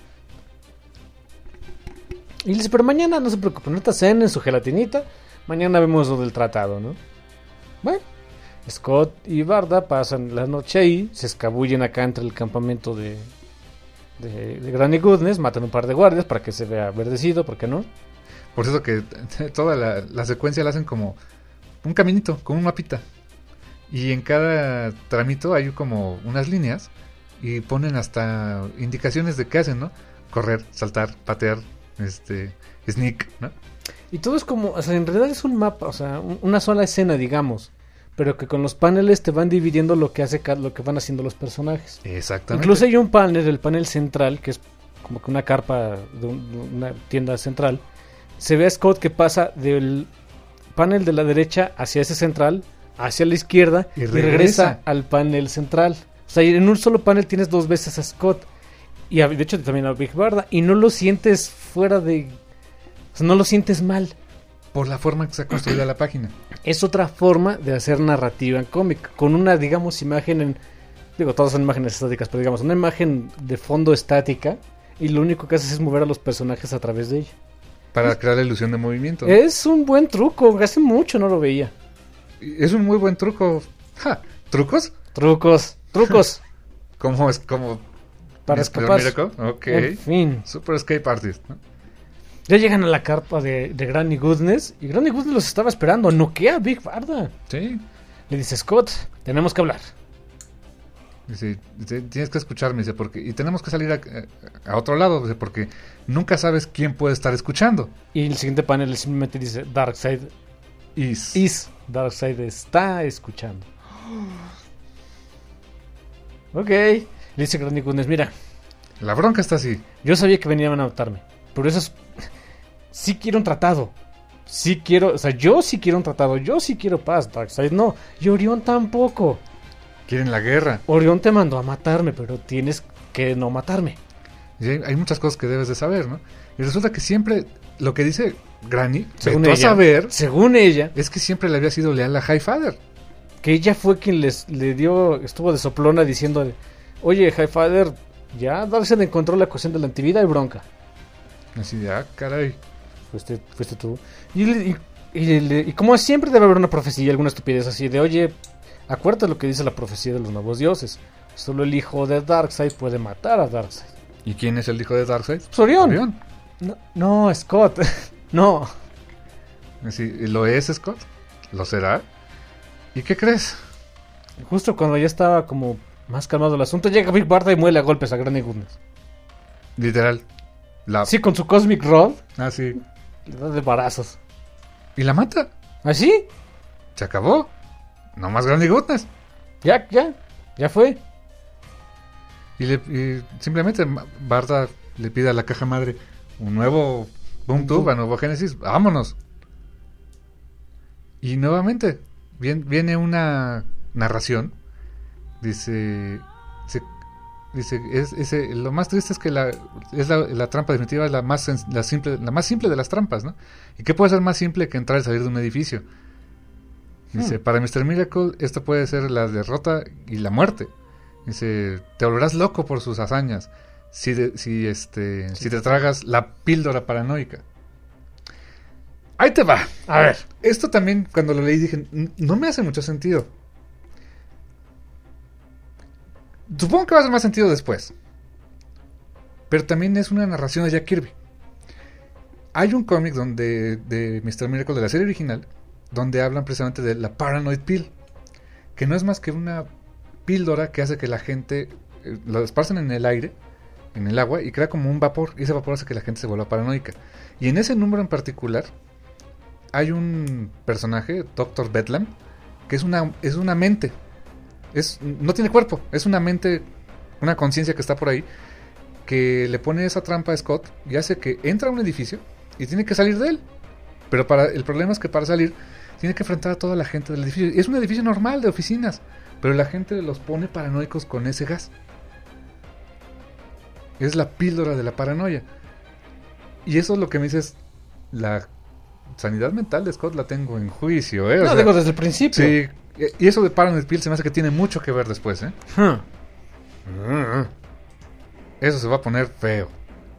Y le dice, pero mañana no se preocupen, ahorita cenen su gelatinita. Mañana vemos lo del tratado, ¿no? Bueno, Scott y Barda pasan la noche ahí, se escabullen acá entre el campamento de Granny Goodness, matan un par de guardias para que se vea verdecido, ¿por qué no? Por eso que toda la secuencia la hacen como un caminito, como un mapita. Y en cada tramito hay como unas líneas y ponen hasta indicaciones de qué hacen, ¿no? Correr, saltar, patear, sneak, ¿no? Y todo es como, o sea, en realidad es un mapa, o sea, una sola escena, digamos, pero que con los paneles te van dividiendo lo que van haciendo los personajes. Exactamente. Incluso hay un panel, el panel central, que es como que una carpa de una tienda central. Se ve a Scott que pasa del panel de la derecha hacia ese central, hacia la izquierda, y regresa al panel central. O sea, en un solo panel tienes 2 veces a Scott. Y de hecho también a Big Barda. Y no lo sientes fuera de... O sea, no lo sientes mal. Por la forma en que se ha construido la página. Es otra forma de hacer narrativa en cómic. Con una, digamos, imagen Digo, todas son imágenes estáticas, pero digamos, una imagen de fondo estática. Y lo único que haces es mover a los personajes a través de ella. Para crear la ilusión de movimiento. Es un buen truco. Hace mucho no lo veía. Es un muy buen truco. ¡Ja! ¿Trucos? Trucos. ¿Cómo es? ¿Cómo? Para escapar. Ok. En fin. Super Escape Artist, ¿no? Ya llegan a la carpa de Granny Goodness. Y Granny Goodness los estaba esperando. Noquea a Big Barda. Sí. Le dice, Scott, tenemos que hablar. Dice, tienes que escucharme, dice, y tenemos que salir a otro lado, dice, porque nunca sabes quién puede estar escuchando. Y el siguiente panel simplemente dice, Darkseid Darkseid está escuchando. Ok. Le dice Granny Goodness, mira, la bronca está así. yo sabía que venían a matarme, pero eso es... Sí quiero un tratado. Sí quiero, o sea, yo sí quiero un tratado. Yo sí quiero paz, Darkseid no. Y Orión tampoco. Quieren la guerra. Orión te mandó a matarme, pero tienes que no matarme. Y hay muchas cosas que debes de saber, ¿no? Y resulta que siempre lo que dice Granny, Según vete a ella, saber, según ella, es que siempre le había sido leal a Highfather. que ella fue quien le dio, estuvo de soplona diciéndole, oye, Highfather, ya Darkseid encontró la cuestión de la antivida y bronca. Así de, caray. Fuiste tú. Y como siempre debe haber una profecía, alguna estupidez así de, oye, Acuérdate lo que dice la profecía de los nuevos dioses. Solo el hijo de Darkseid puede matar a Darkseid. ¿Y quién es el hijo de Darkseid? Pues Orión. No, Scott. No. Sí, ¿lo es Scott? ¿Lo será? ¿Y qué crees? Justo cuando ya estaba como más calmado el asunto, llega Big Barda y muele a golpes a Granny Goodness. Literal. Sí, con su Cosmic Rod. Ah, sí. Le da de barazos. ¿Y la mata? ¿Ah, sí? Se acabó. No más Granny Goodness. Ya fue. Y simplemente Barda le pide a la caja madre un nuevo Boom Tube, un nuevo Génesis. ¡Vámonos! Y nuevamente viene una narración. Dice, lo más triste es que la trampa definitiva es la más simple de las trampas, ¿no? ¿Y qué puede ser más simple que entrar y salir de un edificio? Dice, para Mr. Miracle esto puede ser la derrota y la muerte. Dice, te volverás loco por sus hazañas si te tragas la píldora paranoica. Ahí te va. A ver. Esto también cuando lo leí dije, no me hace mucho sentido. Supongo que va a hacer más sentido después. Pero también es una narración de Jack Kirby. Hay un cómic de Mr. Miracle de la serie original donde hablan precisamente de la Paranoid Pill, que no es más que una píldora que hace que la gente lo esparcen en el aire, en el agua, y crea como un vapor, y ese vapor hace que la gente se vuelva paranoica. Y en ese número en particular hay un personaje, Dr. Bedlam, que es una mente. No tiene cuerpo, es una mente, una conciencia que está por ahí, que le pone esa trampa a Scott y hace que entra a un edificio y tiene que salir de él. Pero el problema es que para salir tiene que enfrentar a toda la gente del edificio. Y es un edificio normal de oficinas, pero la gente los pone paranoicos con ese gas. Es la píldora de la paranoia. Y eso es lo que me dices, la sanidad mental de Scott la tengo en juicio, ¿eh? Digo desde el principio. Sí, y eso de Paranoid Pill se me hace que tiene mucho que ver después, ¿eh? Eso se va a poner feo.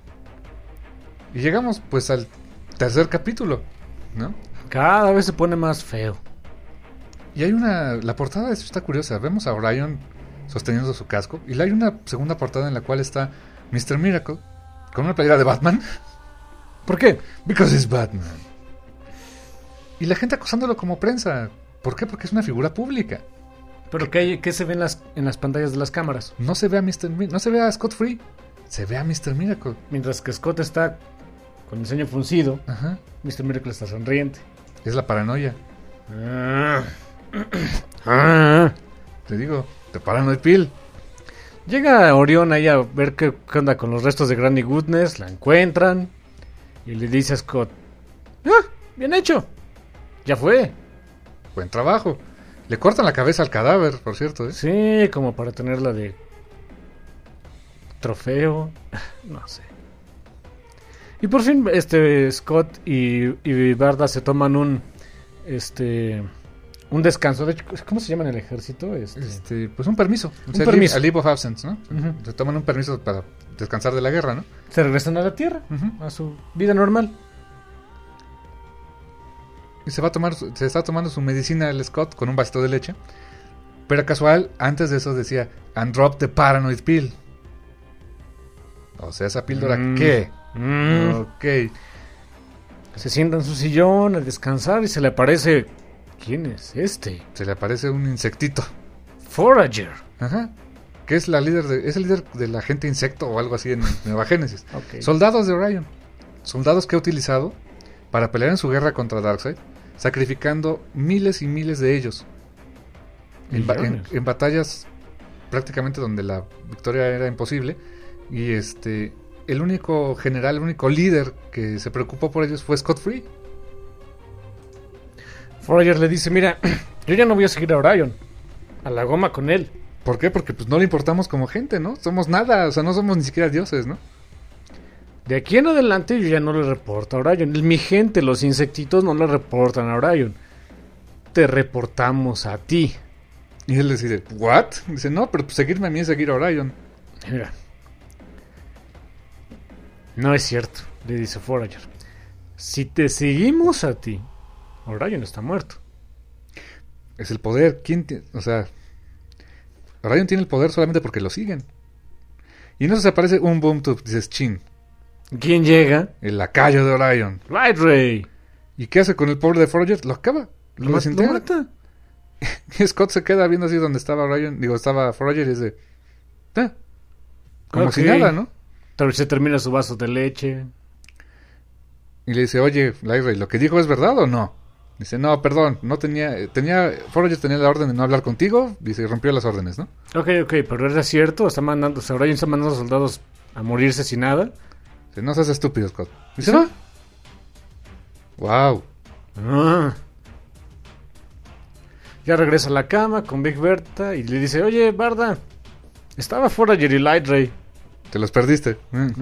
Y llegamos pues al tercer capítulo, ¿no? Cada vez se pone más feo. Y hay la portada está curiosa. Vemos a Orion sosteniendo su casco. Y hay una segunda portada en la cual está Mr. Miracle con una playera de Batman. ¿Por qué? Because it's Batman. Y la gente acosándolo como prensa. ¿Por qué? Porque es una figura pública. ¿Pero qué se ve en las pantallas de las cámaras? No se ve a Scott Free. Se ve a Mr. Miracle. Mientras que Scott está con el ceño fruncido. Ajá. Mr. Miracle está sonriente. Es la paranoia. Te digo, te Paranoid Pill. Llega Orión ahí a ver qué onda con los restos de Granny Goodness. La encuentran. Y le dice a Scott, bien hecho. Ya fue. Buen trabajo. Le cortan la cabeza al cadáver, por cierto, ¿eh? Sí, como para tenerla de trofeo. No sé. Y por fin Scott y Barda se toman un descanso. De hecho, ¿cómo se llama en el ejército? Pues un permiso. Un permiso. A leave of absence, ¿no? Uh-huh. Se toman un permiso para descansar de la guerra, ¿no? Se regresan a la Tierra, Uh-huh. a su vida normal. Y se está tomando su medicina el Scott con un vasito de leche. Pero casual, antes de eso decía, and drop the Paranoid Pill. O sea, esa píldora, ¿qué? Ok. Se sienta en su sillón a descansar y se le aparece... ¿Quién es este? Se le aparece un insectito. Forager. Ajá. Que es es el líder de la gente insecto o algo así en Nueva Génesis. Okay. Soldados de Orion. Soldados que ha utilizado para pelear en su guerra contra Darkseid, sacrificando miles y miles de ellos. En batallas prácticamente donde la victoria era imposible. Y el único general, el único líder que se preocupó por ellos fue Scott Free. Forager le dice, mira, yo ya no voy a seguir a Orion. A la goma con él. ¿Por qué? Porque pues no le importamos como gente, ¿no? Somos nada, o sea, no somos ni siquiera dioses, ¿no? De aquí en adelante yo ya no le reporto a Orion. Mi gente, los insectitos no le reportan a Orion. Te reportamos a ti. Y él decide, ¿what? Dice, no, pero pues seguirme a mí es seguir a Orion. Mira. No es cierto, le dice Forager. Si te seguimos a ti, Orion está muerto. Es el poder. O sea, Orion tiene el poder solamente porque lo siguen. Y en eso se aparece un Boom Tube. Dices, chin, ¿Quién llega? el lacayo de Orion. Light Ray. ¿Y qué hace con el pobre de Forager? Lo acaba. Lo Lo desintegra. mata. Y Scott se queda viendo así donde estaba Orion. Digo, estaba Forager y dice, como Ok. si nada, ¿no? Tal vez se termina su vaso de leche. Y le dice, oye, Lyra, ¿lo que dijo es verdad o no? Dice, no, perdón, no Forager tenía la orden de no hablar contigo. Dice, y rompió las órdenes, ¿no? Ok, pero era cierto. Está mandando, o sea, Orion está mandando soldados a morirse sin nada. Dice, no seas estúpido, Scott. Y se ¿Sí? va. Wow. Ah. Ya regresa a la cama con Big Bertha y le dice, oye, Barda, estaba Forager y Light Ray. Te los perdiste.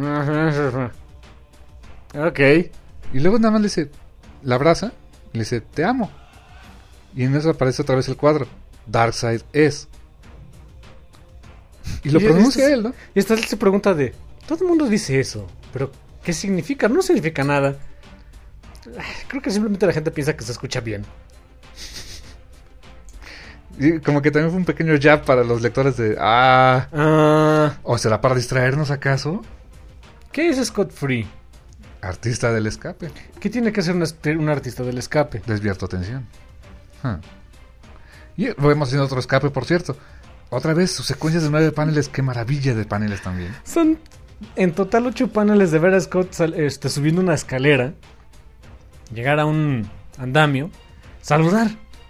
Ok. Y luego nada más le dice, la abraza, y le dice, te amo. Y en eso aparece otra vez el cuadro. Darkseid es. Y lo Y pronuncia él, ¿no? Y esta se pregunta de, todo el mundo dice eso, pero ¿qué significa? No significa nada. Creo que simplemente la gente piensa que se escucha bien. Y como que también fue un pequeño jab para los lectores de, ¿o será para distraernos acaso? ¿Qué es Scott Free? Artista del escape. ¿Qué tiene que hacer un artista del escape? Desviar tu atención. Y vemos haciendo otro escape, por cierto. Otra vez, sus secuencias de 9 paneles. Qué maravilla de paneles también. Son en total 8 paneles de ver a Scott subiendo una escalera, llegar a un andamio, saludar.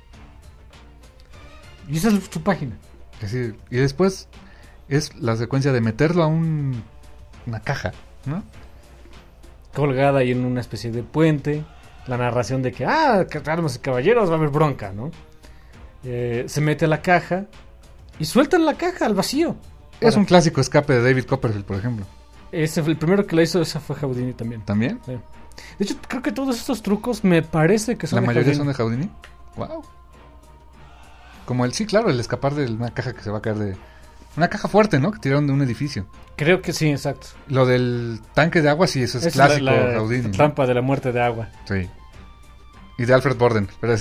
Y esa es su página. Así, y después es la secuencia de meterlo a una caja, ¿no? Colgada ahí en una especie de puente. La narración de que, damas y caballeros, va a haber bronca, ¿no? Se mete a la caja y sueltan la caja al vacío. Es un clásico escape de David Copperfield, por ejemplo. Ese fue el primero que lo hizo, esa fue Houdini también. ¿También? Sí. De hecho, creo que todos estos trucos me parece que son ¿La de mayoría Houdini. son de Houdini? Wow. Como sí, claro, el escapar de una caja que se va a caer de... Una caja fuerte, ¿no? Que tiraron de un edificio. Creo que sí, exacto. Lo del tanque de agua, sí, eso es Es clásico la Houdini, ¿no? trampa de la muerte de agua. Sí. Y de Alfred Borden, pero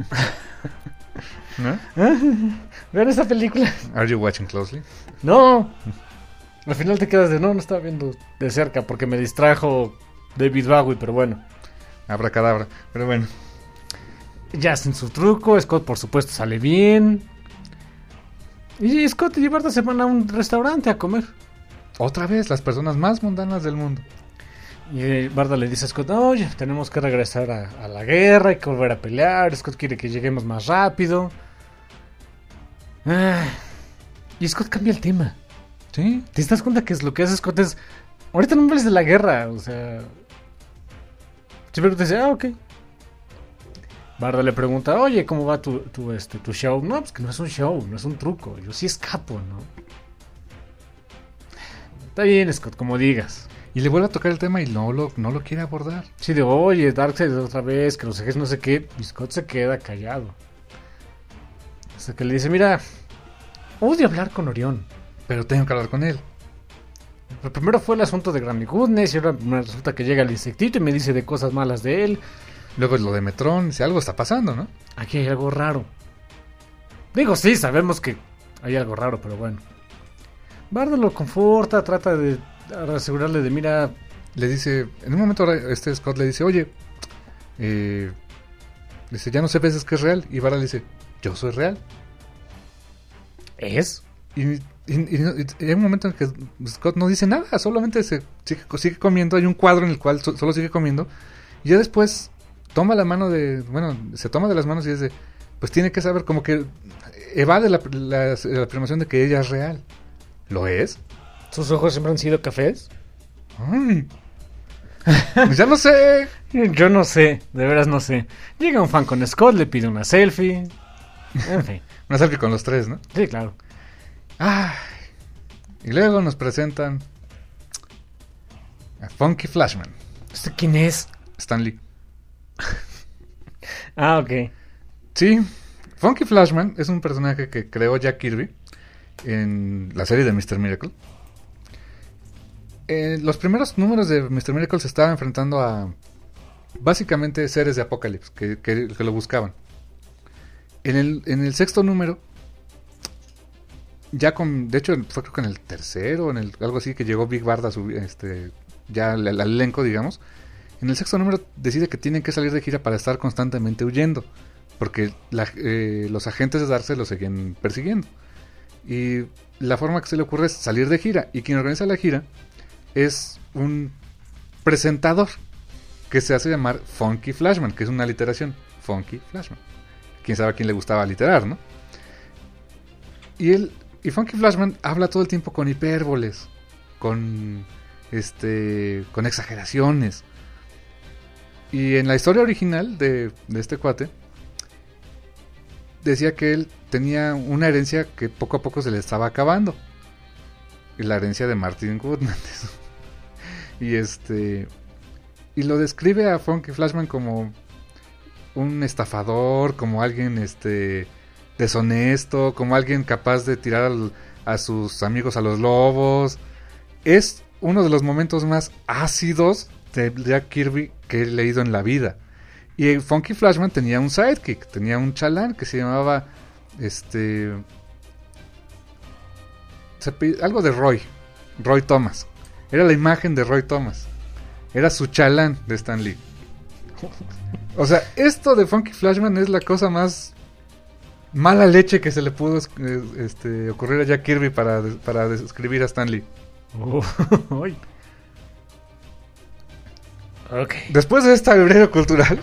¿no? ¿Vean esa película? Are you watching closely? No. Al final te quedas de no estaba viendo de cerca porque me distrajo David Bowie, pero bueno. Abracadabra, pero bueno. Ya hacen su truco, Scott por supuesto sale bien. Y Scott y Barda se van a un restaurante a comer. Otra vez, las personas más mundanas del mundo. Y Barda le dice a Scott, oye, tenemos que regresar a la guerra, hay que volver a pelear, Scott quiere que lleguemos más rápido. Y Scott cambia el tema. Sí. ¿Te das cuenta que es lo que hace Scott es... Ahorita no me hables de la guerra, o sea... Siempre te dice, ok. Barda le pregunta, oye, ¿cómo va tu show? No, pues que no es un show, no es un truco, yo sí escapo, ¿no? Está bien, Scott, como digas. Y le vuelve a tocar el tema y no lo quiere abordar. Sí, digo, oye, Darkseid otra vez, que los ejes no sé qué. Y Scott se queda callado. Hasta que le dice, mira, odio hablar con Orión. Pero tengo que hablar con él. Pero primero fue el asunto de Granny Goodness y ahora me resulta que llega el insectito y me dice de cosas malas de él. Luego es lo de Metrón. Si algo está pasando, ¿no? Aquí hay algo raro. Digo, sí, sabemos que hay algo raro, pero bueno. Barda lo conforta, trata de asegurarle de, mira... Le dice, en un momento Scott le dice, oye, dice, ya no sé veces que es real. Y Barda le dice, yo soy real. ¿Es? Y hay un momento en que Scott no dice nada, solamente sigue comiendo. Hay un cuadro en el cual solo sigue comiendo. Y ya después toma la mano se toma de las manos y dice, pues tiene que saber, como que evade la afirmación de que ella es real. ¿Lo es? ¿Sus ojos siempre han sido cafés? Ay. Pues ya no sé. Yo no sé, de veras no sé. Llega un fan con Scott, le pide una selfie. En fin. Una selfie con los tres, ¿no? Sí, claro. Ay. Y luego nos presentan a Funky Flashman. ¿Este quién es? Stan Lee. Ah, ok. Sí, Funky Flashman es un personaje que creó Jack Kirby en la serie de Mr. Miracle. Los primeros números de Mr. Miracle se estaba enfrentando a básicamente seres de Apocalipsis que lo buscaban. En el sexto número, de hecho fue creo que en el tercero, algo así, que llegó Big Barda ya al elenco, digamos. En el sexto número decide que tienen que salir de gira para estar constantemente huyendo, porque los agentes de Darkseid lo seguían persiguiendo. Y la forma que se le ocurre es salir de gira, y quien organiza la gira es un presentador que se hace llamar Funky Flashman, que es una literación, Funky Flashman. Quién sabe a quién le gustaba literar, ¿no? Y Funky Flashman habla todo el tiempo con hipérboles, con exageraciones. Y en la historia original de este cuate, decía que él tenía una herencia que poco a poco se le estaba acabando. Y la herencia de Martin Goodman. Y lo describe a Funky Flashman como un estafador, como alguien deshonesto, como alguien capaz de tirar a sus amigos a los lobos. Es uno de los momentos más ácidos de Jack Kirby que he leído en la vida. Y Funky Flashman tenía un sidekick, tenía un chalán que se llamaba algo de Roy Thomas. Era la imagen de Roy Thomas. Era su chalán de Stan Lee. O sea, esto de Funky Flashman es la cosa más mala leche que se le pudo ocurrir a Jack Kirby para describir a Stan Lee. Okay. Después de esta librero cultural,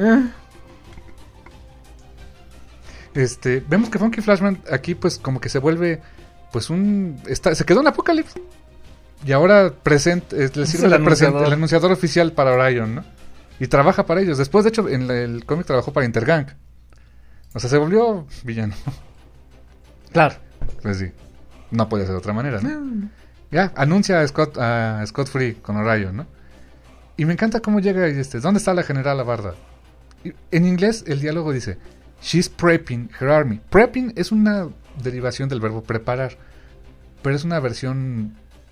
vemos que Funky Flashman aquí pues como que se vuelve pues se quedó en Apocalypse y ahora le sirve el anunciador oficial para Orion, ¿no? Y trabaja para ellos. Después, de hecho, en el cómic trabajó para Intergang. O sea, se volvió villano. Claro. Pues sí. No podía ser de otra manera, ¿no? Ya, anuncia a Scott Free con Orion, ¿no? Y me encanta cómo llega y ¿dónde está la general Barda? Y en inglés el diálogo dice, she's prepping her army. Prepping es una derivación del verbo preparar, pero es una versión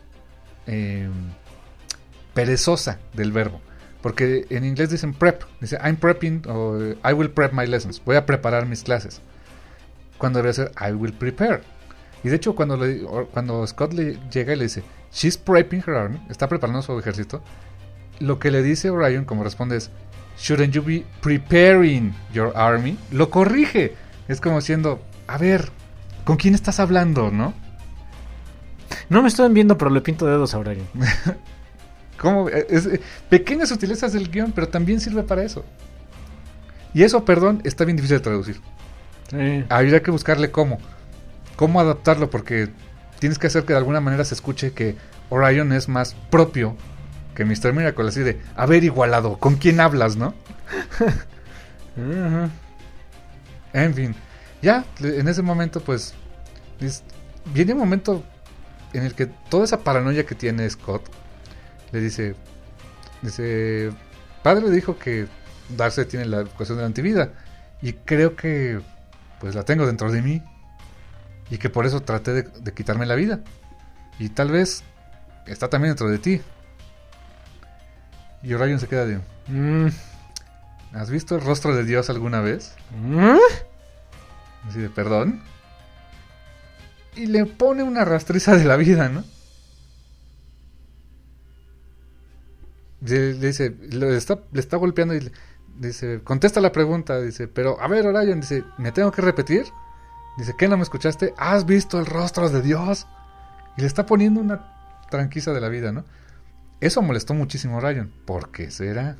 perezosa del verbo. Porque en inglés dicen prep, dice I'm prepping o I will prep my lessons, voy a preparar mis clases. Cuando debe ser I will prepare. Y de hecho cuando Scott llega y le dice she's prepping her army, está preparando su ejército, lo que le dice Orion como responde es shouldn't you be preparing your army? Lo corrige. Es como diciendo, a ver, ¿con quién estás hablando, no? No me están viendo, pero le pinto dedos a Orion. ¿Cómo? Pequeñas sutilezas del guión, pero también sirve para eso. Y eso, perdón, está bien difícil de traducir. Sí. Habría que buscarle cómo adaptarlo, porque tienes que hacer que de alguna manera se escuche que Orion es más propio que Mr. Miracle, así de, a ver, igualado, ¿con quién hablas, no? Uh-huh. En fin, ya, en ese momento, pues, viene un momento en el que toda esa paranoia que tiene Scott, le dice, padre le dijo que Darkseid tiene la cuestión de la antivida, y creo que, pues, la tengo dentro de mí, y que por eso traté de quitarme la vida, y tal vez está también dentro de ti. Y Orion se queda de... ¿Has visto el rostro de Dios alguna vez? Así de, ¿perdón? Y le pone una rastriza de la vida, ¿no? Le dice... Le está golpeando y le dice... Contesta la pregunta. Dice, pero, a ver, Orion, dice... ¿Me tengo que repetir? Dice, ¿qué, no me escuchaste? ¿Has visto el rostro de Dios? Y le está poniendo una tranquiza de la vida, ¿no? Eso molestó muchísimo a Orion. ¿Por qué será?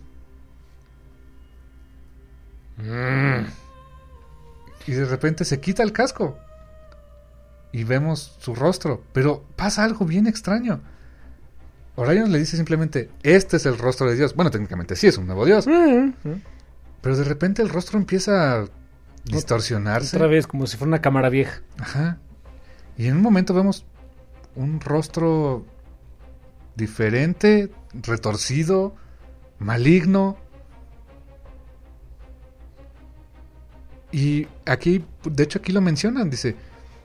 Y de repente se quita el casco y vemos su rostro, pero pasa algo bien extraño. Orion le dice simplemente, este es el rostro de Dios. Bueno, técnicamente sí es un nuevo Dios, pero de repente el rostro empieza a distorsionarse otra vez, como si fuera una cámara vieja. Ajá. Y en un momento vemos un rostro diferente, retorcido, maligno. Y aquí, de hecho aquí lo mencionan, dice,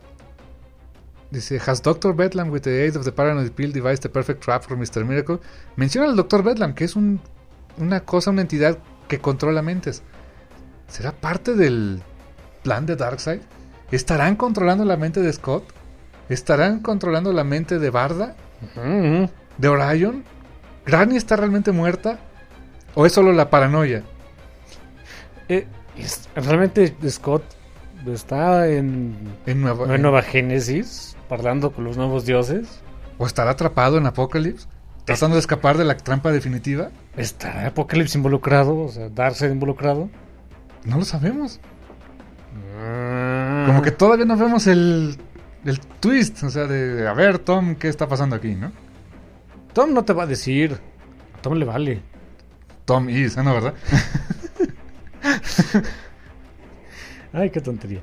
has Dr. Bedlam with the aid of the paranoid pill devised the perfect trap for Mr. Miracle. Menciona al Dr. Bedlam, que es una entidad que controla mentes. ¿Será parte del plan de Darkseid? ¿Estarán controlando la mente de Scott? ¿Estarán controlando la mente de Barda? Ujú. ¿De Orion? ¿Granny está realmente muerta? ¿O es solo la paranoia? Realmente Scott está en En Nueva, Nueva Génesis, hablando con los nuevos dioses. ¿O estará atrapado en Apocalypse? ¿Tratando de escapar de la trampa definitiva? ¿Está Apocalypse involucrado? O sea, Darkseid involucrado. No lo sabemos. Como que todavía no vemos el twist. O sea, de a ver, Tom, ¿qué está pasando aquí, no? Tom no te va a decir. A Tom le vale. Tom is, ¿no, verdad? Ay, qué tontería.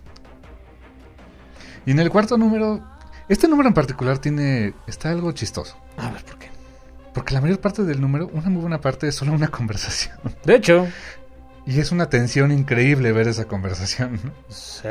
Y en el cuarto número, este número en particular está algo chistoso. A ver, ¿por qué? Porque la mayor parte del número, una muy buena parte, es solo una conversación. De hecho, Y es una tensión increíble ver esa conversación, ¿no? sí.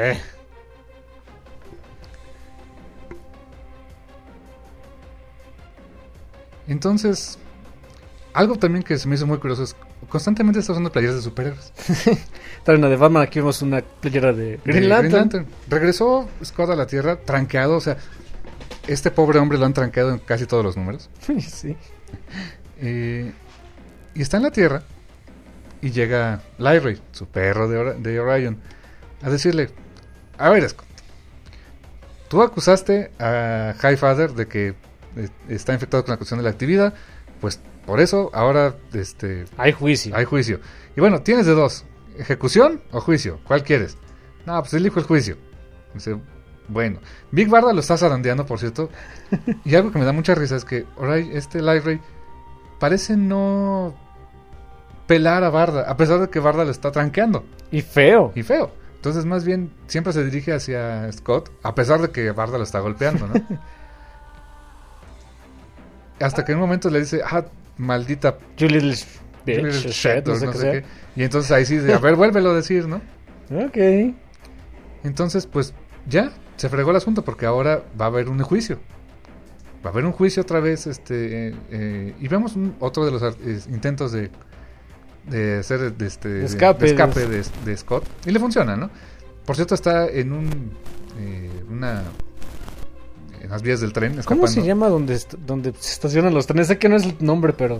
Entonces, algo también que se me hizo muy curioso es constantemente está usando playeras de superhéroes. Trae una de Batman, aquí vemos una playera de Green Lantern. Regresó Scott a la Tierra tranqueado, o sea, este pobre hombre lo han tranqueado en casi todos los números. Sí. Y está en la Tierra y llega Lyrae, su perro de Orion, a decirle, a ver Scott, tú acusaste a Highfather de que está infectado con la cuestión de la actividad, pues por eso ahora Hay juicio. hay juicio. Y bueno, tienes de dos, ejecución o juicio, ¿cuál quieres? No, pues elijo el juicio. Dice, bueno, Big Barda lo está zarandeando, por cierto. Y algo que me da mucha risa es que Lyrae parece no pelar a Barda, a pesar de que Barda lo está tranqueando. Y feo. Y feo. Entonces, más bien, siempre se dirige hacia Scott, a pesar de que Barda lo está golpeando, ¿no? Hasta que en un momento le dice, maldita You little little bitch, shit, no sé no qué sé sea. qué. Y entonces ahí sí, a ver, vuélvelo a decir, ¿no? Ok. Entonces, pues, ya, se fregó el asunto, porque ahora va a haber un juicio. Va a haber un juicio otra vez, y vemos otro de los intentos de hacer de escape de Scott, y le funciona, ¿no? Por cierto, está en en las vías del tren escapando. ¿Cómo se llama donde se estacionan los trenes? Sé que no es el nombre, pero...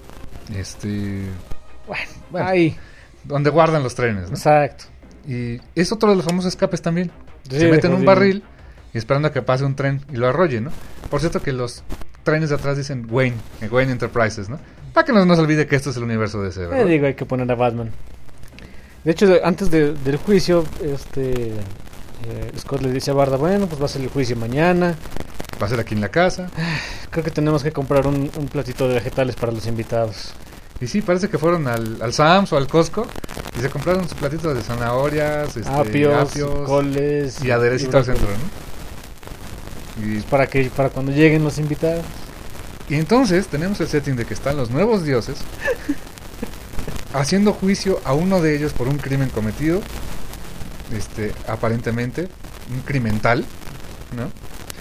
Bueno, Ahí. donde guardan los trenes, ¿no? Exacto. Y es otro de los famosos escapes también. Sí, Se mete en un jodido. barril y esperando a que pase un tren y lo arrolle, ¿no? Por cierto que los trenes de atrás dicen Wayne Enterprises, ¿no? Para que no nos olvide que esto es el universo de ese, ¿verdad? Digo, hay que poner a Batman. De hecho, antes del juicio, Scott le dice a Barda, bueno, pues va a ser el juicio mañana. Va a ser aquí en la casa. Creo que tenemos que comprar un platito de vegetales para los invitados. Y sí, parece que fueron al Sam's o al Costco y se compraron su platito de zanahorias, Apios, coles y aderecito al brócoli. centro, ¿no? Para cuando lleguen los invitados. Y entonces tenemos el setting de que están los nuevos dioses haciendo juicio a uno de ellos por un crimen cometido, aparentemente un criminal, ¿no?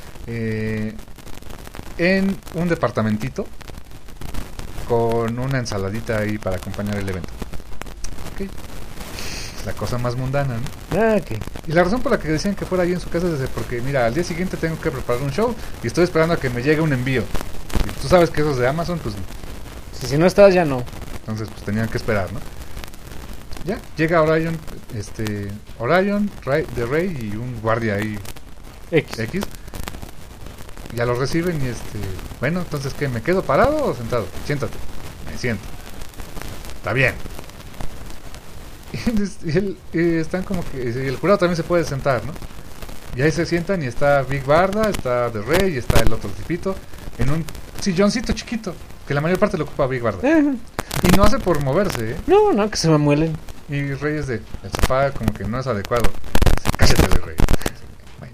En un departamentito con una ensaladita ahí para acompañar el evento. Ok. La cosa más mundana, ¿no? Ok. Y la razón por la que decían que fuera ahí en su casa es porque, mira, al día siguiente tengo que preparar un show y estoy esperando a que me llegue un envío. Y tú sabes que esos de Amazon, pues Si no estás, ya no. entonces pues tenían que esperar, ¿no? Ya, llega Orion, de Rey y un guardia ahí X. Ya lo reciben y bueno, entonces ¿qué? ¿Me quedo parado o sentado? Siéntate. Me siento. Está bien. Y están como que y el jurado también se puede sentar, ¿no? Y ahí se sientan y está Big Barda, está The Rey y está el otro tipito en un silloncito chiquito, que la mayor parte lo ocupa Big Barda. Y no hace por moverse, ¿eh? No, que se me muelen. Y Rey es el sofá como que no es adecuado. Cállate de Rey. Bueno.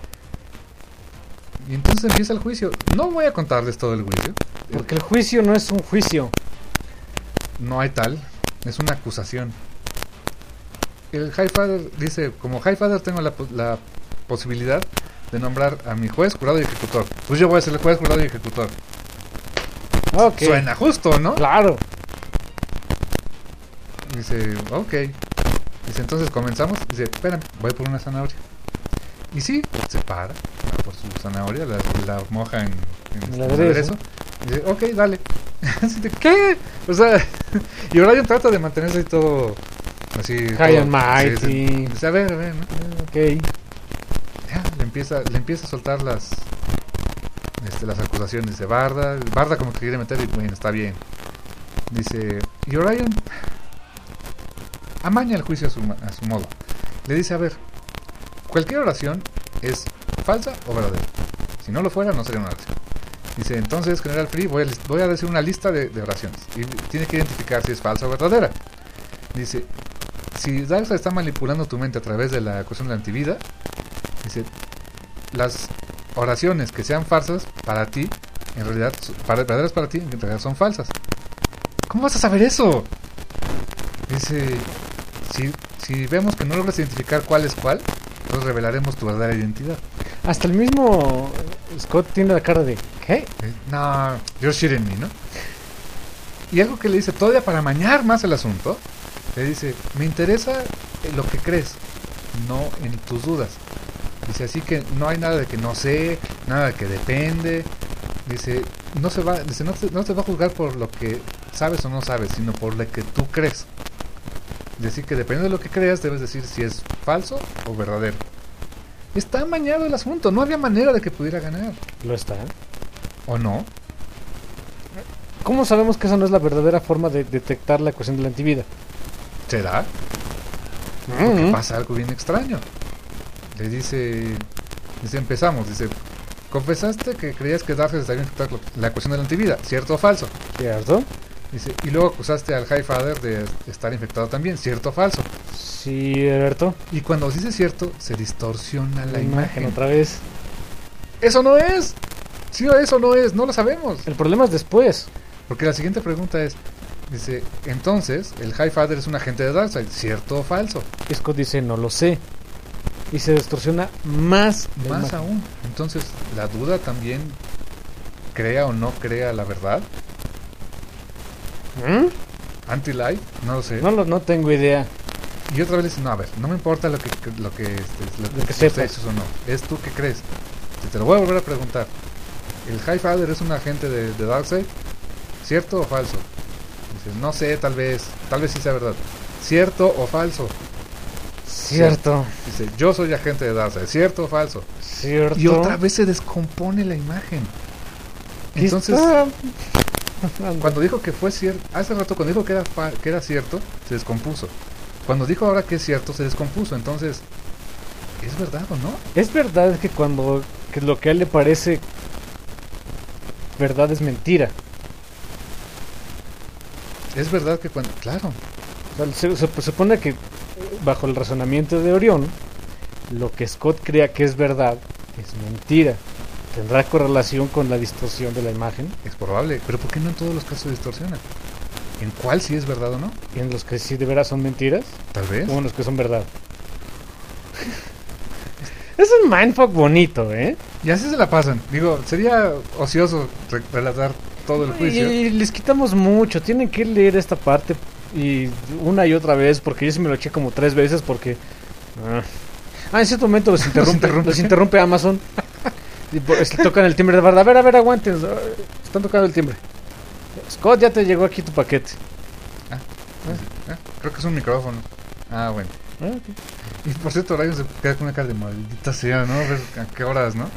Y entonces empieza el juicio. No voy a contarles todo el juicio. Porque el juicio no es un juicio. No hay tal. Es una acusación. El Highfather dice, como Highfather tengo la posibilidad de nombrar a mi juez, jurado y ejecutor. Pues yo voy a ser el juez, jurado y ejecutor. Ok. Suena justo, ¿no? Claro. Dice, ok. Dice, entonces comenzamos. Dice, espérame, voy por una zanahoria. Y sí, se para, va por su zanahoria, la moja en El el aderezo. aderezo. Dice, ok, dale. Así de, ¿qué? O sea, y Orion trata de mantenerse ahí todo así. High todo- and mighty. sí, sí. Dice, a ver, ¿no? Ok. Ya, le empieza a soltar las acusaciones de Barda. Barda como que quiere meter y bueno, está bien. Dice, y Orion amaña el juicio a su modo. Le dice, a ver, cualquier oración es falsa o verdadera. Si no lo fuera, no sería una oración. Dice, entonces, General Free, voy a decir una lista de oraciones. Y tiene que identificar si es falsa o verdadera. Dice, si Darkseid está manipulando tu mente a través de la cuestión de la antivida, dice, las oraciones que sean falsas para ti, en realidad, verdaderas para ti, en realidad son falsas. ¿Cómo vas a saber eso? Dice, si vemos que no logras identificar cuál es cuál, entonces revelaremos tu verdadera identidad. Hasta el mismo Scott tiene la cara de ¿qué? No, you're shitting me, ¿no? Y algo que le dice, todavía para amañar más el asunto, le dice, me interesa lo que crees, no en tus dudas. Dice, así que no hay nada de que no sé, nada de que depende. Dice, no te va a juzgar por lo que sabes o no sabes, sino por lo que tú crees. Decir que dependiendo de lo que creas, debes decir si es falso o verdadero. Está amañado el asunto, no había manera de que pudiera ganar. Lo está. ¿O no? ¿Cómo sabemos que esa no es la verdadera forma de detectar la ecuación de la antivida? ¿Será? Porque pasa algo bien extraño. Le dice, empezamos, dice, confesaste que creías que Darkseid estaría infectado con la ecuación de la antivida, ¿cierto o falso? ¿Cierto? Dice, y luego acusaste al High Father de estar infectado también, ¿cierto o falso? Cierto. Y cuando dice cierto, se distorsiona la imagen. otra vez. ¡Eso no es! Sí, eso no es, no lo sabemos. El problema es después. Porque la siguiente pregunta es, dice, entonces, el High Father es un agente de Darkseid, ¿cierto o falso? Scott dice no lo sé. Y se distorsiona más. la Más imagen. aún. Entonces, ¿la duda también crea o no crea la verdad? Anti-life, no lo sé. No tengo idea. Y otra vez le dice, no, a ver, no me importa lo que sepas. sepas o no. Es tú que crees. Te lo voy a volver a preguntar. ¿El High Father es un agente de Darkseid? ¿Cierto o falso? Dice, no sé, tal vez sí sea verdad. ¿Cierto o falso? Cierto. Dice, yo soy agente de Darkseid. ¿Cierto o falso? Cierto. Y otra vez se descompone la imagen. ¿Qué Entonces, está? cuando dijo que fue cierto, hace rato cuando dijo que era cierto, se descompuso. Cuando dijo ahora que es cierto, se descompuso. Entonces, ¿es verdad o no? Es verdad que cuando que lo que a él le parece verdad es mentira. Es verdad que cuando... Claro. O sea, se supone que bajo el razonamiento de Orión, lo que Scott crea que es verdad es mentira. ¿Tendrá correlación con la distorsión de la imagen? Es probable. Pero ¿por qué no en todos los casos se distorsiona? ¿En cuál sí es verdad o no? ¿Y en los que sí de veras son mentiras? Tal vez. ¿O en los que son verdad? Es un mindfuck bonito, ¿eh? Y así se la pasan. Digo, sería ocioso relatar todo el juicio. Y les quitamos mucho. Tienen que leer esta parte y una y otra vez, porque yo sí me lo eché como 3 veces porque... en cierto momento los interrumpe Amazon. Y tocan el timbre de Barda. A ver, aguanten. Están tocando el timbre. Scott, ya te llegó aquí tu paquete. Creo que es un micrófono. Ah, bueno. Ok. Y por cierto, Ryan se queda con una cara de maldita sea, ¿no? A ver a qué horas, ¿no?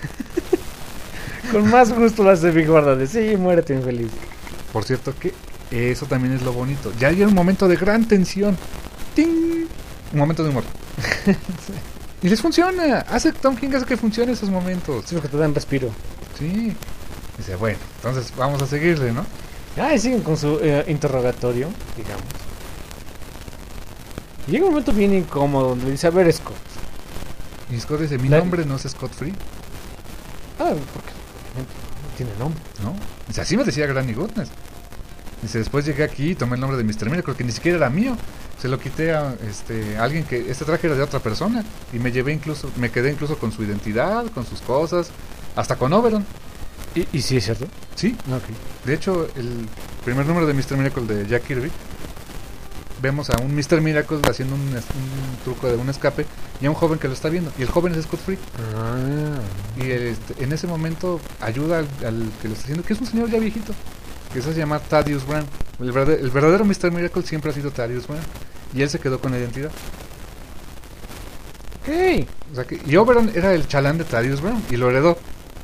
Con más gusto lo hace Big Barda de sí, muérete infeliz. Por cierto que eso también es lo bonito. Ya hay un momento de gran tensión. ¡Ting! Un momento de humor. Y les funciona. Tom King hace que funcione esos momentos. Sí, porque te dan respiro. Sí. Dice, bueno, entonces vamos a seguirle, ¿no? Y siguen con su interrogatorio, digamos. Llega un momento bien incómodo donde dice, a ver, Scott. Y Scott dice, mi La- nombre no es Scott Free, Porque no tiene nombre. ¿no? Dice, así me decía Granny Goodness. Dice, después llegué aquí y tomé el nombre de Mr. Miracle, que ni siquiera era mío. Se lo quité a alguien que este traje era de otra persona. Y me quedé incluso con su identidad, con sus cosas, hasta con Oberon. ¿Y sí es cierto? Sí, Ok. de hecho, el primer número de Mr. Miracle de Jack Kirby vemos a un Mr. Miracle haciendo un truco de un escape y a un joven que lo está viendo. Y el joven es Scott Free. Y en ese momento ayuda al que lo está haciendo, que es un señor ya viejito, que se llama Thaddeus Brown. El verdadero Mr. Miracle siempre ha sido Thaddeus Brown. Y él se quedó con la identidad. Ok. O sea que, y Oberon era el chalán de Thaddeus Brown y lo heredó.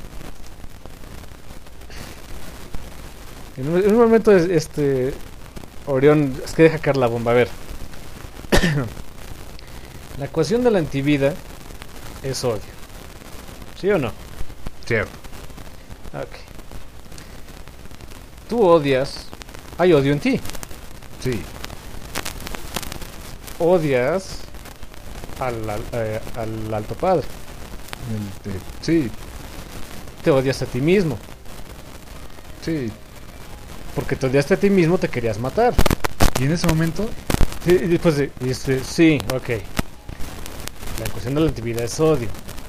En un momento, Orión, es que deja caer la bomba. A ver. La ecuación de la antivida es odio. ¿Sí o no? Cierto. Ok. Tú odias. Hay odio en ti. Sí. Odias al Alto Padre. Sí. Te odias a ti mismo. Sí. Porque te odiaste a ti mismo, te querías matar. Y en ese momento, Y después sí, ok. La ecuación de la antivida es odio.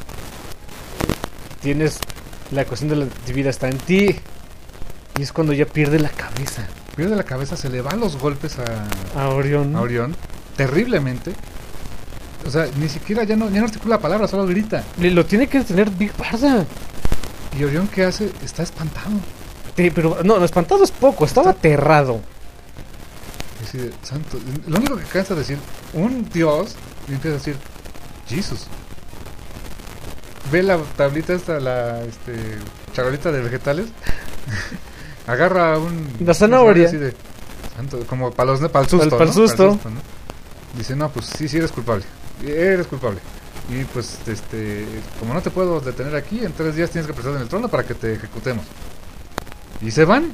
La ecuación de la antivida está en ti. Y es cuando ya pierde la cabeza. pierde la cabeza, se le van los golpes A Orión. a Orión, terriblemente. O sea, ni siquiera ya no articula palabras, solo grita. Lo tiene que tener Big Barda. Y Orión, ¿qué hace? Está espantado. Pero no, espantado es poco, estaba aterrado. Y así de, santo. Lo único que cansa decir, un dios, y empieza a decir, Jesus. Ve la tablita esta, la charolita de vegetales. Agarra la zanahoria. Así de, santo, como para el susto. Para el susto. ¿no? Dice, no, pues sí, eres culpable. Eres culpable. Y pues, como no te puedo detener aquí, en 3 días tienes que prestar en el trono para que te ejecutemos. Y se van.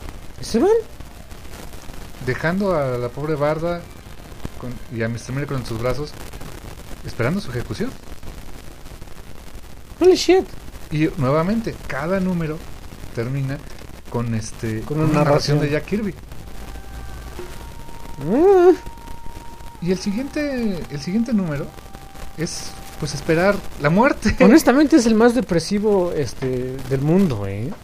Dejando a la pobre Barda y a Mr. Miracle en sus brazos, esperando su ejecución. Holy shit. Y nuevamente, cada número termina con Con una narración narración de Jack Kirby. Y el siguiente número es pues esperar la muerte. Honestamente es el más depresivo del mundo,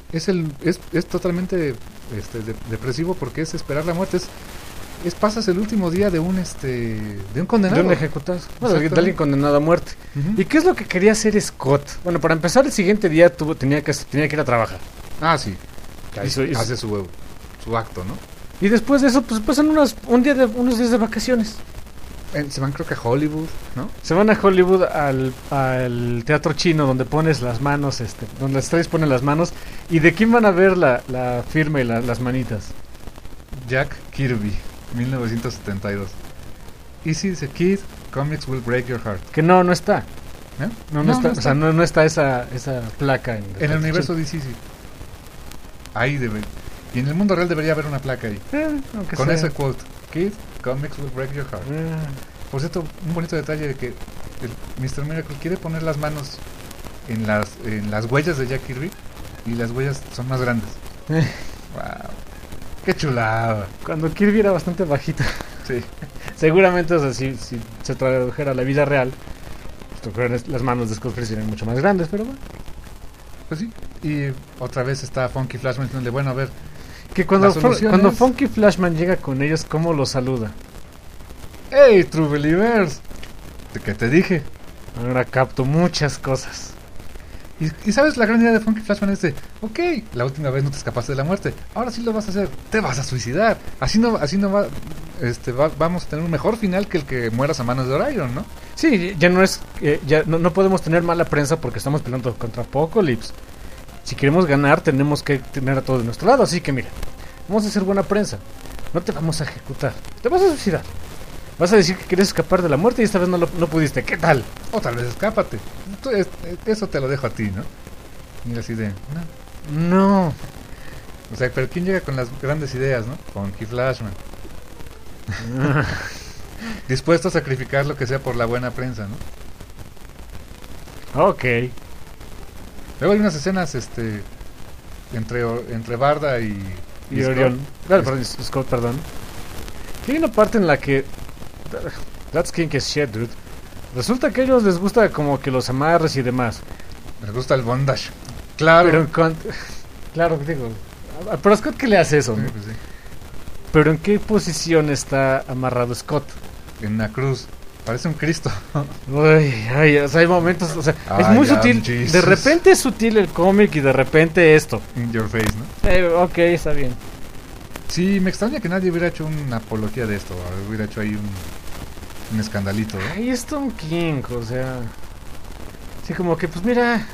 Es totalmente depresivo porque es esperar la muerte. Pasas el último día de un condenado. De un ejecutado. Bueno, de alguien condenado a muerte. Uh-huh. ¿Y qué es lo que quería hacer Scott? Bueno, para empezar, el siguiente día tenía que ir a trabajar. Ah, sí. Hace su acto, ¿no? Y después de eso, pues pasan unos días de vacaciones. Se van, creo que a Hollywood, ¿no? Se van a Hollywood al teatro chino donde pones las manos, donde las estrellas ponen las manos. ¿Y de quién van a ver la firma y las manitas? Jack Kirby, 1972. Y sí, dice, Kid, comics will break your heart. Que no está. ¿Eh? No está. O sea, no está esa placa en el universo DC, sí. Ahí debe. Y en el mundo real debería haber una placa ahí. Con ese quote. Kid, comics will break your heart. Por cierto, un bonito detalle de que el Mr. Miracle quiere poner las manos en las huellas de Jack Kirby y las huellas son más grandes. Wow. Qué chulada. Cuando Kirby era bastante bajito. Sí. Seguramente, o sea, si se tradujera a la vida real, pues, las manos de Scott Free serían mucho más grandes, pero bueno. Pues sí. Y otra vez está Funky Flashman diciéndole, bueno, a ver. Que cuando Funky Flashman llega con ellos, ¿cómo los saluda? ¡Hey, True Believers! ¿Qué te dije? Ahora capto muchas cosas. Y sabes, la gran idea de Funky Flashman es de, ok, la última vez no te escapaste de la muerte, ahora sí lo vas a hacer, te vas a suicidar. Así no va, vamos a tener un mejor final que el que mueras a manos de Orion, ¿no? Sí, ya no es, ya no podemos tener mala prensa porque estamos peleando contra Apocalypse. Si queremos ganar, tenemos que tener a todos de nuestro lado. Así que mira, vamos a hacer buena prensa. No te vamos a ejecutar, te vas a suicidar. Vas a decir que quieres escapar de la muerte y esta vez no pudiste. ¿Qué tal? O tal vez escápate. Eso te lo dejo a ti, ¿no? Y así de, no. O sea, pero ¿quién llega con las grandes ideas, no? Funky Flashman. Dispuesto a sacrificar lo que sea por la buena prensa, ¿no? Ok. Luego hay unas escenas entre Barda y Orión. Scott, perdón. Que hay una parte en la que that's kinky as shit, dude. Resulta que a ellos les gusta como que los amarres y demás. Les gusta el bondage. Claro. Pero claro, digo, pero Scott, ¿qué le hace eso? Sí, ¿no? pues sí. Pero ¿en qué posición está amarrado Scott? En una cruz. Parece un Cristo. Ay, o sea, hay momentos, o sea, es I muy am sutil. Jesus. De repente es sutil el cómic y de repente esto. In your face, ¿no? Ok, está bien. Sí, me extraña que nadie hubiera hecho una apología de esto. Hubiera hecho ahí un escandalito, ¿no? Ay, es Tom King, o sea. Sí, como que, pues mira.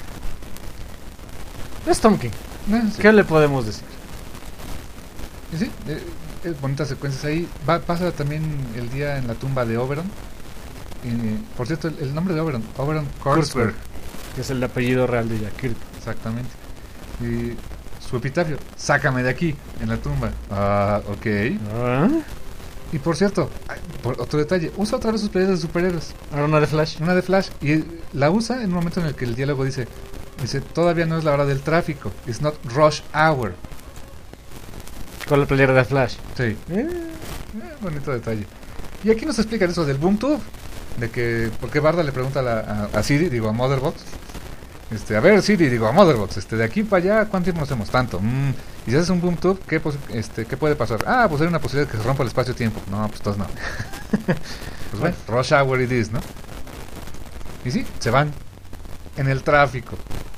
Es Tom King. Sí. ¿Qué le podemos decir? Y sí, bonitas secuencias ahí. Pasa también el día en la tumba de Oberon. Por cierto, el nombre de Oberon Kurtzberg. Que es el apellido real de Jack Kirby. Exactamente. Y su epitafio, sácame de aquí, en la tumba. Ah, ok. ¿Ah? Y por cierto, otro detalle, usa otra vez sus playeras de superhéroes. Ahora una de Flash. Una de Flash. Y la usa en un momento en el que el diálogo dice, todavía no es la hora del tráfico. It's not rush hour. Con la playera de Flash. Sí. Bonito detalle. Y aquí nos explican eso del boom tube. De que, porque Barda le pregunta a Siri, digo a Motherbox. A ver, Siri, digo a Motherbox, de aquí para allá, ¿cuánto tiempo nos hacemos? Tanto. Y si haces un boom tube, ¿qué puede pasar? Ah, pues hay una posibilidad de que se rompa el espacio-tiempo. No, pues entonces no. Pues bueno, rush hour it is, ¿no? Y sí, se van en el tráfico.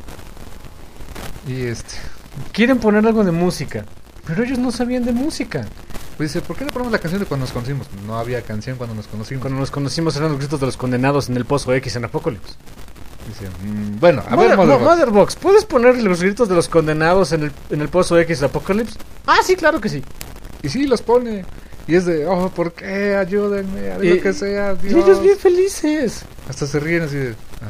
Y Quieren poner algo de música, pero ellos no sabían de música. pues dice, ¿por qué no ponemos la canción de cuando nos conocimos? No había canción cuando nos conocimos. Cuando nos conocimos eran los gritos de los condenados en el pozo X en Apocalypse. Dice, bueno, a ver, Motherbox, ¿puedes poner los gritos de los condenados en el pozo X de Apocalypse? Ah, sí, claro que sí. Y sí, los pone. Y es de, oh, ¿por qué? Ayúdenme, haré lo que sea, Dios. Y ellos bien felices. Hasta se ríen así de,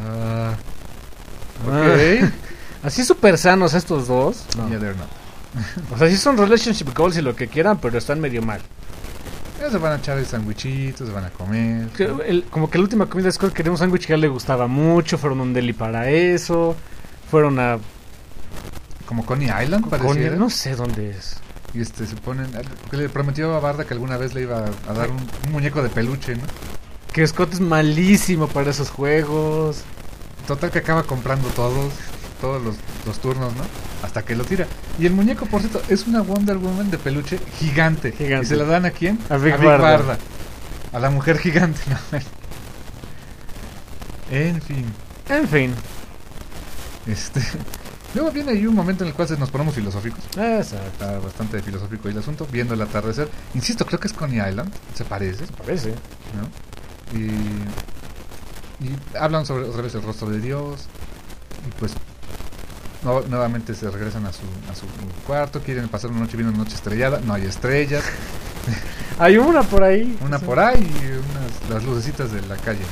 ok. Así súper sanos estos dos. No. Yeah, they're not. O sea, sí son relationship goals y lo que quieran, pero están medio mal. Ya se van a echar el sandwichito, se van a comer. Como que la última comida de Scott quería un sándwich que a él le gustaba mucho. Fueron a un deli para eso. Fueron a... Como Coney Island, pareciera. No sé dónde es. Y se ponen... Porque le prometió a Barda que alguna vez le iba a dar un muñeco de peluche, ¿no? Que Scott es malísimo para esos juegos. Total que acaba comprando todos los turnos, ¿no? Hasta que lo tira. Y el muñeco, por cierto, es una Wonder Woman de peluche gigante. ¿Y se la dan a quién? A Big Barda. A la mujer gigante, ¿no? En fin. Luego viene ahí un momento en el cual nos ponemos filosóficos. Exacto. Está bastante filosófico el asunto. Viendo el atardecer. Insisto, creo que es Coney Island. Se parece. Parece. ¿No? Y hablan sobre otra vez el rostro de Dios. Y pues nuevamente se regresan a su cuarto. Quieren pasar una noche, viene una noche estrellada. No hay estrellas. Hay una por ahí. Una por ahí y las lucecitas de la calle,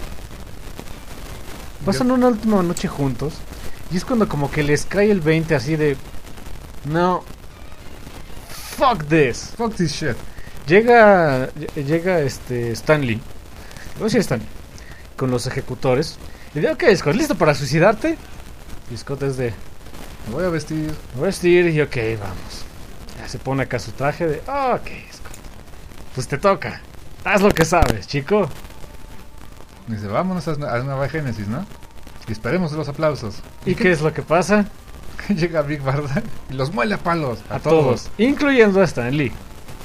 ¿no? Pasan una última noche juntos. Y es cuando como que les cae el 20 así de... No. Fuck this. Fuck this shit. Llega Stanley. Voy a decir Stanley. Con los ejecutores. Y dice, ok, Scott, ¿listo para suicidarte? Y Scott es de... Me voy a vestir. Y ok, vamos. Ya se pone acá su traje de... Ok, Scott. Pues te toca. Haz lo que sabes, chico. Y dice, vámonos a Nueva Génesis, ¿no? Y esperemos los aplausos. ¿Y qué es lo que pasa? Llega Big Barda y los muele a palos. A todos. Incluyendo a Stan Lee.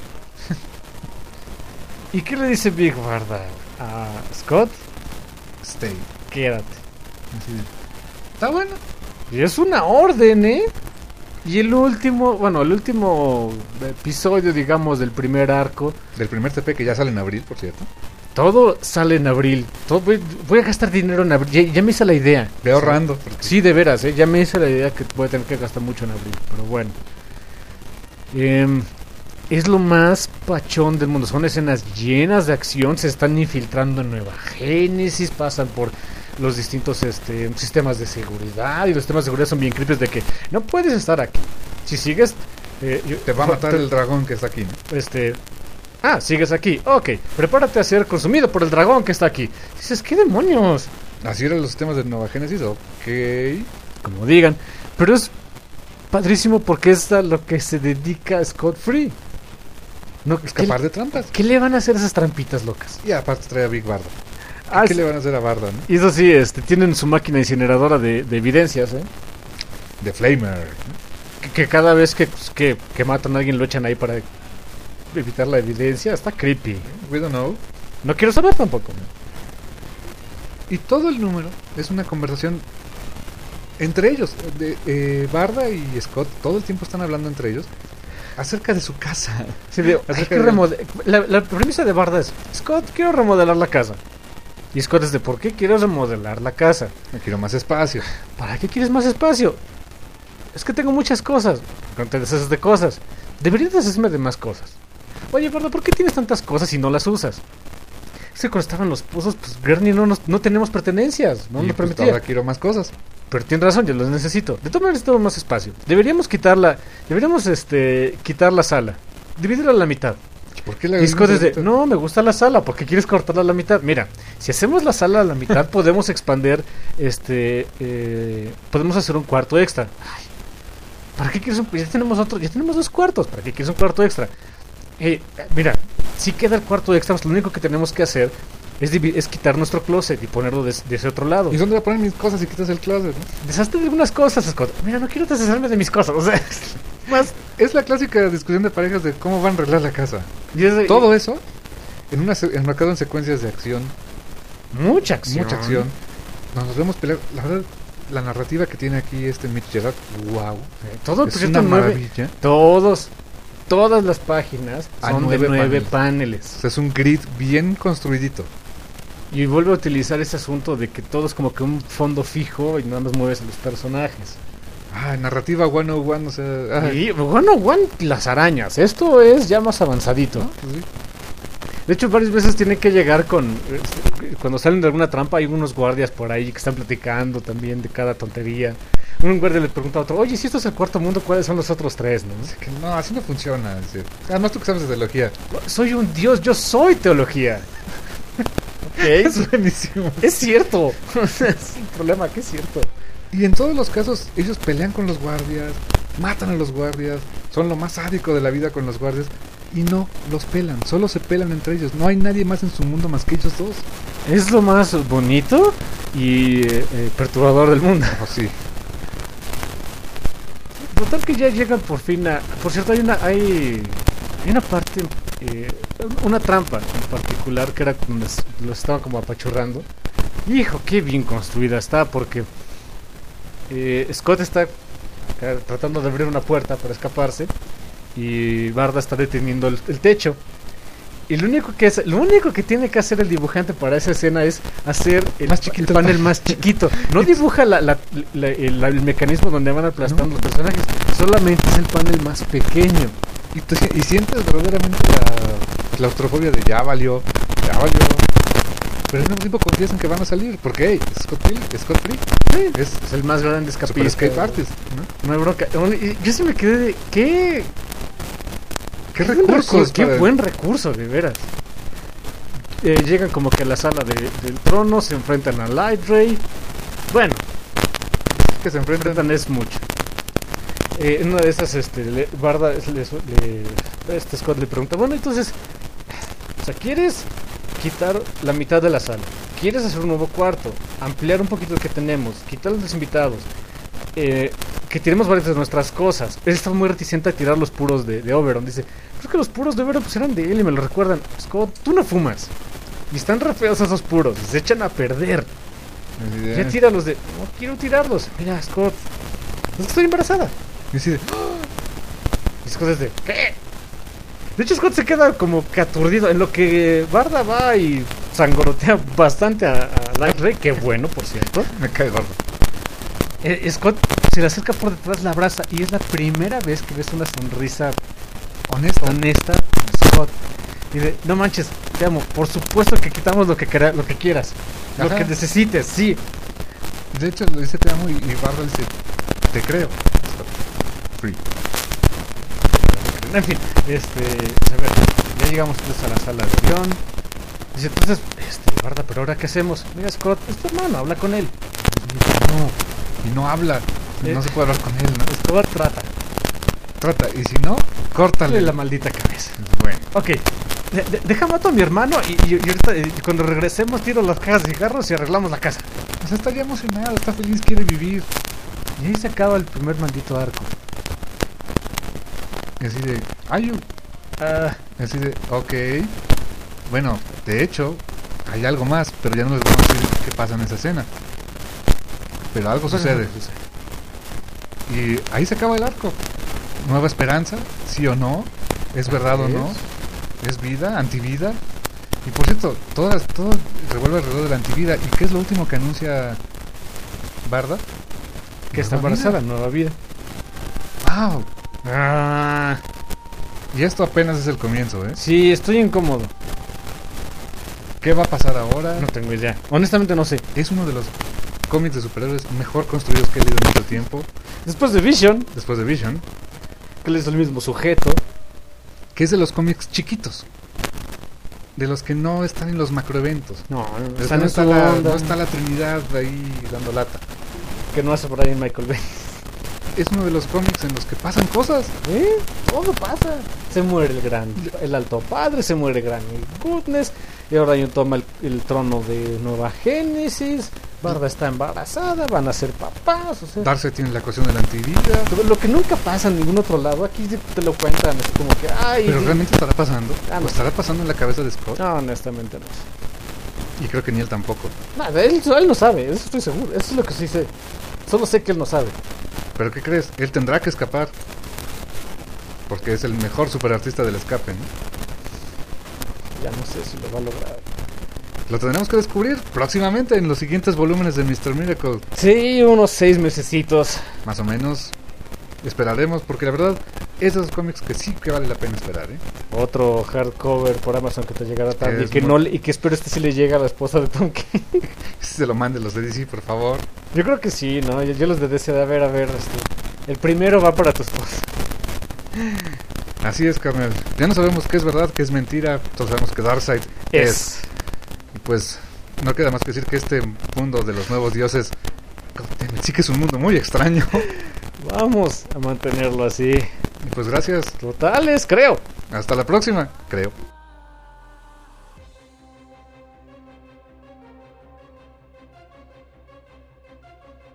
¿Y qué le dice Big Barda a Scott? Stay. Quédate. Así de, está bueno. Y es una orden, ¿eh? Y el último episodio, digamos, del primer arco. Del primer TP que ya sale en abril, por cierto. Todo sale en abril. Voy a gastar dinero en abril. Ya me hice la idea. Ve ahorrando. Sí, de veras, ¿eh? Ya me hice la idea que voy a tener que gastar mucho en abril. Pero bueno. Es lo más pachón del mundo. Son escenas llenas de acción. Se están infiltrando en Nueva Génesis. Pasan por los distintos sistemas de seguridad. Y los sistemas de seguridad son bien creepy de que no puedes estar aquí. Si sigues... te va a matar el dragón que está aquí, ¿no? Sigues aquí. Ok, prepárate a ser consumido por el dragón que está aquí. Dices, ¿qué demonios? Así eran los sistemas de Nueva Génesis. Ok. Como digan. Pero es padrísimo porque es a lo que se dedica Scott Free. No, escapar de trampas. ¿Qué le van a hacer esas trampitas locas? Y aparte trae a Big Barda. ¿Qué le van a hacer a Barda, no? Y eso sí, tienen su máquina incineradora de evidencias, ¿eh? De Flamer. Que cada vez que matan a alguien lo echan ahí para evitar la evidencia, está creepy. We don't know. No quiero saber tampoco. Y todo el número es una conversación entre ellos. Barda y Scott todo el tiempo están hablando entre ellos acerca de su casa. Sí, digo, hay Acerca que de- la premisa de Barda es: Scott, quiero remodelar la casa. Y Scott es de: ¿por qué quieres remodelar la casa? No quiero más espacio. ¿Para qué quieres más espacio? Es que tengo muchas cosas. No te deshaces de cosas. Deberías deshacerme de más cosas. Oye, Barda, ¿por qué tienes tantas cosas y no las usas? Es que cuando estaban los pozos, pues Gurney no tenemos pertenencias. No Y nos pues permitía. ahora quiero más cosas. Pero tienes razón, yo los necesito. De todas maneras necesitamos más espacio. Deberíamos quitar la sala. Dividirla a la mitad. ¿Por qué la Y Scott es de: no, me gusta la sala, ¿por qué quieres cortarla a la mitad? Mira, si hacemos la sala a la mitad, podemos expander, podemos hacer un cuarto extra. Ay, ¿para qué quieres ya tenemos 2 cuartos, ¿para qué quieres un cuarto extra? Mira, si queda el cuarto extra, pues lo único que tenemos que hacer es quitar nuestro closet y ponerlo de ese otro lado. ¿Y dónde voy a poner mis cosas si quitas el closet? ¿No? Deshazte de algunas cosas, Scott. Mira, no quiero deshacerme de mis cosas, o sea, más... Es la clásica discusión de parejas de cómo van a arreglar la casa. y es de- Todo eso enmarcado en secuencias de acción, Mucha acción. mucha acción. Nos vemos pelear. La verdad, la narrativa que tiene aquí Mitch Gerard, wow, Todo el es proyecto una 9, maravilla. todas las páginas A son de 9 9 paneles. paneles. O sea, es un grid bien construidito. Y vuelve a utilizar ese asunto de que todo es como que un fondo fijo y nada más mueves a los personajes. Narrativa 101, o sea, Y bueno, las arañas. Esto es ya más avanzadito. ¿no? Pues sí. De hecho, varias veces tienen que llegar cuando salen de alguna trampa, hay unos guardias por ahí que están platicando también de cada tontería. Un guardia le pregunta a otro: oye, si esto es el cuarto mundo, ¿cuáles son los otros 3? ¿no? Así que no, así no funciona. Dice. Además, tú que sabes de teología. Soy un dios, yo soy teología. Ok, Es buenísimo. es cierto. Es el problema, que es cierto. Y en todos los casos, ellos pelean con los guardias, matan a los guardias, son lo más sádico de la vida con los guardias. Y no los pelan, solo se pelan entre ellos. No hay nadie más en su mundo más que ellos dos. Es lo más bonito y perturbador del mundo. Oh, sí. Total que ya llegan por fin a... Por cierto, hay una parte, una trampa en particular que era donde los estaban como apachurrando. Hijo, qué bien construida está, porque Scott está tratando de abrir una puerta para escaparse y Barda está deteniendo el techo. Y lo único que tiene que hacer el dibujante para esa escena es hacer Más chiquito el panel más chiquito. No dibuja el mecanismo donde van aplastando los personajes, solamente es el panel más pequeño. Y sientes verdaderamente la claustrofobia de ya valió. Pero al mismo tiempo confías en que van a salir. Porque, hey, Scott Free Es el más grande Super escapista. Escape Artist, ¿no? No hay bronca. Y yo sí me quedé de... ¿Qué recursos qué para- buen recurso, de veras. Llegan como que a la sala del trono, se enfrentan a Light Ray. Bueno, que se enfrentan. enfrentan es mucho. En una de esas, Barda, Scott le pregunta: bueno, entonces, o sea, ¿quieres quitar la mitad de la sala? ¿Quieres hacer un nuevo cuarto? Ampliar un poquito lo que tenemos, quitar a los invitados, que tiremos varias de nuestras cosas. Él estaba muy reticente a tirar los puros de Oberon. Dice: creo que los puros de Oberon pues eran de él y me lo recuerdan. Scott, tú no fumas. Y están re feos esos puros, y se echan a perder. Ya tíralos de... No quiero tirarlos. Mira, Scott, es que estoy embarazada. Y así de, Y Scott es de... ¿qué? De hecho, Scott se queda como que aturdido. En lo que Barda va y sangorotea bastante a Light Ray. Qué bueno, por cierto. me cae gordo. Scott se le acerca por detrás, la abraza. Y es la primera vez que ves una sonrisa Honesto. honesta, Scott. Y de, no manches, te amo. Por supuesto que quitamos lo que quieras. Lo Ajá. que necesites, sí. De hecho, lo dice te amo y Barda dice, te creo. Free. En fin, a ver, ya llegamos entonces a la sala de avión. Dice, entonces, Barda, pero ahora ¿qué hacemos? Mira, Scott, es tu hermano, habla con él. No, y no habla. No se puede hablar con él, ¿no? Scott Trata, y si no, córtale dale la maldita cabeza. Bueno, Ok, deja mato a mi hermano y ahorita cuando regresemos tiro las cajas de cigarros y arreglamos la casa. o sea, está ya emocionado, está feliz, quiere vivir. Y ahí se acaba el primer maldito arco. Y así de, Ayu, Así de, ok. Bueno, de hecho, hay algo más, pero ya no les vamos a decir qué pasa en esa escena. Pero algo sucede. Y ahí se acaba el arco. Nueva esperanza, sí o no. ¿Es verdad o no? ¿Es vida? ¿Antivida? Y por cierto, todo revuelve alrededor de la antivida. ¿Y qué es lo último que anuncia Barda? Que está embarazada, nueva vida. ¡Wow! Y esto apenas es el comienzo, ¿eh? Sí, estoy incómodo. ¿Qué va a pasar ahora? No tengo idea. Honestamente no sé. Es uno de los cómics de superhéroes mejor construidos que he leído en mucho tiempo. Después de Vision, Después de Vision. que es el mismo sujeto. Que es de los cómics chiquitos. De los que no están en los macroeventos. No, De los que están no en está su la, onda. no está la Trinidad ahí dando lata. Que no hace por ahí Michael Bay. Es uno de los cómics en los que pasan cosas. Todo pasa. Se muere el alto padre, se muere Granny Goodness. Y ahora toma el trono de Nueva Génesis. Barda está embarazada, van a ser papás. O sea, Darcy tiene la cuestión de la antivida. lo que nunca pasa en ningún otro lado, aquí te lo cuentan. Es como que, ay. Pero realmente estará pasando. Ah, ¿O no. estará pasando en la cabeza de Scott? No, honestamente no. Y creo que ni él tampoco. Nada, él no sabe, eso estoy seguro. Eso es lo que sí sé. Solo sé que él no sabe. ¿Pero qué crees? Él tendrá que escapar. Porque es el mejor superartista del escape, ¿no? Ya no sé si lo va a lograr. Lo tendremos que descubrir próximamente en los siguientes volúmenes de Mr. Miracle. Sí, unos 6 mesecitos. Más o menos. Esperaremos, porque la verdad, esos cómics que sí que vale la pena esperar, ¿eh? Otro hardcover por Amazon que te llegará tarde Es y que, muy- y que espero sí le llegue a la esposa de Tom King. Si se lo manden los de DC, por favor. Yo creo que sí, ¿no? Yo los de DC de a ver, el primero va para tu esposa. Así es, carnal. Ya no sabemos qué es verdad, qué es mentira. Todos sabemos que Darkseid es. Y pues, no queda más que decir que este mundo de los nuevos dioses sí que es un mundo muy extraño. Vamos a mantenerlo así. Y pues gracias. Totales, creo. Hasta la próxima, creo.